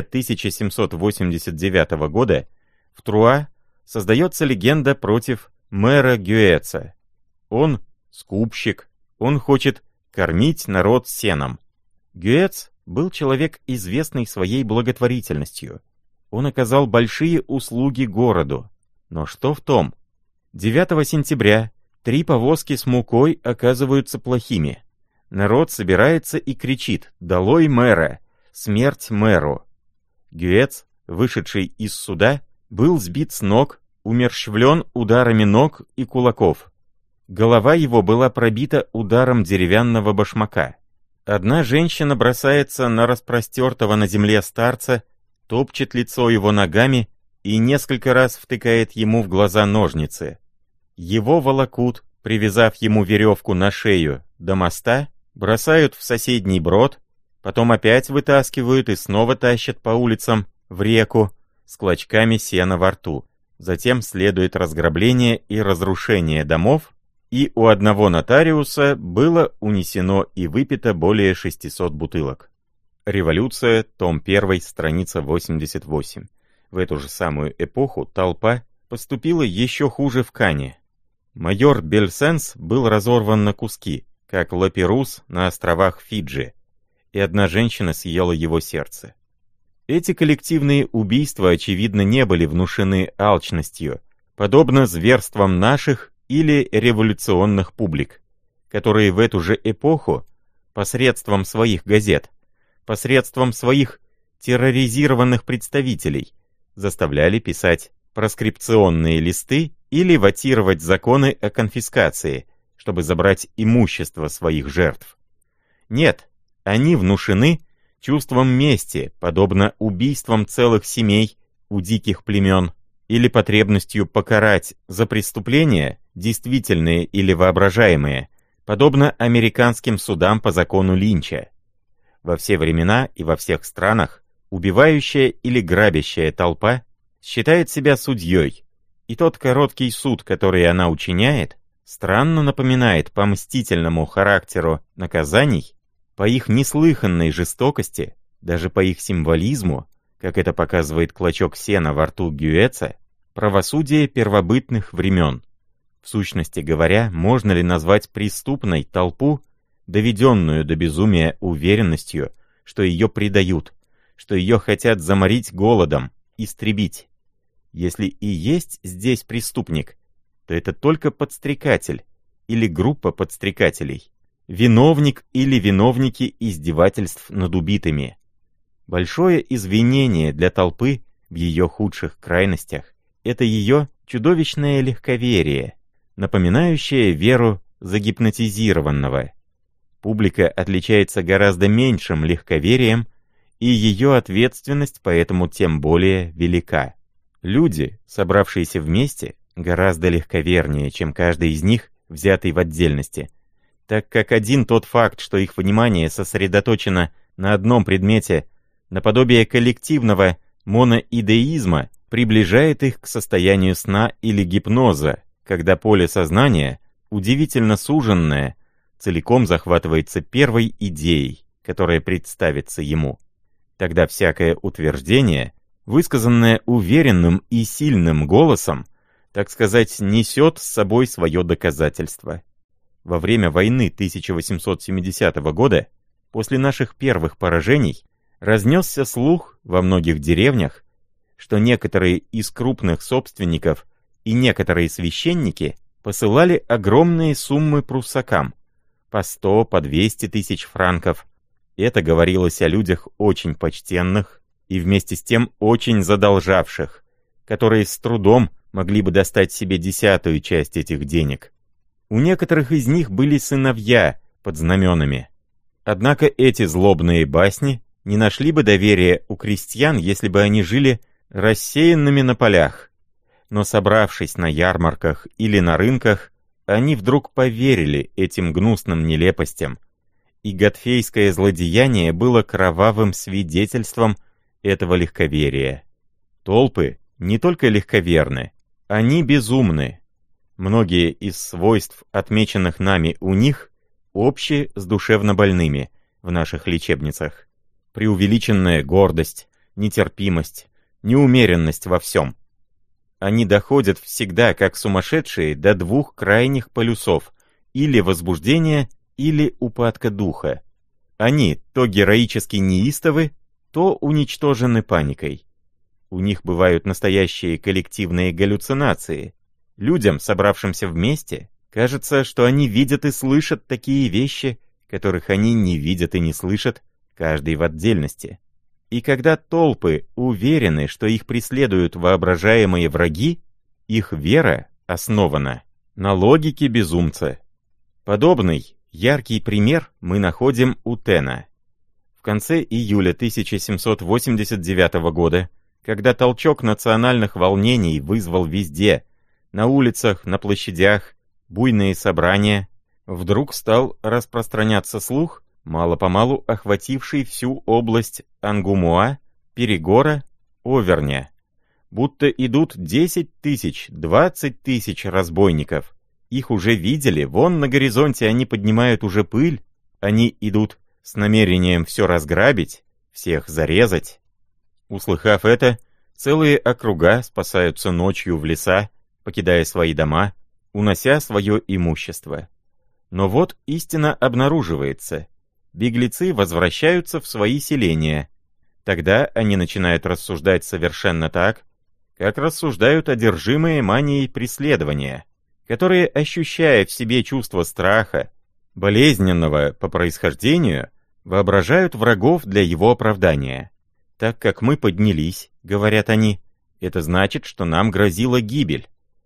Speaker 1: 1789 года в Труа создается легенда против мэра Гюэца. Он скупщик, он хочет кормить народ сеном. Гюэц был человек, известный своей благотворительностью. Он оказал большие услуги городу. Но что в том? 9 сентября 3 повозки с мукой оказываются плохими. Народ собирается и кричит: «Долой мэра! Смерть мэру!» Гюэц, вышедший из суда, был сбит с ног, умерщвлен ударами ног и кулаков. Голова его была пробита ударом деревянного башмака. Одна женщина бросается на распростертого на земле старца, топчет лицо его ногами и несколько раз втыкает ему в глаза ножницы. Его волокут, привязав ему веревку на шею до моста, бросают в соседний брод, потом опять вытаскивают и снова тащат по улицам в реку с клочками сена во рту. Затем следует разграбление и разрушение домов, и у одного нотариуса было унесено и выпито более 600 бутылок. Революция, том 1, страница 88. В эту же самую эпоху толпа поступила еще хуже в Кане. Майор Бельсенс был разорван на куски, как Лаперус на островах Фиджи, и одна женщина съела его сердце. Эти коллективные убийства, очевидно, не были внушены алчностью, подобно зверствам наших или революционных публик, которые в эту же эпоху посредством своих газет, посредством своих терроризированных представителей заставляли писать проскрипционные листы или вотировать законы о конфискации, чтобы забрать имущество своих жертв. Нет, они внушены чувством мести, подобно убийствам целых семей у диких племен, или потребностью покарать за преступления, действительные или воображаемые, подобно американским судам по закону Линча. Во все времена и во всех странах убивающая или грабящая толпа считает себя судьей, и тот короткий суд, который она учиняет, странно напоминает по мстительному характеру наказаний, по их неслыханной жестокости, даже по их символизму, как это показывает клочок сена во рту Гюэца, правосудие первобытных времен. В сущности говоря, можно ли назвать преступной толпу, доведенную до безумия уверенностью, что ее предают, что ее хотят заморить голодом, истребить? Если и есть здесь преступник, то это только подстрекатель или группа подстрекателей, виновник или виновники издевательств над убитыми. Большое извинение для толпы в ее худших крайностях — это ее чудовищное легковерие, напоминающее веру загипнотизированного. Публика отличается гораздо меньшим легковерием, и ее ответственность поэтому тем более велика. Люди, собравшиеся вместе, гораздо легковернее, чем каждый из них, взятый в отдельности, так как один тот факт, что их внимание сосредоточено на одном предмете, наподобие коллективного моноидеизма, приближает их к состоянию сна или гипноза, когда поле сознания, удивительно суженное, целиком захватывается первой идеей, которая представится ему. Тогда всякое утверждение, высказанное уверенным и сильным голосом, так сказать, несет с собой свое доказательство. Во время войны 1870 года, после наших первых поражений, разнесся слух во многих деревнях, что некоторые из крупных собственников и некоторые священники посылали огромные суммы пруссакам, по 100, по 200 тысяч франков. Это говорилось о людях очень почтенных и вместе с тем очень задолжавших, которые с трудом могли бы достать себе 10-ую часть этих денег. У некоторых из них были сыновья под знаменами. Однако эти злобные басни не нашли бы доверия у крестьян, если бы они жили рассеянными на полях. Но собравшись на ярмарках или на рынках, они вдруг поверили этим гнусным нелепостям, и готфейское злодеяние было кровавым свидетельством этого легковерия. Толпы не только легковерны, они безумны. Многие из свойств, отмеченных нами у них, общи с душевнобольными в наших лечебницах. Преувеличенная гордость, нетерпимость, неумеренность во всем. Они доходят всегда, как сумасшедшие, до двух крайних полюсов, или возбуждения, или упадка духа. Они то героически неистовы, то уничтожены паникой. У них бывают настоящие коллективные галлюцинации. Людям, собравшимся вместе, кажется, что они видят и слышат такие вещи, которых они не видят и не слышат, каждый в отдельности. И когда толпы уверены, что их преследуют воображаемые враги, их вера основана на логике безумца. Подобный яркий пример мы находим у Тена. В конце июля 1789 года, когда толчок национальных волнений вызвал везде, на улицах, на площадях, буйные собрания, вдруг стал распространяться слух, мало-помалу охвативший всю область Ангумуа, Перегора, Оверня, будто идут 10 тысяч, 20 тысяч разбойников. Их уже видели, вон на горизонте они поднимают уже пыль, они идут с намерением все разграбить, всех зарезать. Услыхав это, целые округа спасаются ночью в леса, покидая свои дома, унося свое имущество. Но вот истина обнаруживается. Беглецы возвращаются в свои селения. Тогда они начинают рассуждать совершенно так, как рассуждают одержимые манией преследования, которые, ощущая в себе чувство страха, болезненного по происхождению, воображают врагов для его оправдания. Так как мы поднялись, говорят они, это значит, что нам грозила гибель.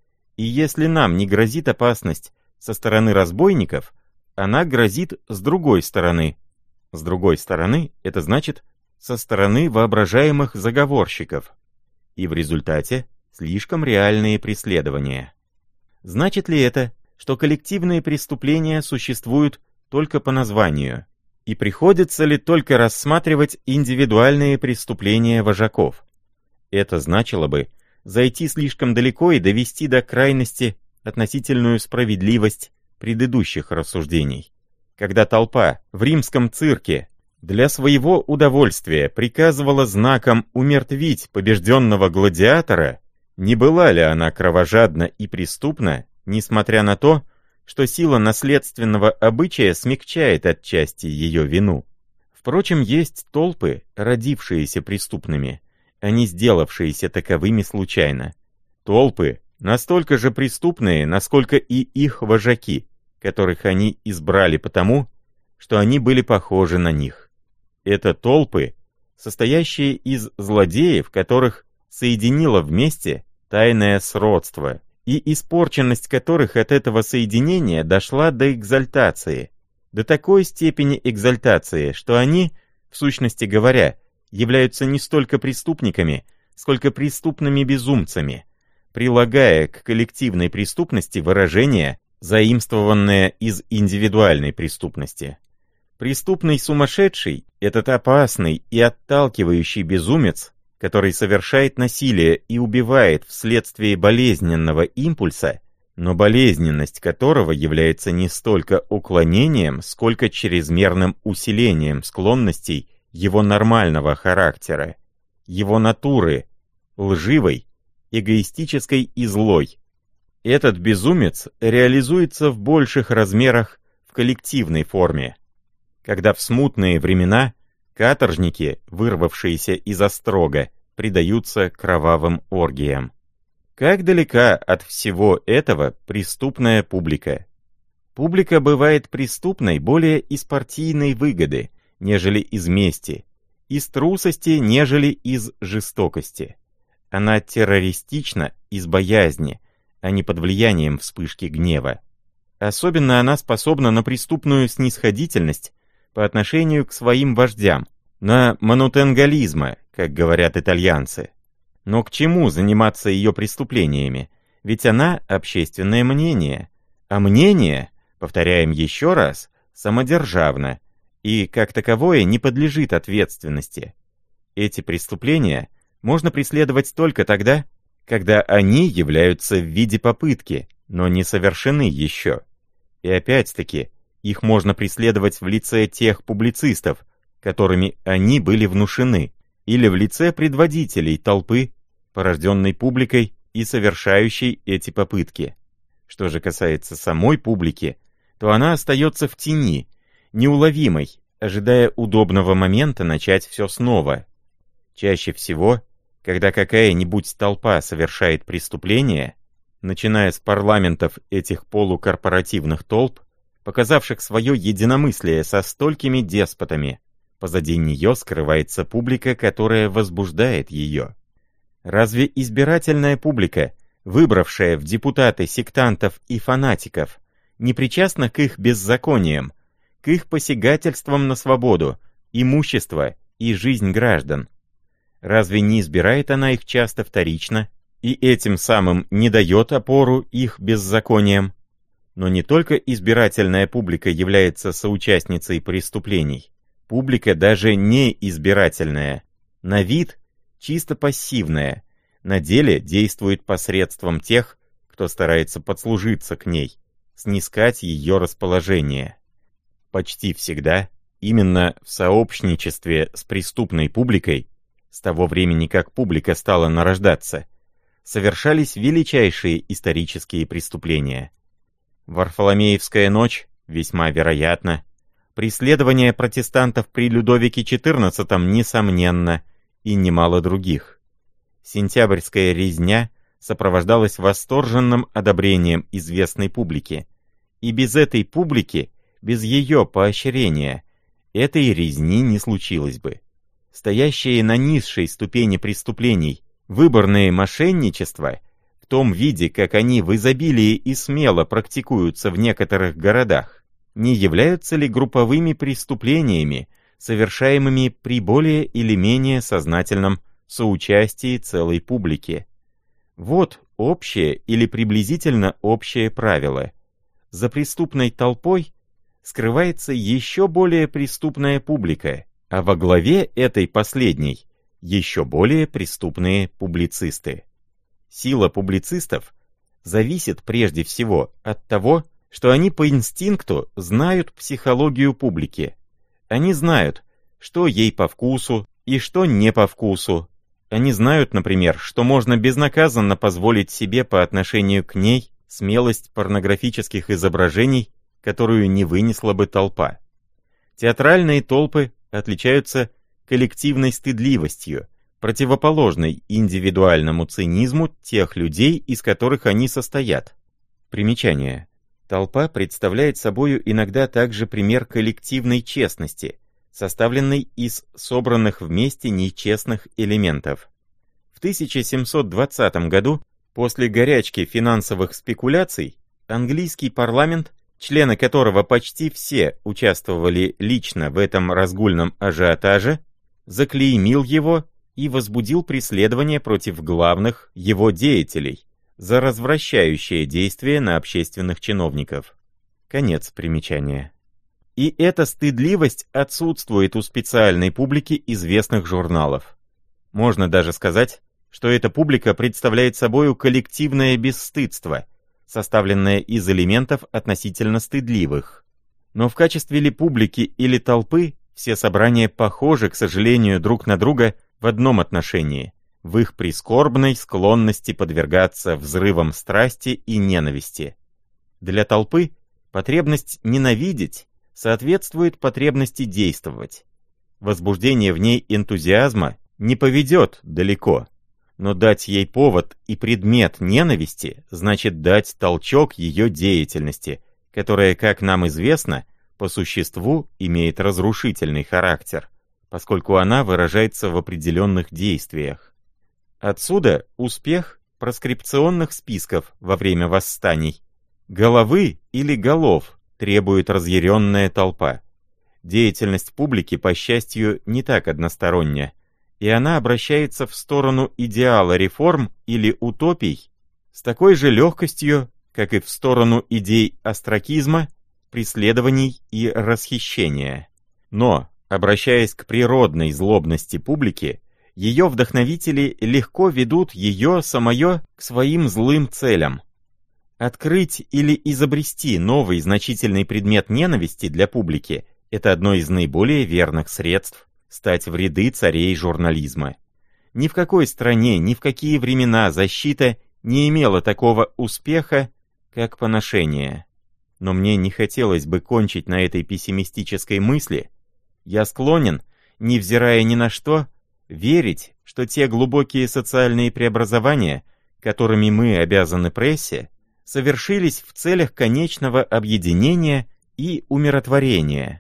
Speaker 1: И если нам не грозит опасность со стороны разбойников, она грозит с другой стороны. С другой стороны, это значит, со стороны воображаемых заговорщиков. И в результате слишком реальные преследования. Значит ли это, что коллективные преступления существуют только по названию? И приходится ли только рассматривать индивидуальные преступления вожаков? Это значило бы зайти слишком далеко и довести до крайности относительную справедливость предыдущих рассуждений. Когда толпа в римском цирке для своего удовольствия приказывала знаком умертвить побежденного гладиатора, не была ли она кровожадна и преступна, несмотря на то, что сила наследственного обычая смягчает отчасти ее вину? Впрочем, есть толпы, родившиеся преступными, а не сделавшиеся таковыми случайно. Толпы, настолько же преступные, насколько и их вожаки, которых они избрали потому, что они были похожи на них. Это толпы, состоящие из злодеев, которых соединило вместе тайное сродство, и испорченность которых от этого соединения дошла до экзальтации, до такой степени экзальтации, что они, в сущности говоря, являются не столько преступниками, сколько преступными безумцами, прилагая к коллективной преступности выражения, заимствованное из индивидуальной преступности. Преступный сумасшедший — этот опасный и отталкивающий безумец, который совершает насилие и убивает вследствие болезненного импульса, но болезненность которого является не столько уклонением, сколько чрезмерным усилением склонностей его нормального характера, его натуры, лживой, эгоистической и злой. Этот безумец реализуется в больших размерах в коллективной форме, когда в смутные времена каторжники, вырвавшиеся из острога, предаются кровавым оргиям. Как далека от всего этого преступная публика? Публика бывает преступной более из партийной выгоды, нежели из мести, из трусости, нежели из жестокости. Она террористична из боязни, а не под влиянием вспышки гнева. Особенно она способна на преступную снисходительность по отношению к своим вождям, на манутенгализма, как говорят итальянцы. Но к чему заниматься ее преступлениями? Ведь она общественное мнение, а мнение, повторяем еще раз, самодержавно, и как таковое не подлежит ответственности. Эти преступления можно преследовать только тогда, когда они являются в виде попытки, но не совершены еще. И опять-таки, их можно преследовать в лице тех публицистов, которыми они были внушены, или в лице предводителей толпы, порожденной публикой и совершающей эти попытки. Что же касается самой публики, то она остается в тени, неуловимой, ожидая удобного момента начать все снова. Чаще всего, когда какая-нибудь толпа совершает преступление, начиная с парламентов этих полукорпоративных толп, показавших свое единомыслие со столькими деспотами, позади нее скрывается публика, которая возбуждает ее. Разве избирательная публика, выбравшая в депутаты сектантов и фанатиков, не причастна к их беззакониям, к их посягательствам на свободу, имущество и жизнь граждан? Разве не избирает она их часто вторично и этим самым не дает опору их беззакониям? Но не только избирательная публика является соучастницей преступлений. Публика даже не избирательная, на вид чисто пассивная, на деле действует посредством тех, кто старается подслужиться к ней, снискать ее расположение. Почти всегда именно в сообщничестве с преступной публикой, с того времени как публика стала нарождаться, совершались величайшие исторические преступления. Варфоломеевская ночь, весьма вероятно, преследование протестантов при Людовике XIV, несомненно, и немало других. Сентябрьская резня сопровождалась восторженным одобрением известной публики. И без этой публики, без ее поощрения, этой резни не случилось бы. Стоящие на низшей ступени преступлений выборные мошенничества, в том виде, как они в изобилии и смело практикуются в некоторых городах, не являются ли групповыми преступлениями, совершаемыми при более или менее сознательном соучастии целой публики? Вот общее или приблизительно общее правило. За преступной толпой скрывается еще более преступная публика, а во главе этой последней еще более преступные публицисты. Сила публицистов зависит прежде всего от того, что они по инстинкту знают психологию публики. Они знают, что ей по вкусу и что не по вкусу. Они знают, например, что можно безнаказанно позволить себе по отношению к ней смелость порнографических изображений, которую не вынесла бы толпа. Театральные толпы отличаются коллективной стыдливостью, противоположной индивидуальному цинизму тех людей, из которых они состоят. Примечание. Толпа представляет собою иногда также пример коллективной честности, составленной из собранных вместе нечестных элементов. В 1720 году, после горячки финансовых спекуляций, английский парламент, члены которого почти все участвовали лично в этом разгульном ажиотаже, заклеймил его и возбудил преследование против главных его деятелей за развращающее действие на общественных чиновников. Конец примечания. И эта стыдливость отсутствует у специальной публики известных журналов. Можно даже сказать, что эта публика представляет собою коллективное бесстыдство, составленное из элементов относительно стыдливых. Но в качестве ли публики или толпы все собрания похожи, к сожалению, друг на друга в одном отношении — в их прискорбной склонности подвергаться взрывам страсти и ненависти. Для толпы потребность ненавидеть соответствует потребности действовать. Возбуждение в ней энтузиазма не поведет далеко, но дать ей повод и предмет ненависти значит дать толчок ее деятельности, которая, как нам известно, по существу имеет разрушительный характер, поскольку она выражается в определенных действиях. Отсюда успех проскрипционных списков во время восстаний. Головы или голов требует разъяренная толпа. Деятельность публики, по счастью, не так односторонняя, и она обращается в сторону идеала реформ или утопий с такой же легкостью, как и в сторону идей остракизма, преследований и расхищения. Но, обращаясь к природной злобности публики, ее вдохновители легко ведут ее самое к своим злым целям. Открыть или изобрести новый значительный предмет ненависти для публики – это одно из наиболее верных средств стать в ряды царей журнализма. Ни в какой стране, ни в какие времена защита не имела такого успеха, как поношение. Но мне не хотелось бы кончить на этой пессимистической мысли. Я склонен, невзирая ни на что, верить, что те глубокие социальные преобразования, которыми мы обязаны прессе, совершились в целях конечного объединения и умиротворения.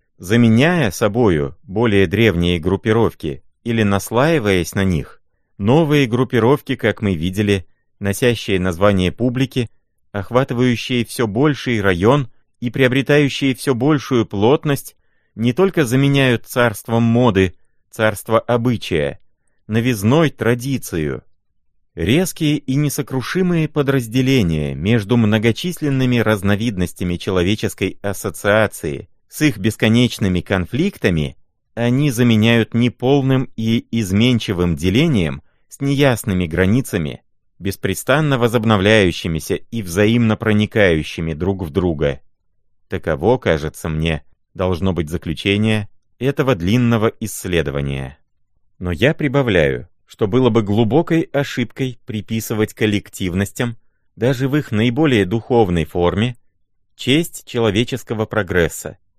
Speaker 1: Заменяя собою более древние группировки или наслаиваясь на них, новые группировки, как мы видели, носящие название публики, охватывающие все больший район и приобретающие все большую плотность, не только заменяют царством моды, царство обычая, новизной традицию. Резкие и несокрушимые подразделения между многочисленными разновидностями человеческой ассоциации с их бесконечными конфликтами они заменяют неполным и изменчивым делением с неясными границами, беспрестанно возобновляющимися и взаимно проникающими друг в друга. Таково, кажется мне, должно быть заключение этого длинного исследования. Но я прибавляю, что было бы глубокой ошибкой приписывать коллективностям, даже в их наиболее духовной форме, честь человеческого прогресса.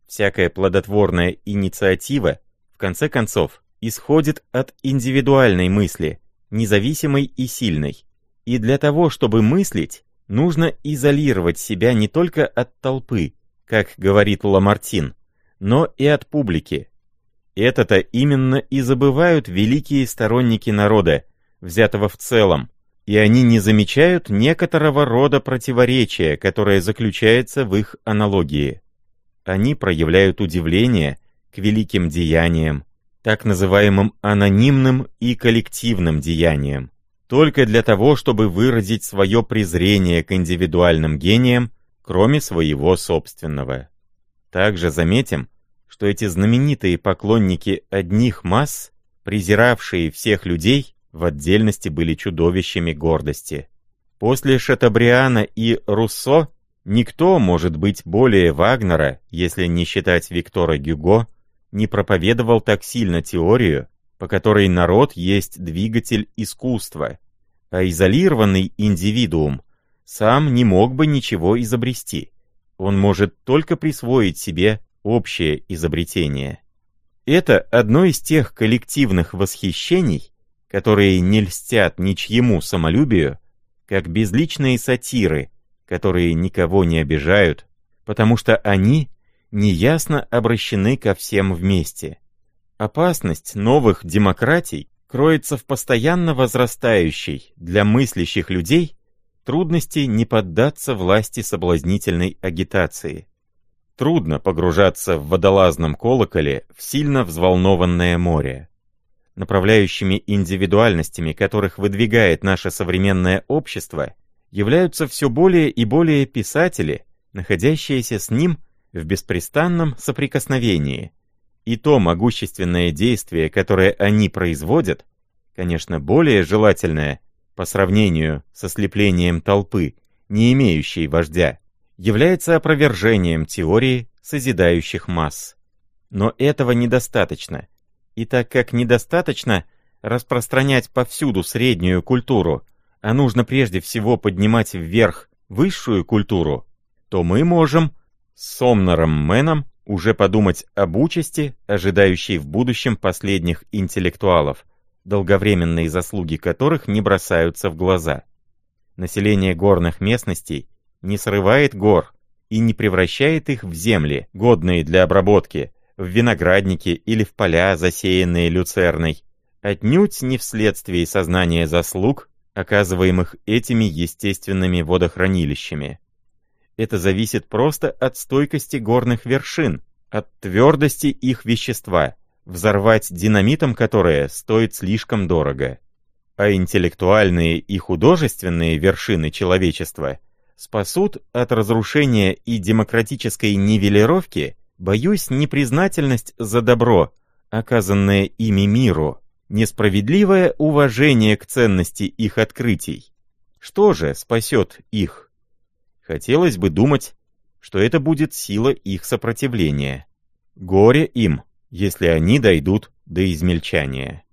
Speaker 1: Всякая плодотворная инициатива, в конце концов, исходит от индивидуальной мысли, независимой и сильной. И для того, чтобы мыслить, нужно изолировать себя не только от толпы, как говорит Ламартин, но и от публики. Это-то именно и забывают великие сторонники народа, взятого в целом, и они не замечают некоторого рода противоречия, которое заключается в их аналогии. Они проявляют удивление к великим деяниям, так называемым анонимным и коллективным деяниям, только для того, чтобы выразить свое презрение к индивидуальным гениям, кроме своего собственного. Также заметим, что эти знаменитые поклонники одних масс, презиравшие всех людей, в отдельности были чудовищами гордости. После Шатобриана и Руссо никто, может быть, более Вагнера, если не считать Виктора Гюго, не проповедовал так сильно теорию, по которой народ есть двигатель искусства, а изолированный индивидуум сам не мог бы ничего изобрести. Он может только присвоить себе общее изобретение. Это одно из тех коллективных восхищений, которые не льстят ничьему самолюбию, как безличные сатиры, которые никого не обижают, потому что они неясно обращены ко всем вместе. Опасность новых демократий кроется в постоянно возрастающей для мыслящих людей трудности не поддаться власти соблазнительной агитации. Трудно погружаться в водолазном колоколе в сильно взволнованное море. Направляющими индивидуальностями, которых выдвигает наше современное общество, являются все более и более писатели, находящиеся с ним в беспрестанном соприкосновении. И то могущественное действие, которое они производят, конечно, более желательное по сравнению с ослеплением толпы, не имеющей вождя, является опровержением теории созидающих масс. Но этого недостаточно. И так как недостаточно распространять повсюду среднюю культуру, а нужно прежде всего поднимать вверх высшую культуру, то мы можем с Сомнером Мэном уже подумать об участи, ожидающей в будущем последних интеллектуалов, долговременные заслуги которых не бросаются в глаза. Население горных местностей не срывает гор и не превращает их в земли, годные для обработки, в виноградники или в поля, засеянные люцерной, отнюдь не вследствие сознания заслуг, оказываемых этими естественными водохранилищами. Это зависит просто от стойкости горных вершин, от твердости их вещества, взорвать динамитом которое стоит слишком дорого. А интеллектуальные и художественные вершины человечества спасут от разрушения и демократической нивелировки, боюсь, непризнательность за добро, оказанное ими миру, несправедливое уважение к ценности их открытий. Что же спасет их? Хотелось бы думать, что это будет сила их сопротивления. Горе им, если они дойдут до измельчания.